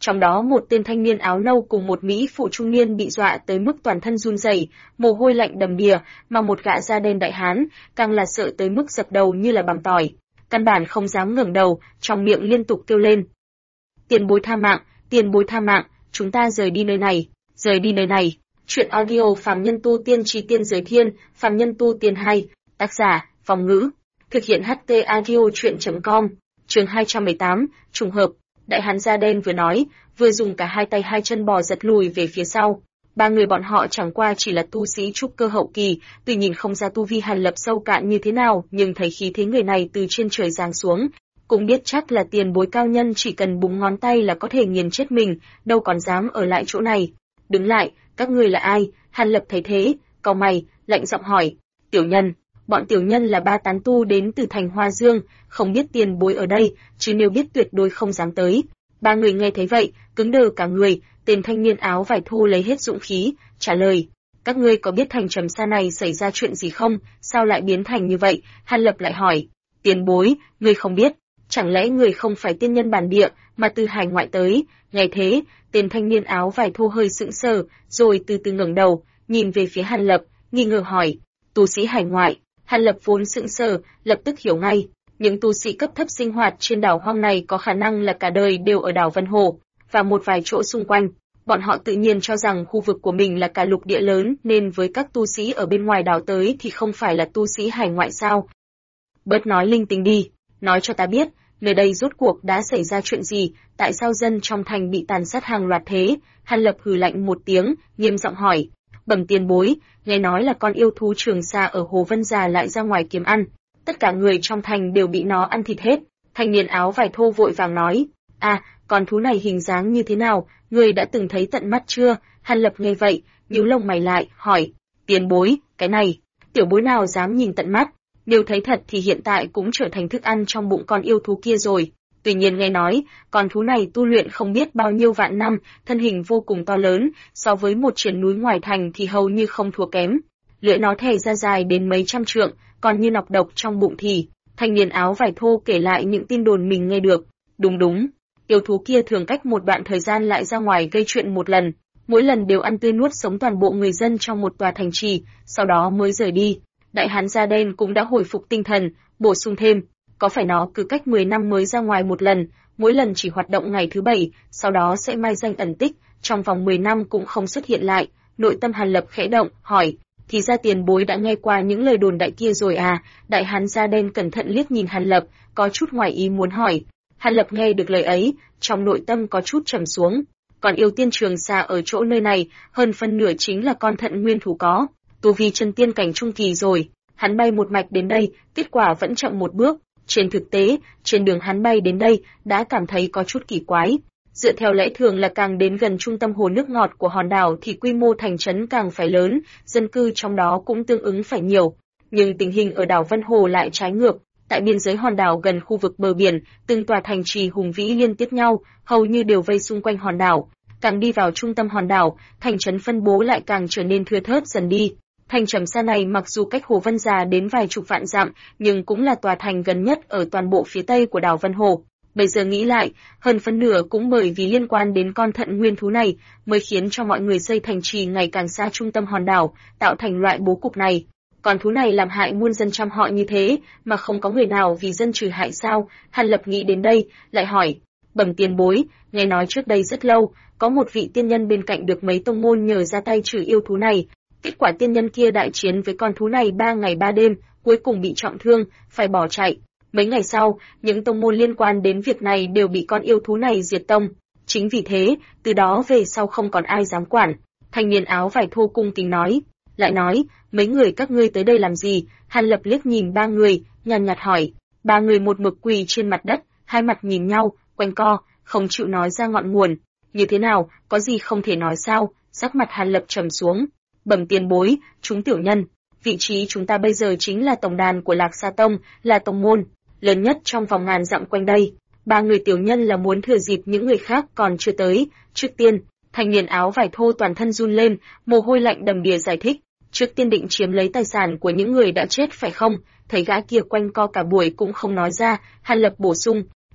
Trong đó một tên thanh niên áo nâu cùng một mỹ phụ trung niên bị dọa tới mức toàn thân run rẩy, mồ hôi lạnh đầm đìa, mà một gã da đen đại hán càng là sợ tới mức dập đầu như là bằng tỏi, căn bản không dám ngẩng đầu, trong miệng liên tục kêu lên: "Tiền bối tha mạng, tiền bối tha mạng, chúng ta rời đi nơi này, rời đi nơi này." Truyện audio Phàm Nhân Tu Tiên Chi Tiên Giới Thiên, Phàm Nhân Tu Tiên 2, tác giả Phong Ngữ, thực hiện HT Audio Truyện.com. Chương 218, trùng hợp. Đại hán da đen vừa nói, vừa dùng cả hai tay hai chân bò giật lùi về phía sau. Ba người bọn họ chẳng qua chỉ là tu sĩ trúc cơ hậu kỳ, tuy nhìn không ra tu vi Hàn Lập sâu cạn như thế nào, nhưng thấy khí thế người này từ trên trời giáng xuống, cũng biết chắc là tiền bối cao nhân, chỉ cần búng ngón tay là có thể nghiền chết mình, đâu còn dám ở lại chỗ này. Đứng lại, các ngươi là ai? Hàn Lập thấy thế, cau mày, lạnh giọng hỏi. Tiểu nhân. Bọn tiểu nhân là ba tán tu đến từ thành Hoa Dương, không biết tiền bối ở đây, chứ nếu biết tuyệt đối không dám tới. Ba người nghe thấy vậy, cứng đờ cả người. Tên thanh niên áo vải thô lấy hết dũng khí, trả lời: các ngươi có biết thành Trầm Sa này xảy ra chuyện gì không? Sao lại biến thành như vậy? Hàn Lập lại hỏi: tiền bối, ngươi không biết? Chẳng lẽ người không phải tiên nhân bản địa, mà từ hải ngoại tới? Nghe thế, tên thanh niên áo vải thô hơi sững sờ, rồi từ từ ngẩng đầu, nhìn về phía Hàn Lập, nghi ngờ hỏi: tu sĩ hải ngoại? Hàn Lập vốn sững sờ, lập tức hiểu ngay, những tu sĩ cấp thấp sinh hoạt trên đảo hoang này có khả năng là cả đời đều ở đảo Vân Hồ và một vài chỗ xung quanh. Bọn họ tự nhiên cho rằng khu vực của mình là cả lục địa lớn, nên với các tu sĩ ở bên ngoài đảo tới thì không phải là tu sĩ hải ngoại sao? Bớt nói linh tinh đi, nói cho ta biết, nơi đây rốt cuộc đã xảy ra chuyện gì, tại sao dân trong thành bị tàn sát hàng loạt thế? Hàn Lập hừ lạnh một tiếng, nghiêm giọng hỏi. Bẩm tiền bối, nghe nói là con yêu thú Trường Sa ở Hồ Vân Già lại ra ngoài kiếm ăn, tất cả người trong thành đều bị nó ăn thịt hết. Thanh niên áo vải thô vội vàng nói. À, con thú này hình dáng như thế nào, ngươi đã từng thấy tận mắt chưa? Hàn Lập nghe vậy, nhíu lông mày lại, hỏi. Tiền bối, cái này, tiểu bối nào dám nhìn tận mắt? Nếu thấy thật thì hiện tại cũng trở thành thức ăn trong bụng con yêu thú kia rồi. Tuy nhiên nghe nói, con thú này tu luyện không biết bao nhiêu vạn năm, thân hình vô cùng to lớn, so với một triển núi ngoài thành thì hầu như không thua kém. Lưỡi nó thè ra dài đến mấy trăm trượng, còn như nọc độc trong bụng thì. Thanh niên áo vải thô kể lại những tin đồn mình nghe được. Đúng, yêu thú kia thường cách một đoạn thời gian lại ra ngoài gây chuyện một lần, mỗi lần đều ăn tươi nuốt sống toàn bộ người dân trong một tòa thành trì, sau đó mới rời đi. Đại hán da đen cũng đã hồi phục tinh thần, bổ sung thêm, có phải nó cứ cách 10 năm mới ra ngoài một lần, mỗi lần chỉ hoạt động ngày thứ 7, sau đó sẽ mai danh ẩn tích, trong vòng 10 năm cũng không xuất hiện lại. Nội tâm Hàn Lập khẽ động, hỏi, thì ra tiền bối đã nghe qua những lời đồn đại kia rồi à? Đại hán da đen cẩn thận liếc nhìn Hàn Lập, có chút ngoài ý muốn hỏi. Hàn Lập nghe được lời ấy, trong nội tâm có chút trầm xuống. Còn yêu tiên Trường Sa ở chỗ nơi này, hơn phân nửa chính là con thận nguyên thú có tu vi chân tiên cảnh trung kỳ rồi. Hắn bay một mạch đến đây, kết quả vẫn chậm một bước. Trên thực tế, trên đường hắn bay đến đây, đã cảm thấy có chút kỳ quái. Dựa theo lẽ thường là càng đến gần trung tâm hồ nước ngọt của hòn đảo thì quy mô thành trấn càng phải lớn, dân cư trong đó cũng tương ứng phải nhiều. Nhưng tình hình ở đảo Vân Hồ lại trái ngược. Tại biên giới hòn đảo gần khu vực bờ biển, từng tòa thành trì hùng vĩ liên tiếp nhau, hầu như đều vây xung quanh hòn đảo. Càng đi vào trung tâm hòn đảo, thành trấn phân bố lại càng trở nên thưa thớt dần đi. Thành Trầm Sa này mặc dù cách Hồ Vân Già đến vài chục vạn dặm, nhưng cũng là tòa thành gần nhất ở toàn bộ phía tây của đảo Vân Hồ. Bây giờ nghĩ lại, hơn phân nửa cũng bởi vì liên quan đến con thận nguyên thú này, mới khiến cho mọi người xây thành trì ngày càng xa trung tâm hòn đảo, tạo thành loại bố cục này. Con thú này làm hại muôn dân trăm họ như thế, mà không có người nào vì dân trừ hại sao? Hàn Lập nghĩ đến đây, lại hỏi, bẩm tiền bối, nghe nói trước đây rất lâu, có một vị tiên nhân bên cạnh được mấy tông môn nhờ ra tay trừ yêu thú này. Kết quả tiên nhân kia đại chiến với con thú này 3 ngày 3 đêm, cuối cùng bị trọng thương, phải bỏ chạy. Mấy ngày sau, những tông môn liên quan đến việc này đều bị con yêu thú này diệt tông. Chính vì thế, từ đó về sau không còn ai dám quản. Thanh niên áo vải thô cung kính nói. Lại nói, mấy người các ngươi tới đây làm gì? Hàn Lập liếc nhìn ba người, nhàn nhạt hỏi. Ba người một mực quỳ trên mặt đất, hai mặt nhìn nhau, quanh co, không chịu nói ra ngọn nguồn. Như thế nào, có gì không thể nói sao? Sắc mặt Hàn Lập trầm xuống. Bẩm tiền bối, chúng tiểu nhân, vị trí chúng ta bây giờ chính là tổng đàn của Lạc Sa Tông, là tông môn lớn nhất trong vòng ngàn dặm quanh đây. Ba người tiểu nhân là muốn thừa dịp những người khác còn chưa tới. Trước tiên, thanh niên áo vải thô toàn thân run lên, mồ hôi lạnh đầm đìa giải thích. Trước tiên định chiếm lấy tài sản của những người đã chết phải không? Thấy gã kia quanh co cả buổi cũng không nói ra, Hàn Lập bổ sung.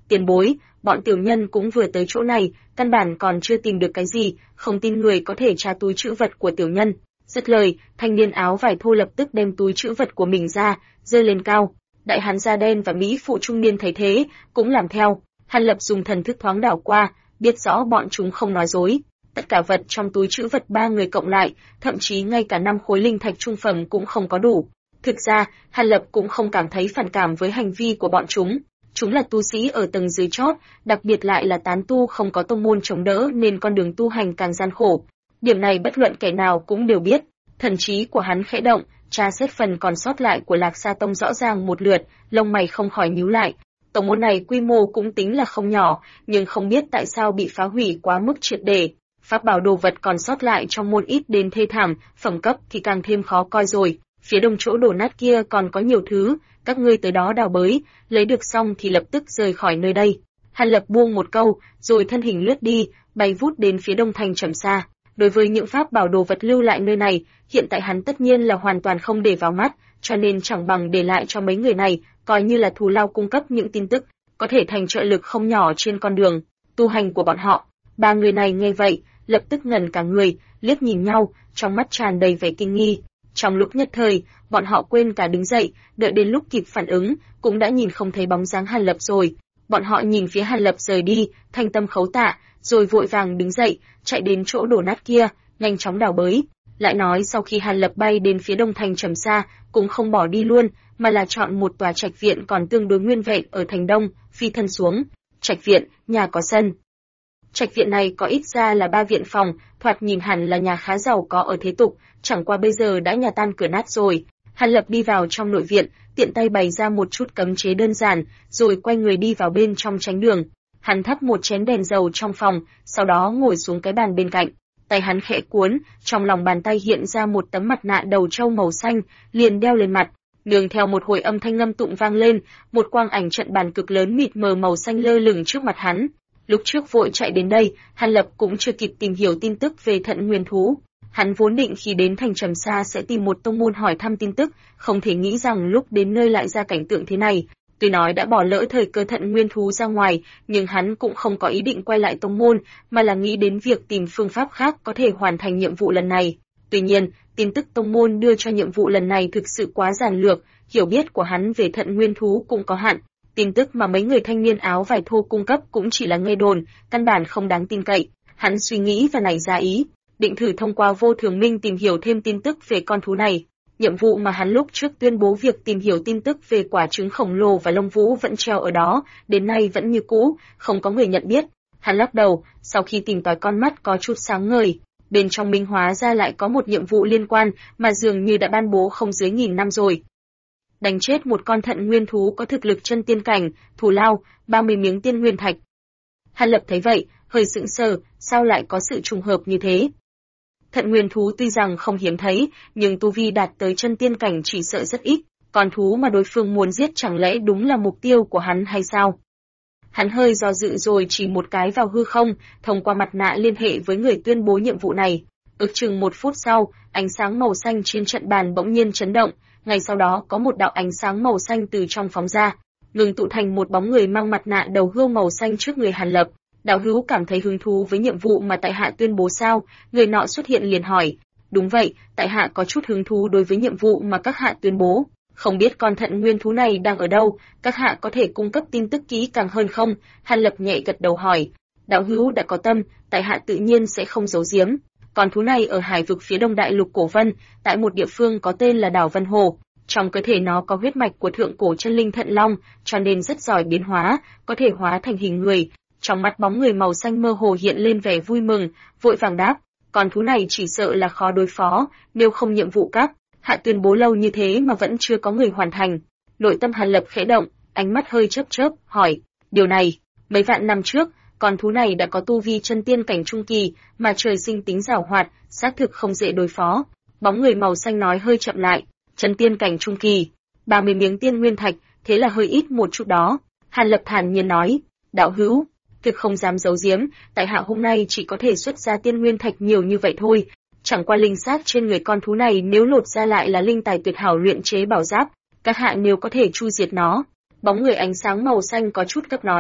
Tiền bối, bọn tiểu nhân cũng vừa tới chỗ này, căn bản còn chưa tìm được cái gì, không tin người có thể tra túi trữ vật của tiểu nhân. Dứt lời, thanh niên áo vải thô lập tức đem túi trữ vật của mình ra, giơ lên cao. Đại hán da đen và mỹ phụ trung niên thấy thế, cũng làm theo. Hàn Lập dùng thần thức thoáng đảo qua, biết rõ bọn chúng không nói dối. Tất cả vật trong túi trữ vật ba người cộng lại, thậm chí ngay cả 5 khối linh thạch trung phẩm cũng không có đủ. Thực ra, Hàn Lập cũng không cảm thấy phản cảm với hành vi của bọn chúng. Chúng là tu sĩ ở tầng dưới chót, đặc biệt lại là tán tu không có tông môn chống đỡ nên con đường tu hành càng gian khổ. Điểm này bất luận kẻ nào cũng đều biết. Thần trí của hắn khẽ động, tra xét phần còn sót lại của Lạc Sa Tông rõ ràng một lượt, lông mày không khỏi nhíu lại. Tông môn này quy mô cũng tính là không nhỏ, nhưng không biết tại sao bị phá hủy quá mức triệt để. Pháp bảo đồ vật còn sót lại trong môn ít đến thê thảm, phẩm cấp thì càng thêm khó coi rồi. Phía đông chỗ đổ nát kia còn có nhiều thứ, các ngươi tới đó đào bới, lấy được xong thì lập tức rời khỏi nơi đây. Hàn Lập buông một câu, rồi thân hình lướt đi, bay vút đến phía đông thành Trầm Sa. Đối với những pháp bảo đồ vật lưu lại nơi này, hiện tại hắn tất nhiên là hoàn toàn không để vào mắt, cho nên chẳng bằng để lại cho mấy người này, coi như là thù lao cung cấp những tin tức, có thể thành trợ lực không nhỏ trên con đường tu hành của bọn họ. Ba người này nghe vậy, lập tức ngẩn cả người, liếc nhìn nhau, trong mắt tràn đầy vẻ kinh nghi. Trong lúc nhất thời, bọn họ quên cả đứng dậy, đợi đến lúc kịp phản ứng, cũng đã nhìn không thấy bóng dáng Hàn Lập rồi. Bọn họ nhìn phía Hàn Lập rời đi, thanh tâm khấu tạ, rồi vội vàng đứng dậy, chạy đến chỗ đổ nát kia, nhanh chóng đào bới. Lại nói sau khi Hàn Lập bay đến phía đông thành Trầm Sa, cũng không bỏ đi luôn, mà là chọn một tòa trạch viện còn tương đối nguyên vẹn ở thành đông, phi thân xuống. Trạch viện, nhà có sân. Trạch viện này có ít ra là 3 viện phòng, thoạt nhìn hẳn là nhà khá giàu có ở thế tục, chẳng qua bây giờ đã nhà tan cửa nát rồi. Hàn Lập đi vào trong nội viện, tiện tay bày ra một chút cấm chế đơn giản, rồi quay người đi vào bên trong tránh đường. Hắn thắp một chén đèn dầu trong phòng, sau đó ngồi xuống cái bàn bên cạnh. Tay hắn khẽ cuốn, trong lòng bàn tay hiện ra một tấm mặt nạ đầu trâu màu xanh, liền đeo lên mặt. Nương theo một hồi âm thanh ngâm tụng vang lên, một quang ảnh trận bàn cực lớn mịt mờ màu xanh lơ lửng trước mặt hắn. Lúc trước vội chạy đến đây, Hàn Lập cũng chưa kịp tìm hiểu tin tức về thận nguyên thú. Hắn vốn định khi đến thành Trầm Sa sẽ tìm một tông môn hỏi thăm tin tức, không thể nghĩ rằng lúc đến nơi lại ra cảnh tượng thế này. Tuy nói đã bỏ lỡ thời cơ thận nguyên thú ra ngoài, nhưng hắn cũng không có ý định quay lại tông môn, mà là nghĩ đến việc tìm phương pháp khác có thể hoàn thành nhiệm vụ lần này. Tuy nhiên, tin tức tông môn đưa cho nhiệm vụ lần này thực sự quá giản lược, hiểu biết của hắn về thận nguyên thú cũng có hạn. Tin tức mà mấy người thanh niên áo vải thô cung cấp cũng chỉ là nghe đồn, căn bản không đáng tin cậy. Hắn suy nghĩ và nảy ra ý, định thử thông qua Vô Thường Minh tìm hiểu thêm tin tức về con thú này. Nhiệm vụ mà hắn lúc trước tuyên bố việc tìm hiểu tin tức về quả trứng khổng lồ và lông vũ vẫn treo ở đó, đến nay vẫn như cũ, không có người nhận biết. Hắn lắc đầu, sau khi tìm tòi con mắt có chút sáng ngời, bên trong minh hóa ra lại có một nhiệm vụ liên quan mà dường như đã ban bố không dưới 1000 năm rồi. Đánh chết một con thận nguyên thú có thực lực chân tiên cảnh, thù lao 30 miếng tiên nguyên thạch. Hàn Lập thấy vậy, hơi sững sờ, sao lại có sự trùng hợp như thế? Thận nguyên thú tuy rằng không hiếm thấy, nhưng tu vi đạt tới chân tiên cảnh chỉ sợ rất ít, con thú mà đối phương muốn giết chẳng lẽ đúng là mục tiêu của hắn hay sao? Hắn hơi do dự rồi chỉ một cái vào hư không, thông qua mặt nạ liên hệ với người tuyên bố nhiệm vụ này. Ước chừng 1 phút sau, ánh sáng màu xanh trên trận bàn bỗng nhiên chấn động, ngay sau đó có một đạo ánh sáng màu xanh từ trong phóng ra, ngừng tụ thành một bóng người mang mặt nạ đầu hươu màu xanh trước người Hàn Lập. Đạo hữu cảm thấy hứng thú với nhiệm vụ mà tại hạ tuyên bố sao? Người nọ xuất hiện liền hỏi. Đúng vậy, tại hạ có chút hứng thú đối với nhiệm vụ mà các hạ tuyên bố. Không biết con thận nguyên thú này đang ở đâu, các hạ có thể cung cấp tin tức kỹ càng hơn không? Hàn Lập nhẹ gật đầu hỏi. Đạo hữu đã có tâm, tại hạ tự nhiên sẽ không giấu giếm. Con thú này ở hải vực phía đông đại lục Cổ Vân, tại một địa phương có tên là đảo Vân Hồ. Trong cơ thể nó có huyết mạch của thượng cổ chân linh thận long, cho nên rất giỏi biến hóa, có thể hóa thành hình người. Trong mắt bóng người màu xanh mơ hồ hiện lên vẻ vui mừng, vội vàng đáp, con thú này chỉ sợ là khó đối phó, nếu không nhiệm vụ các hạ tuyên bố lâu như thế mà vẫn chưa có người hoàn thành. Nội tâm Hàn Lập khẽ động, ánh mắt hơi chớp chớp, hỏi, điều này, mấy vạn năm trước, con thú này đã có tu vi chân tiên cảnh trung kỳ, mà trời sinh tính giảo hoạt, xác thực không dễ đối phó. Bóng người màu xanh nói hơi chậm lại, chân tiên cảnh trung kỳ, 30 miếng tiên nguyên thạch, thế là hơi ít một chút đó. Hàn Lập thản nhiên nói, đạo hữu, thực không dám giấu giếm, tại hạ hôm nay chỉ có thể xuất ra tiên nguyên thạch nhiều như vậy thôi. Chẳng qua linh xác trên người con thú này nếu lột ra lại là linh tài tuyệt hảo luyện chế bảo giáp, các hạ nếu có thể chu diệt nó. Bóng người ánh sáng màu xanh có chút gấp nói,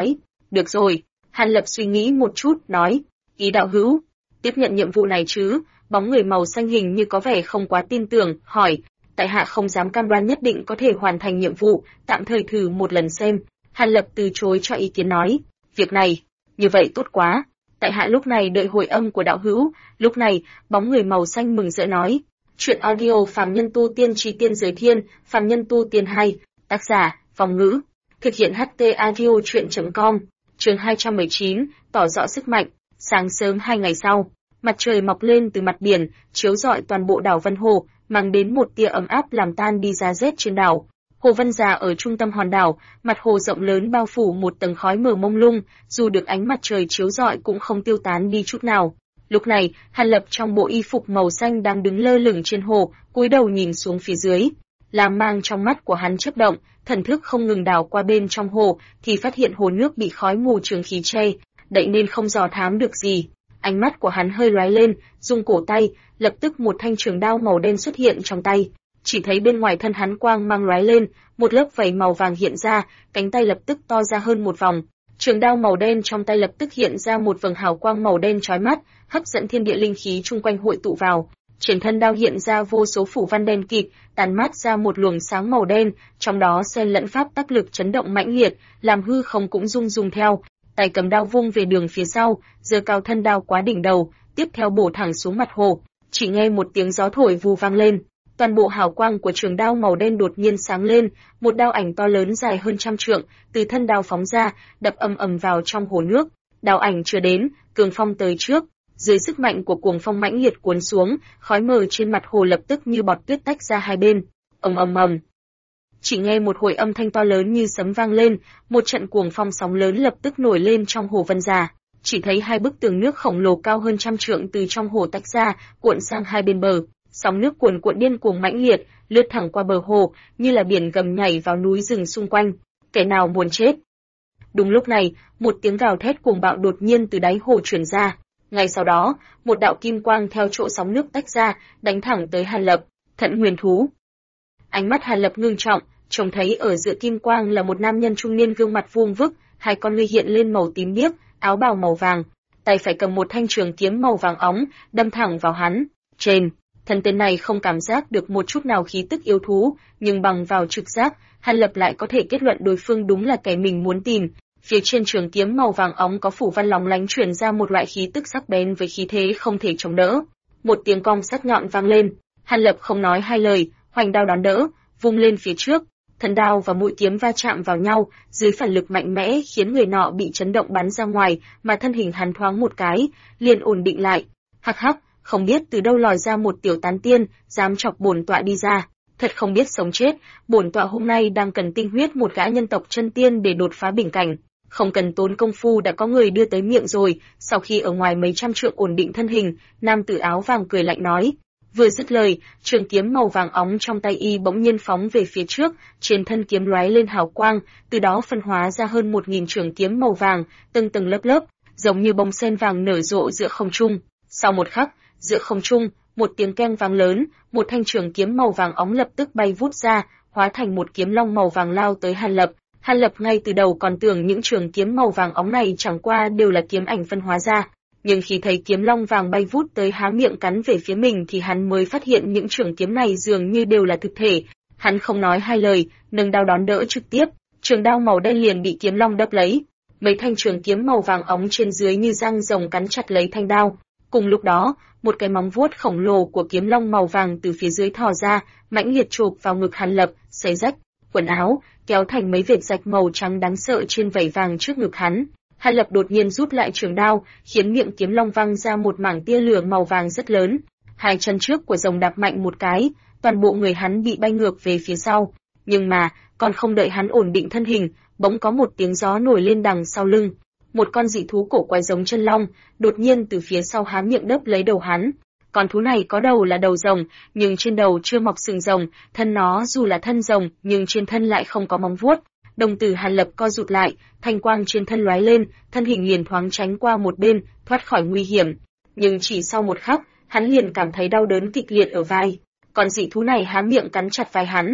Được rồi, Hàn Lập suy nghĩ một chút, nói, ý đạo hữu, tiếp nhận nhiệm vụ này chứ? Bóng người màu xanh hình như có vẻ không quá tin tưởng, hỏi, tại hạ không dám cam đoan nhất định có thể hoàn thành nhiệm vụ, tạm thời thử một lần xem. Hàn Lập từ chối cho ý kiến nói, việc này, như vậy tốt quá. Tại hạ lúc này đợi hồi âm của đạo hữu. Lúc này, bóng người màu xanh mừng rỡ nói, chuyện audio phàm nhân tu tiên trì tiên giới thiên, phàm nhân tu tiên hay, tác giả, Phong Ngữ, thực hiện HT audio chuyện.com, chương 219, tỏ rõ sức mạnh. Sáng sớm 2 ngày sau, mặt trời mọc lên từ mặt biển, chiếu rọi toàn bộ đảo Vân Hồ, mang đến một tia ấm áp làm tan đi giá rét trên đảo. Hồ Vân Già ở trung tâm hòn đảo, mặt hồ rộng lớn bao phủ một tầng khói mờ mông lung, dù được ánh mặt trời chiếu rọi cũng không tiêu tán đi chút nào. Lúc này, Hàn Lập trong bộ y phục màu xanh đang đứng lơ lửng trên hồ, cúi đầu nhìn xuống phía dưới. Lam mang trong mắt của hắn chớp động, thần thức không ngừng đảo qua bên trong hồ, thì phát hiện hồ nước bị khói mù trường khí che, đậy nên không dò thám được gì. Ánh mắt của hắn hơi lóe lên, rung cổ tay, lập tức một thanh trường đao màu đen xuất hiện trong tay. Chỉ thấy bên ngoài thân hắn quang mang lóe lên, một lớp vảy màu vàng hiện ra, cánh tay lập tức to ra hơn một vòng. Trường đao màu đen trong tay lập tức hiện ra một vầng hào quang màu đen chói mắt, hấp dẫn thiên địa linh khí chung quanh hội tụ vào. Trên thân đao hiện ra vô số phủ văn đen kịt, tàn mát ra một luồng sáng màu đen, trong đó xen lẫn pháp tắc lực chấn động mãnh liệt, làm hư không cũng rung rung theo. Tay cầm đao vung về đường phía sau, giơ cao thân đao quá đỉnh đầu, tiếp theo bổ thẳng xuống mặt hồ. Chỉ nghe một tiếng gió thổi vù vang lên, toàn bộ hào quang của trường đao màu đen đột nhiên sáng lên, một đao ảnh to lớn dài hơn 100 trượng từ thân đao phóng ra, đập ầm ầm vào trong hồ nước. Đao ảnh chưa đến, cường phong tới trước, dưới sức mạnh của cuồng phong mãnh liệt cuốn xuống, khói mờ trên mặt hồ lập tức như bọt tuyết tách ra hai bên. Ầm ầm ầm. Chỉ nghe một hồi âm thanh to lớn như sấm vang lên, một trận cuồng phong sóng lớn lập tức nổi lên trong hồ Vân Già. Chỉ thấy hai bức tường nước khổng lồ cao hơn 100 trượng từ trong hồ tách ra, cuộn sang hai bên bờ. Sóng nước cuồn cuộn điên cuồng mãnh liệt, lướt thẳng qua bờ hồ, như là biển gầm nhảy vào núi rừng xung quanh. Kẻ nào muốn chết? Đúng lúc này, một tiếng gào thét cuồng bạo đột nhiên từ đáy hồ truyền ra. Ngay sau đó, một đạo kim quang theo chỗ sóng nước tách ra, đánh thẳng tới Hàn Lập. Thận Huyền Thú. Ánh mắt Hàn Lập ngưng trọng, trông thấy ở giữa kim quang là một nam nhân trung niên gương mặt vuông vức, hai con ngươi hiện lên màu tím biếc, áo bào màu vàng, tay phải cầm một thanh trường kiếm màu vàng óng, đâm thẳng vào hắn. Trên thân tên này không cảm giác được một chút nào khí tức yêu thú, nhưng bằng vào trực giác, Hàn Lập lại có thể kết luận đối phương đúng là kẻ mình muốn tìm. Phía trên trường kiếm màu vàng óng có phủ văn lóng lánh truyền ra một loại khí tức sắc bén với khí thế không thể chống đỡ. Một tiếng cong sắc nhọn vang lên, Hàn Lập không nói hai lời, hoành đao đón đỡ, vung lên phía trước, thân đao và mũi kiếm va chạm vào nhau, dưới phản lực mạnh mẽ khiến người nọ bị chấn động bắn ra ngoài, mà thân hình hắn thoáng một cái, liền ổn định lại. Hắc hắc, không biết từ đâu lòi ra một tiểu tán tiên, dám chọc bổn tọa đi ra. Thật không biết sống chết, bổn tọa hôm nay đang cần tinh huyết một gã nhân tộc chân tiên để đột phá bình cảnh. Không cần tốn công phu đã có người đưa tới miệng rồi. Sau khi ở ngoài mấy trăm trượng ổn định thân hình, nam tử áo vàng cười lạnh nói. Vừa dứt lời, trường kiếm màu vàng óng trong tay y bỗng nhiên phóng về phía trước, trên thân kiếm lóe lên hào quang, từ đó phân hóa ra hơn 1000 trường kiếm màu vàng, tầng tầng lớp lớp, giống như bông sen vàng nở rộ giữa không trung. Sau một khắc, giữa không trung, một tiếng keng vang lớn, một thanh trường kiếm màu vàng óng lập tức bay vút ra, hóa thành một kiếm long màu vàng lao tới Hàn Lập. Hàn Lập ngay từ đầu còn tưởng những trường kiếm màu vàng óng này chẳng qua đều là kiếm ảnh phân hóa ra, nhưng khi thấy kiếm long vàng bay vút tới há miệng cắn về phía mình thì hắn mới phát hiện những trường kiếm này dường như đều là thực thể. Hắn không nói hai lời, nâng đao đón đỡ trực tiếp, trường đao màu đen liền bị kiếm long đập lấy. Mấy thanh trường kiếm màu vàng óng trên dưới như răng rồng cắn chặt lấy thanh đao. Cùng lúc đó, một cái móng vuốt khổng lồ của kiếm long màu vàng từ phía dưới thò ra, mãnh liệt chộp vào ngực Hàn Lập, xé rách quần áo, kéo thành mấy vệt rạch màu trắng đáng sợ trên vảy vàng trước ngực hắn. Hàn Lập đột nhiên rút lại trường đao, khiến miệng kiếm long văng ra một mảng tia lửa màu vàng rất lớn. Hai chân trước của rồng đạp mạnh một cái, toàn bộ người hắn bị bay ngược về phía sau. Nhưng mà, còn không đợi hắn ổn định thân hình, bỗng có một tiếng gió nổi lên đằng sau lưng. Một con dị thú cổ quái giống chân long, đột nhiên từ phía sau há miệng đớp lấy đầu hắn. Con thú này có đầu là đầu rồng, nhưng trên đầu chưa mọc sừng rồng, thân nó dù là thân rồng, nhưng trên thân lại không có móng vuốt. Đồng tử Hàn Lập co rụt lại, thanh quang trên thân lóe lên, thân hình liền thoáng tránh qua một bên, thoát khỏi nguy hiểm. Nhưng chỉ sau một khắc, hắn liền cảm thấy đau đớn kịch liệt ở vai. Con dị thú này há miệng cắn chặt vai hắn.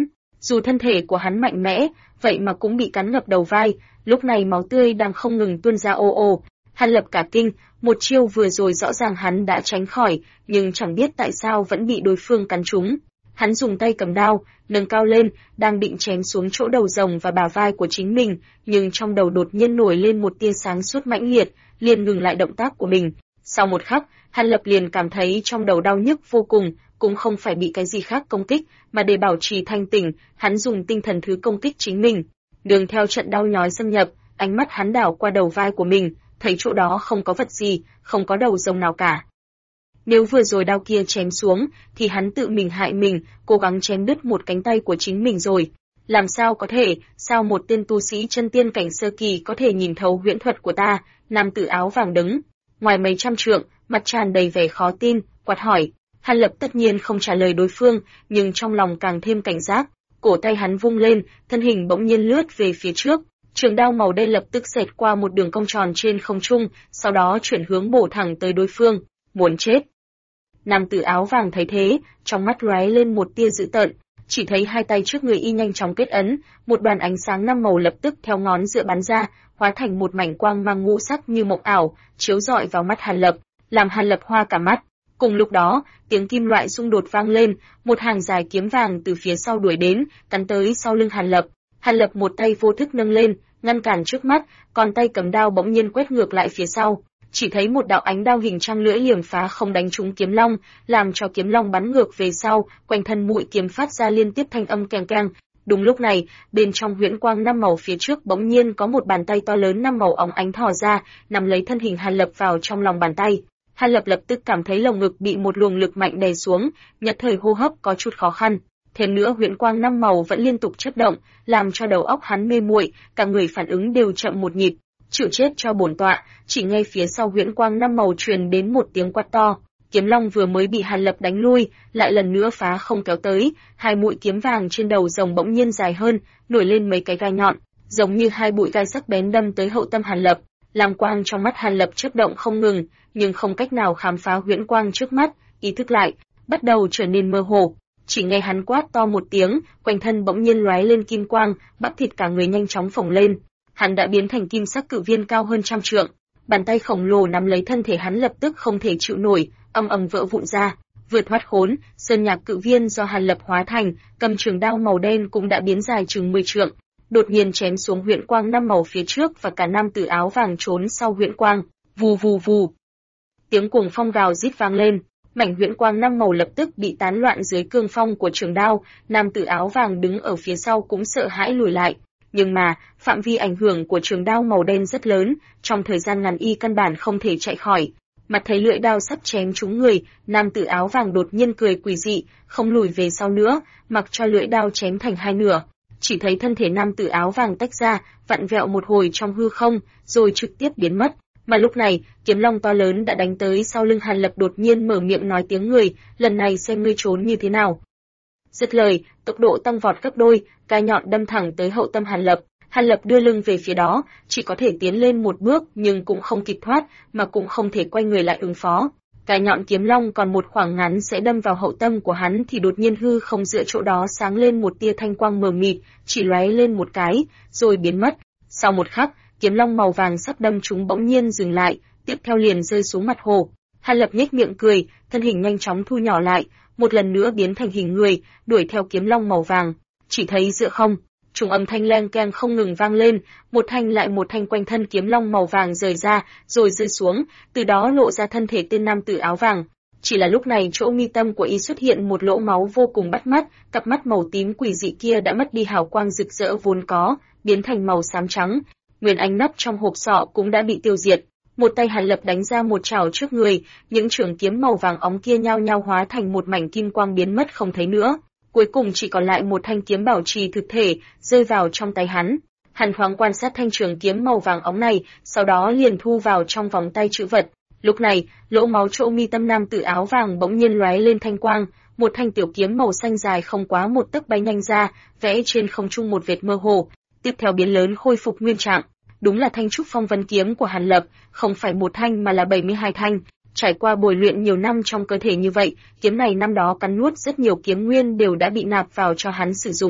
Dù thân thể của hắn mạnh mẽ, vậy mà cũng bị cắn ngập đầu vai, lúc này máu tươi đang không ngừng tuôn ra ồ ồ. Hàn Lập cả kinh, một chiêu vừa rồi rõ ràng hắn đã tránh khỏi, nhưng chẳng biết tại sao vẫn bị đối phương cắn trúng. Hắn dùng tay cầm đao, nâng cao lên, đang định chém xuống chỗ đầu rồng và bả vai của chính mình, nhưng trong đầu đột nhiên nổi lên một tia sáng suốt mãnh liệt, liền ngừng lại động tác của mình. Sau một khắc, Hàn Lập liền cảm thấy trong đầu đau nhức vô cùng, cũng không phải bị cái gì khác công kích, mà để bảo trì thanh tỉnh, hắn dùng tinh thần thứ công kích chính mình. Đường theo trận đau nhói xâm nhập, ánh mắt hắn đảo qua đầu vai của mình, thấy chỗ đó không có vật gì, không có đầu rồng nào cả. Nếu vừa rồi đao kia chém xuống, thì hắn tự mình hại mình, cố gắng chém đứt một cánh tay của chính mình rồi. Làm sao có thể, sao một tên tu sĩ chân tiên cảnh sơ kỳ có thể nhìn thấu huyễn thuật của ta? Nam tử áo vàng đứng ngoài mấy trăm trượng, mặt tràn đầy vẻ khó tin, quát hỏi. Hàn Lập tất nhiên không trả lời đối phương, nhưng trong lòng càng thêm cảnh giác. Cổ tay hắn vung lên, thân hình bỗng nhiên lướt về phía trước. Trường đao màu đen lập tức xẹt qua một đường cong tròn trên không trung, sau đó chuyển hướng bổ thẳng tới đối phương. Muốn chết! Nam tử áo vàng thấy thế, trong mắt lóe lên một tia dữ tợn, chỉ thấy hai tay trước người y nhanh chóng kết ấn, một đoàn ánh sáng năm màu lập tức theo ngón giữa bắn ra, hóa thành một mảnh quang mang ngũ sắc như mộng ảo, chiếu rọi vào mắt Hàn Lập, làm Hàn Lập hoa cả mắt. Cùng lúc đó, tiếng kim loại xung đột vang lên, một hàng dài kiếm vàng từ phía sau đuổi đến, cắn tới sau lưng Hàn Lập. Hàn Lập một tay vô thức nâng lên, ngăn cản trước mắt, còn tay cầm đao bỗng nhiên quét ngược lại phía sau. Chỉ thấy một đạo ánh đao hình trăng lưỡi liềm phá không đánh trúng kiếm long, làm cho kiếm long bắn ngược về sau, quanh thân mũi kiếm phát ra liên tiếp thanh âm keng keng. Đúng lúc này, bên trong huyễn quang năm màu phía trước bỗng nhiên có một bàn tay to lớn năm màu óng ánh thò ra, nắm lấy thân hình Hàn Lập vào trong lòng bàn tay. Hàn Lập lập tức cảm thấy lồng ngực bị một luồng lực mạnh đè xuống, nhất thời hô hấp có chút khó khăn. Thêm nữa huyễn quang năm màu vẫn liên tục chớp động, làm cho đầu óc hắn mê muội, cả người phản ứng đều chậm một nhịp. Chịu chết cho bổn tọa! Chỉ nghe phía sau huyễn quang năm màu truyền đến một tiếng quát to. Kiếm long vừa mới bị Hàn Lập đánh lui, lại lần nữa phá không kéo tới, hai mũi kiếm vàng trên đầu rồng bỗng nhiên dài hơn, nổi lên mấy cái gai nhọn, giống như hai bụi gai sắc bén đâm tới hậu tâm Hàn Lập. Lam quang trong mắt Hàn Lập chớp động không ngừng, nhưng không cách nào khám phá huyễn quang trước mắt, ý thức lại, bắt đầu trở nên mơ hồ. Chỉ nghe hắn quát to một tiếng, quanh thân bỗng nhiên lóe lên kim quang, bắp thịt cả người nhanh chóng phồng lên. Hắn đã biến thành kim sắc cự viên cao hơn trăm trượng, bàn tay khổng lồ nắm lấy thân thể hắn lập tức không thể chịu nổi, ầm ầm vỡ vụn ra. Vừa thoát khốn, sơn nhạc cự viên do Hàn Lập hóa thành, cầm trường đao màu đen cũng đã biến dài chừng 10 trượng, đột nhiên chém xuống huyễn quang năm màu phía trước và cả nam tử áo vàng trốn sau huyễn quang. Vù vù vù. Tiếng cuồng phong gào rít vang lên, mảnh huyễn quang năm màu lập tức bị tán loạn dưới cương phong của trường đao, nam tử áo vàng đứng ở phía sau cũng sợ hãi lùi lại. Nhưng mà, phạm vi ảnh hưởng của trường đao màu đen rất lớn, trong thời gian ngắn y căn bản không thể chạy khỏi. Mặt thấy lưỡi đao sắp chém trúng người, nam tử áo vàng đột nhiên cười quỷ dị, không lùi về sau nữa, mặc cho lưỡi đao chém thành hai nửa. Chỉ thấy thân thể nam tử áo vàng tách ra, vặn vẹo một hồi trong hư không, rồi trực tiếp biến mất. Mà lúc này, kiếm long to lớn đã đánh tới sau lưng Hàn Lập đột nhiên mở miệng nói tiếng người, lần này xem ngươi trốn như thế nào. Dứt lời, tốc độ tăng vọt gấp đôi, gai nhọn đâm thẳng tới hậu tâm Hàn Lập. Hàn Lập đưa lưng về phía đó, chỉ có thể tiến lên một bước nhưng cũng không kịp thoát, mà cũng không thể quay người lại ứng phó. Gai nhọn kiếm long còn một khoảng ngắn sẽ đâm vào hậu tâm của hắn thì đột nhiên hư không giữa chỗ đó sáng lên một tia thanh quang mờ mịt, chỉ lóe lên một cái, rồi biến mất. Sau một khắc, kiếm long màu vàng sắp đâm chúng bỗng nhiên dừng lại, tiếp theo liền rơi xuống mặt hồ. Hàn Lập nhếch miệng cười, thân hình nhanh chóng thu nhỏ lại, một lần nữa biến thành hình người, đuổi theo kiếm long màu vàng. Chỉ thấy giữa không, trùng âm thanh leng keng không ngừng vang lên, một thanh lại một thanh quanh thân kiếm long màu vàng rời ra, rồi rơi xuống, từ đó lộ ra thân thể tên nam tử áo vàng. Chỉ là lúc này chỗ mi tâm của y xuất hiện một lỗ máu vô cùng bắt mắt, cặp mắt màu tím quỷ dị kia đã mất đi hào quang rực rỡ vốn có, biến thành màu xám trắng. Nguyên ánh nắp trong hộp sọ cũng đã bị tiêu diệt. Một tay Hàn Lập đánh ra một chảo trước người, những trường kiếm màu vàng óng kia nhao nhao hóa thành một mảnh kim quang biến mất không thấy nữa. Cuối cùng chỉ còn lại một thanh kiếm bảo trì thực thể, rơi vào trong tay hắn. Hắn thoáng quan sát thanh trường kiếm màu vàng óng này, sau đó liền thu vào trong vòng tay trữ vật. Lúc này, lỗ máu chỗ mi tâm nam tử áo vàng bỗng nhiên lóe lên thanh quang, một thanh tiểu kiếm màu xanh dài không quá một tấc bay nhanh ra, vẽ trên không trung một vệt mơ hồ, tiếp theo biến lớn khôi phục nguyên trạng. Đúng là thanh trúc phong vân kiếm của Hàn Lập, không phải một thanh mà là 72 thanh. Trải qua bồi luyện nhiều năm trong cơ thể như vậy, kiếm này năm đó cắn nuốt rất nhiều kiếm nguyên đều đã bị nạp vào cho hắn sử dụng.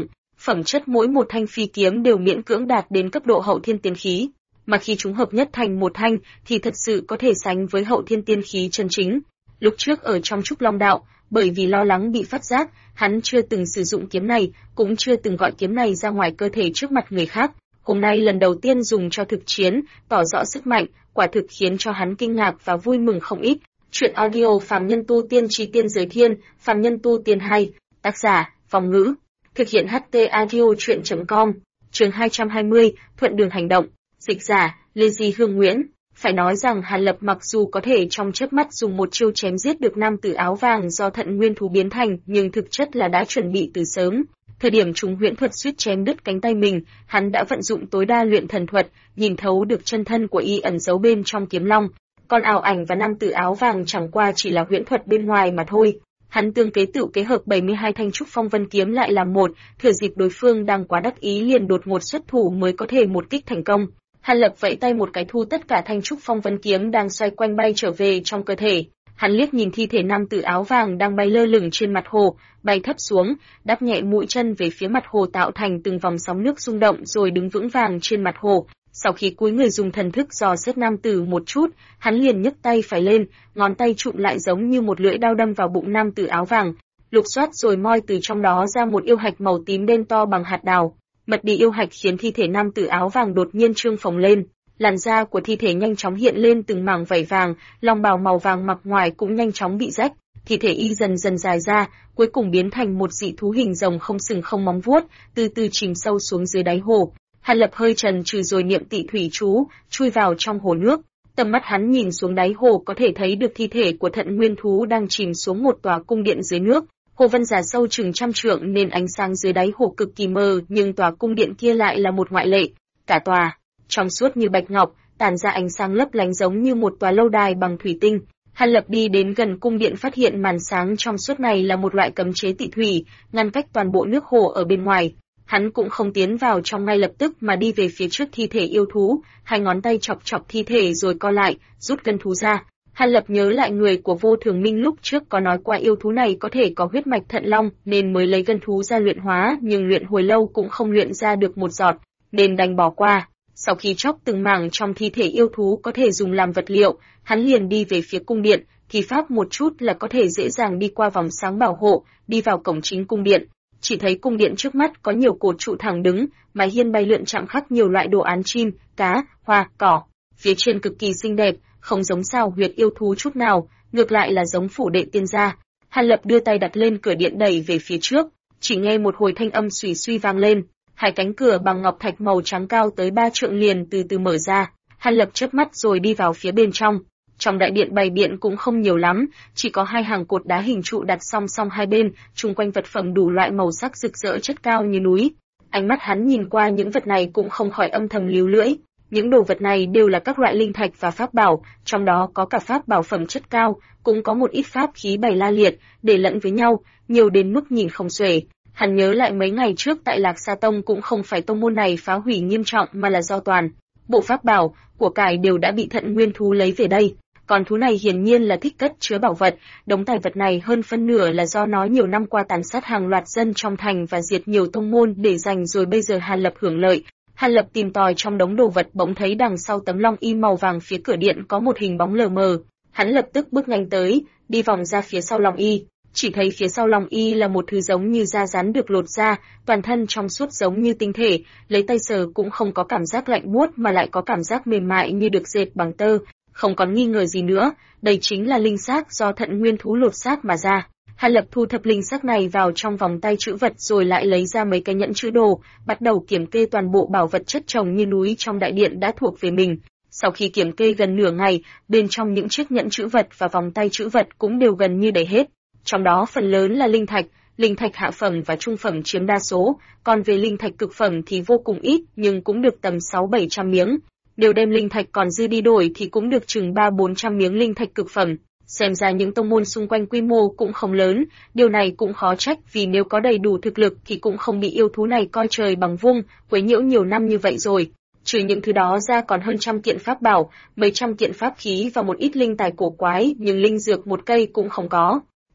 phẩm chất mỗi một thanh phi kiếm đều miễn cưỡng đạt đến cấp độ hậu thiên tiên khí, mà khi chúng hợp nhất thành một thanh thì thật sự có thể sánh với hậu thiên tiên khí chân chính. Lúc trước ở trong Trúc Long Đạo, bởi vì lo lắng bị phát giác, hắn chưa từng sử dụng kiếm này, cũng chưa từng gọi kiếm này ra ngoài cơ thể trước mặt người khác. Hôm nay lần đầu tiên dùng cho thực chiến, tỏ rõ sức mạnh, quả thực khiến cho hắn kinh ngạc và vui mừng không ít. Truyện audio Phàm Nhân Tu Tiên Chí Tiên Giới Thiên, Phàm Nhân Tu Tiên 2, tác giả, Phong Ngữ. Thực hiện HT Audio Truyện.com, chương 220, Thuận Đường Hành Động, dịch giả, Lê Di Hương Nguyễn. Phải nói rằng Hàn Lập mặc dù có thể trong chớp mắt dùng một chiêu chém giết được nam tử áo vàng do thận nguyên thú biến thành, nhưng thực chất là đã chuẩn bị từ sớm. Thời điểm chúng huyễn thuật suýt chém đứt cánh tay mình, hắn đã vận dụng tối đa luyện thần thuật, nhìn thấu được chân thân của y ẩn giấu bên trong kiếm long. Còn ảo ảnh và nam tử áo vàng chẳng qua chỉ là huyễn thuật bên ngoài mà thôi. Hắn tương kế tựu kế hợp 72 thanh trúc phong vân kiếm lại làm một, thừa dịp đối phương đang quá đắc ý liền đột ngột xuất thủ mới có thể một kích thành công. Hàn Lập vẫy tay một cái thu tất cả thanh trúc phong vân kiếm đang xoay quanh bay trở về trong cơ thể. Hắn liếc nhìn thi thể nam tử áo vàng đang bay lơ lửng trên mặt hồ, bay thấp xuống, đáp nhẹ mũi chân về phía mặt hồ tạo thành từng vòng sóng nước rung động rồi đứng vững vàng trên mặt hồ. Sau khi cúi người dùng thần thức dò xét nam tử một chút, hắn liền nhấc tay phải lên, ngón tay trụm lại giống như một lưỡi dao đâm vào bụng nam tử áo vàng, lục soát rồi moi từ trong đó ra một yêu hạch màu tím đen to bằng hạt đào. Mật đi yêu hạch khiến thi thể nam tử áo vàng đột nhiên trương phồng lên, làn da của thi thể nhanh chóng hiện lên từng mảng vảy vàng, long bào màu vàng mặc ngoài cũng nhanh chóng bị rách, thi thể y dần dần dài ra, cuối cùng biến thành một dị thú hình rồng không sừng không móng vuốt, từ từ chìm sâu xuống dưới đáy hồ. Hàn Lập hơi chần chừ rồi niệm tị thủy chú, chui vào trong hồ nước. Tầm mắt hắn nhìn xuống đáy hồ có thể thấy được thi thể của thận nguyên thú đang chìm xuống một tòa cung điện dưới nước. Hồ Vân Giả sâu chừng trăm trượng nên ánh sáng dưới đáy hồ cực kỳ mờ, nhưng tòa cung điện kia lại là một ngoại lệ. Cả tòa trong suốt như bạch ngọc, tản ra ánh sáng lấp lánh giống như một tòa lâu đài bằng thủy tinh. Hàn Lập đi đến gần cung điện phát hiện màn sáng trong suốt này là một loại cấm chế tị thủy, ngăn cách toàn bộ nước hồ ở bên ngoài. Hắn cũng không tiến vào trong ngay lập tức mà đi về phía trước thi thể yêu thú, hai ngón tay chọc chọc thi thể rồi co lại, rút gân thú ra. Hàn Lập nhớ lại người của Vô Thường Minh lúc trước có nói qua yêu thú này có thể có huyết mạch thận long nên mới lấy gân thú ra luyện hóa, nhưng luyện hồi lâu cũng không luyện ra được một giọt, nên đành bỏ qua. Sau khi chóc từng mảng trong thi thể yêu thú có thể dùng làm vật liệu, hắn liền đi về phía cung điện, thi pháp một chút là có thể dễ dàng đi qua vòng sáng bảo hộ, đi vào cổng chính cung điện. Chỉ thấy cung điện trước mắt có nhiều cột trụ thẳng đứng, mái hiên bay lượn chạm khắc nhiều loại đồ án chim, cá, hoa, cỏ. Phía trên cực kỳ xinh đẹp, không giống sao huyệt yêu thú chút nào, ngược lại là giống phủ đệ tiên gia. Hàn Lập đưa tay đặt lên cửa điện đẩy về phía trước, chỉ nghe một hồi thanh âm xùy suy vang lên, hai cánh cửa bằng ngọc thạch màu trắng cao tới 3 trượng liền từ từ mở ra. Hàn Lập chớp mắt rồi đi vào phía bên trong. Trong đại điện bày biện cũng không nhiều lắm, chỉ có hai hàng cột đá hình trụ đặt song song hai bên, chung quanh vật phẩm đủ loại màu sắc rực rỡ chất cao như núi. Ánh mắt hắn nhìn qua những vật này cũng không khỏi âm thầm líu lưỡi. Những đồ vật này đều là các loại linh thạch và pháp bảo, trong đó có cả pháp bảo phẩm chất cao, cũng có một ít pháp khí bày la liệt, để lẫn với nhau, nhiều đến mức nhìn không xuể. Hắn nhớ lại mấy ngày trước tại Lạc Sa Tông cũng không phải tông môn này phá hủy nghiêm trọng mà là do toàn bộ pháp bảo, của cải đều đã bị thận nguyên thú lấy về đây. Còn thú này hiển nhiên là thích cất chứa bảo vật, đống tài vật này hơn phân nửa là do nó nhiều năm qua tàn sát hàng loạt dân trong thành và diệt nhiều tông môn để dành rồi bây giờ Hàn Lập hưởng lợi. Hàn Lập tìm tòi trong đống đồ vật bỗng thấy đằng sau tấm long y màu vàng phía cửa điện có một hình bóng lờ mờ. Hắn lập tức bước nhanh tới, đi vòng ra phía sau long y, chỉ thấy phía sau long y là một thứ giống như da rắn được lột ra, toàn thân trong suốt giống như tinh thể, lấy tay sờ cũng không có cảm giác lạnh buốt mà lại có cảm giác mềm mại như được dệt bằng tơ. Không còn nghi ngờ gì nữa, đây chính là linh xác do thận nguyên thú lột xác mà ra. Hàn Lập thu thập linh xác này vào trong vòng tay trữ vật rồi lại lấy ra mấy cái nhẫn trữ đồ, bắt đầu kiểm kê toàn bộ bảo vật chất chồng như núi trong đại điện đã thuộc về mình. Sau khi kiểm kê gần nửa ngày, bên trong những chiếc nhẫn trữ vật và vòng tay trữ vật cũng đều gần như đầy hết. Trong đó phần lớn là linh thạch hạ phẩm và trung phẩm chiếm đa số, còn về linh thạch cực phẩm thì vô cùng ít nhưng cũng được tầm 600-700 miếng. Nếu đem linh thạch còn dư đi đổi thì cũng được chừng 300-400 miếng linh thạch cực phẩm. Xem ra những tông môn xung quanh quy mô cũng không lớn, điều này cũng khó trách vì nếu có đầy đủ thực lực thì cũng không bị yêu thú này coi trời bằng vung, quấy nhiễu nhiều năm như vậy rồi. Trừ những thứ đó ra còn hơn trăm kiện pháp bảo, mấy trăm kiện pháp khí và một ít linh tài cổ quái, nhưng linh dược một cây cũng không có.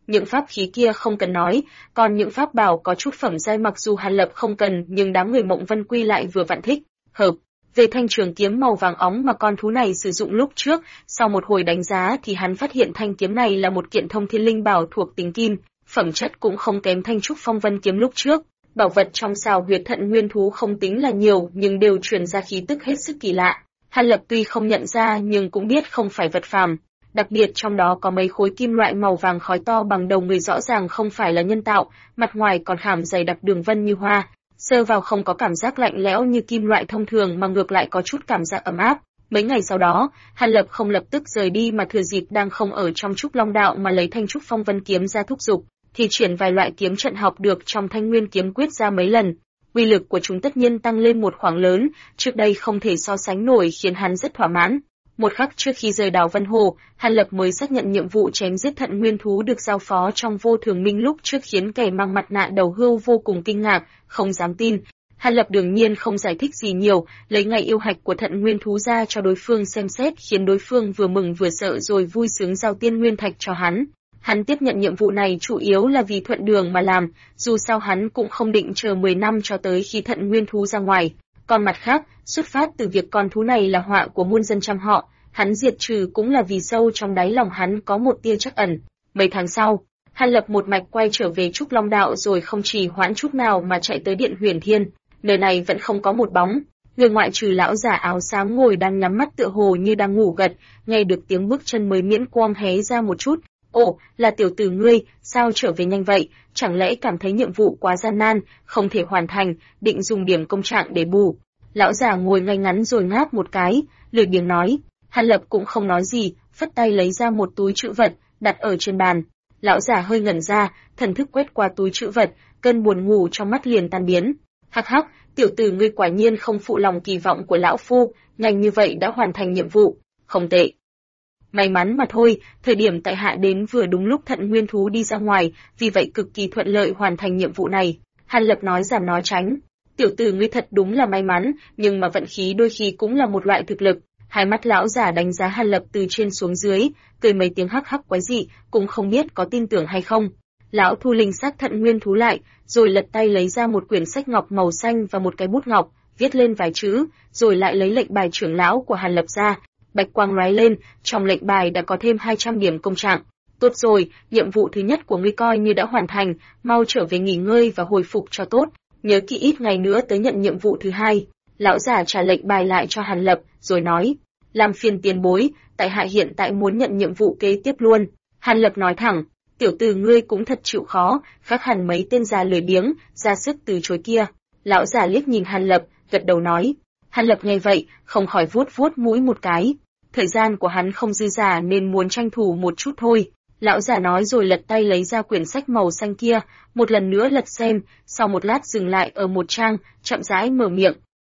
Những pháp khí kia không cần nói, còn những pháp bảo có chút phẩm giai mặc dù Hàn Lập không cần, nhưng đám người Mộng Vân Quy lại vừa vặn thích hợp. Về thanh trường kiếm màu vàng óng mà con thú này sử dụng lúc trước, sau một hồi đánh giá thì hắn phát hiện thanh kiếm này là một kiện thông thiên linh bảo thuộc tính kim, phẩm chất cũng không kém thanh trúc phong vân kiếm lúc trước. Bảo vật trong xào huyệt thận nguyên thú không tính là nhiều, nhưng đều truyền ra khí tức hết sức kỳ lạ. Hàn Lập tuy không nhận ra nhưng cũng biết không phải vật phàm. Đặc biệt trong đó có mấy khối kim loại màu vàng khói to bằng đầu người rõ ràng không phải là nhân tạo, mặt ngoài còn khảm dày đặc đường vân như hoa. Sờ vào không có cảm giác lạnh lẽo như kim loại thông thường mà ngược lại có chút cảm giác ấm áp. Mấy ngày sau đó, Hàn Lập không lập tức rời đi mà thừa dịp đang không ở trong Trúc Long Đạo mà lấy thanh trúc phong vân kiếm ra thúc giục, thì triển vài loại kiếm trận học được trong Thanh Nguyên kiếm quyết ra mấy lần. Uy lực của chúng tất nhiên tăng lên một khoảng lớn, trước đây không thể so sánh nổi khiến hắn rất thỏa mãn. Một khắc trước khi rời đảo Vân Hồ, Hàn Lập mới xác nhận nhiệm vụ chém giết thận nguyên thú được giao phó trong Vô Thường Minh lúc trước khiến kẻ mang mặt nạ đầu hươu vô cùng kinh ngạc, không dám tin. Hàn Lập đương nhiên không giải thích gì nhiều, lấy ngày yêu hạch của thận nguyên thú ra cho đối phương xem xét khiến đối phương vừa mừng vừa sợ rồi vui sướng giao tiên nguyên thạch cho hắn. Hắn tiếp nhận nhiệm vụ này chủ yếu là vì thuận đường mà làm, dù sao hắn cũng không định chờ 10 năm cho tới khi thận nguyên thú ra ngoài. Còn mặt khác, xuất phát từ việc con thú này là họa của muôn dân trăm họ, hắn diệt trừ cũng là vì sâu trong đáy lòng hắn có một tia trắc ẩn. Mấy tháng sau, Hàn Lập một mạch quay trở về Trúc Long Đạo rồi không trì hoãn chút nào mà chạy tới Điện Huyền Thiên. Nơi này vẫn không có một bóng, người ngoại trừ lão giả áo xám ngồi đang nhắm mắt tựa hồ như đang ngủ gật, nghe được tiếng bước chân mới miễn quom hé ra một chút. Ồ, là tiểu tử ngươi, sao trở về nhanh vậy, chẳng lẽ cảm thấy nhiệm vụ quá gian nan, không thể hoàn thành, định dùng điểm công trạng để bù. Lão già ngồi ngay ngắn rồi ngáp một cái, lười biếng nói. Hàn Lập cũng không nói gì, phất tay lấy ra một túi trữ vật, đặt ở trên bàn. Lão già hơi ngẩn ra, thần thức quét qua túi trữ vật, cơn buồn ngủ trong mắt liền tan biến. Hắc hắc, tiểu tử ngươi quả nhiên không phụ lòng kỳ vọng của lão phu, nhanh như vậy đã hoàn thành nhiệm vụ, không tệ. May mắn mà thôi, thời điểm tại hạ đến vừa đúng lúc thận nguyên thú đi ra ngoài, vì vậy cực kỳ thuận lợi hoàn thành nhiệm vụ này. Hàn Lập nói giảm nói tránh. Tiểu tử ngươi thật đúng là may mắn, nhưng mà vận khí đôi khi cũng là một loại thực lực. Hai mắt lão giả đánh giá Hàn Lập từ trên xuống dưới, cười mấy tiếng hắc hắc quái dị, cũng không biết có tin tưởng hay không. Lão thu linh xác thận nguyên thú lại, rồi lật tay lấy ra một quyển sách ngọc màu xanh và một cái bút ngọc, viết lên vài chữ, rồi lại lấy lệnh bài trưởng lão của Hàn Lập ra. Bạch quang lóe lên, trong lệnh bài đã có thêm 200 điểm công trạng. Tốt rồi, nhiệm vụ thứ nhất của ngươi coi như đã hoàn thành, mau trở về nghỉ ngơi và hồi phục cho tốt, nhớ kỹ ít ngày nữa tới nhận nhiệm vụ thứ hai. Lão giả trả lệnh bài lại cho Hàn Lập, rồi nói, làm phiền tiền bối, tại hạ hiện tại muốn nhận nhiệm vụ kế tiếp luôn. Hàn Lập nói thẳng, tiểu tử ngươi cũng thật chịu khó, khác hẳn mấy tên già lười biếng, ra sức từ chối kia. Lão giả liếc nhìn Hàn Lập, gật đầu nói. Hàn Lập nghe vậy, không khỏi vuốt vuốt mũi một cái. Thời gian của hắn không dư dả nên muốn tranh thủ một chút thôi. Lão giả nói rồi lật tay lấy ra quyển sách màu xanh kia, một lần nữa lật xem, sau một lát dừng lại ở một trang, chậm rãi mở miệng.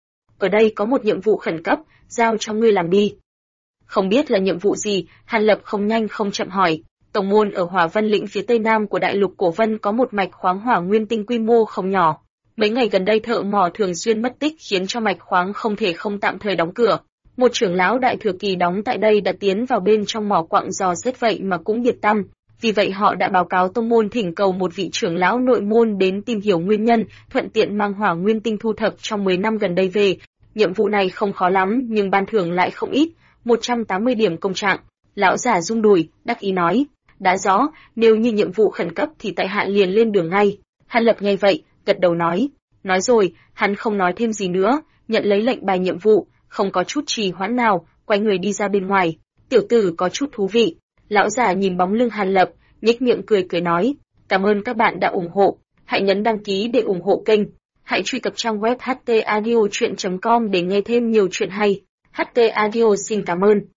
Ở đây có một nhiệm vụ khẩn cấp, giao cho ngươi làm đi. Không biết là nhiệm vụ gì, Hàn Lập không nhanh không chậm hỏi. Tổng môn ở Hỏa Vân lĩnh phía tây nam của đại lục Cổ Vân có một mạch khoáng hỏa nguyên tinh quy mô không nhỏ. Mấy ngày gần đây thợ mỏ thường xuyên mất tích khiến cho mạch khoáng không thể không tạm thời đóng cửa. Một trưởng lão đại thừa kỳ đóng tại đây đã tiến vào bên trong mỏ quặng dò xét vậy mà cũng biệt tăm. Vì vậy họ đã báo cáo tông môn thỉnh cầu một vị trưởng lão nội môn đến tìm hiểu nguyên nhân, thuận tiện mang hỏa nguyên tinh thu thập trong 10 năm gần đây về. Nhiệm vụ này không khó lắm nhưng ban thưởng lại không ít, 180 điểm công trạng. Lão giả rung đùi, đắc ý nói, đã rõ, nếu như nhiệm vụ khẩn cấp thì tại hạ liền lên đường ngay. Hàn Lập nghe vậy, gật đầu nói. Nói rồi, hắn không nói thêm gì nữa, nhận lấy lệnh bài nhiệm vụ, không có chút trì hoãn nào, quay người đi ra bên ngoài. Tiểu tử có chút thú vị. Lão giả nhìn bóng lưng Hàn Lập, nhếch miệng cười cười nói, cảm ơn các bạn đã ủng hộ, hãy nhấn đăng ký để ủng hộ kênh. Hãy truy cập trang web htaudio.com để nghe thêm nhiều chuyện hay. HT Audio xin cảm ơn.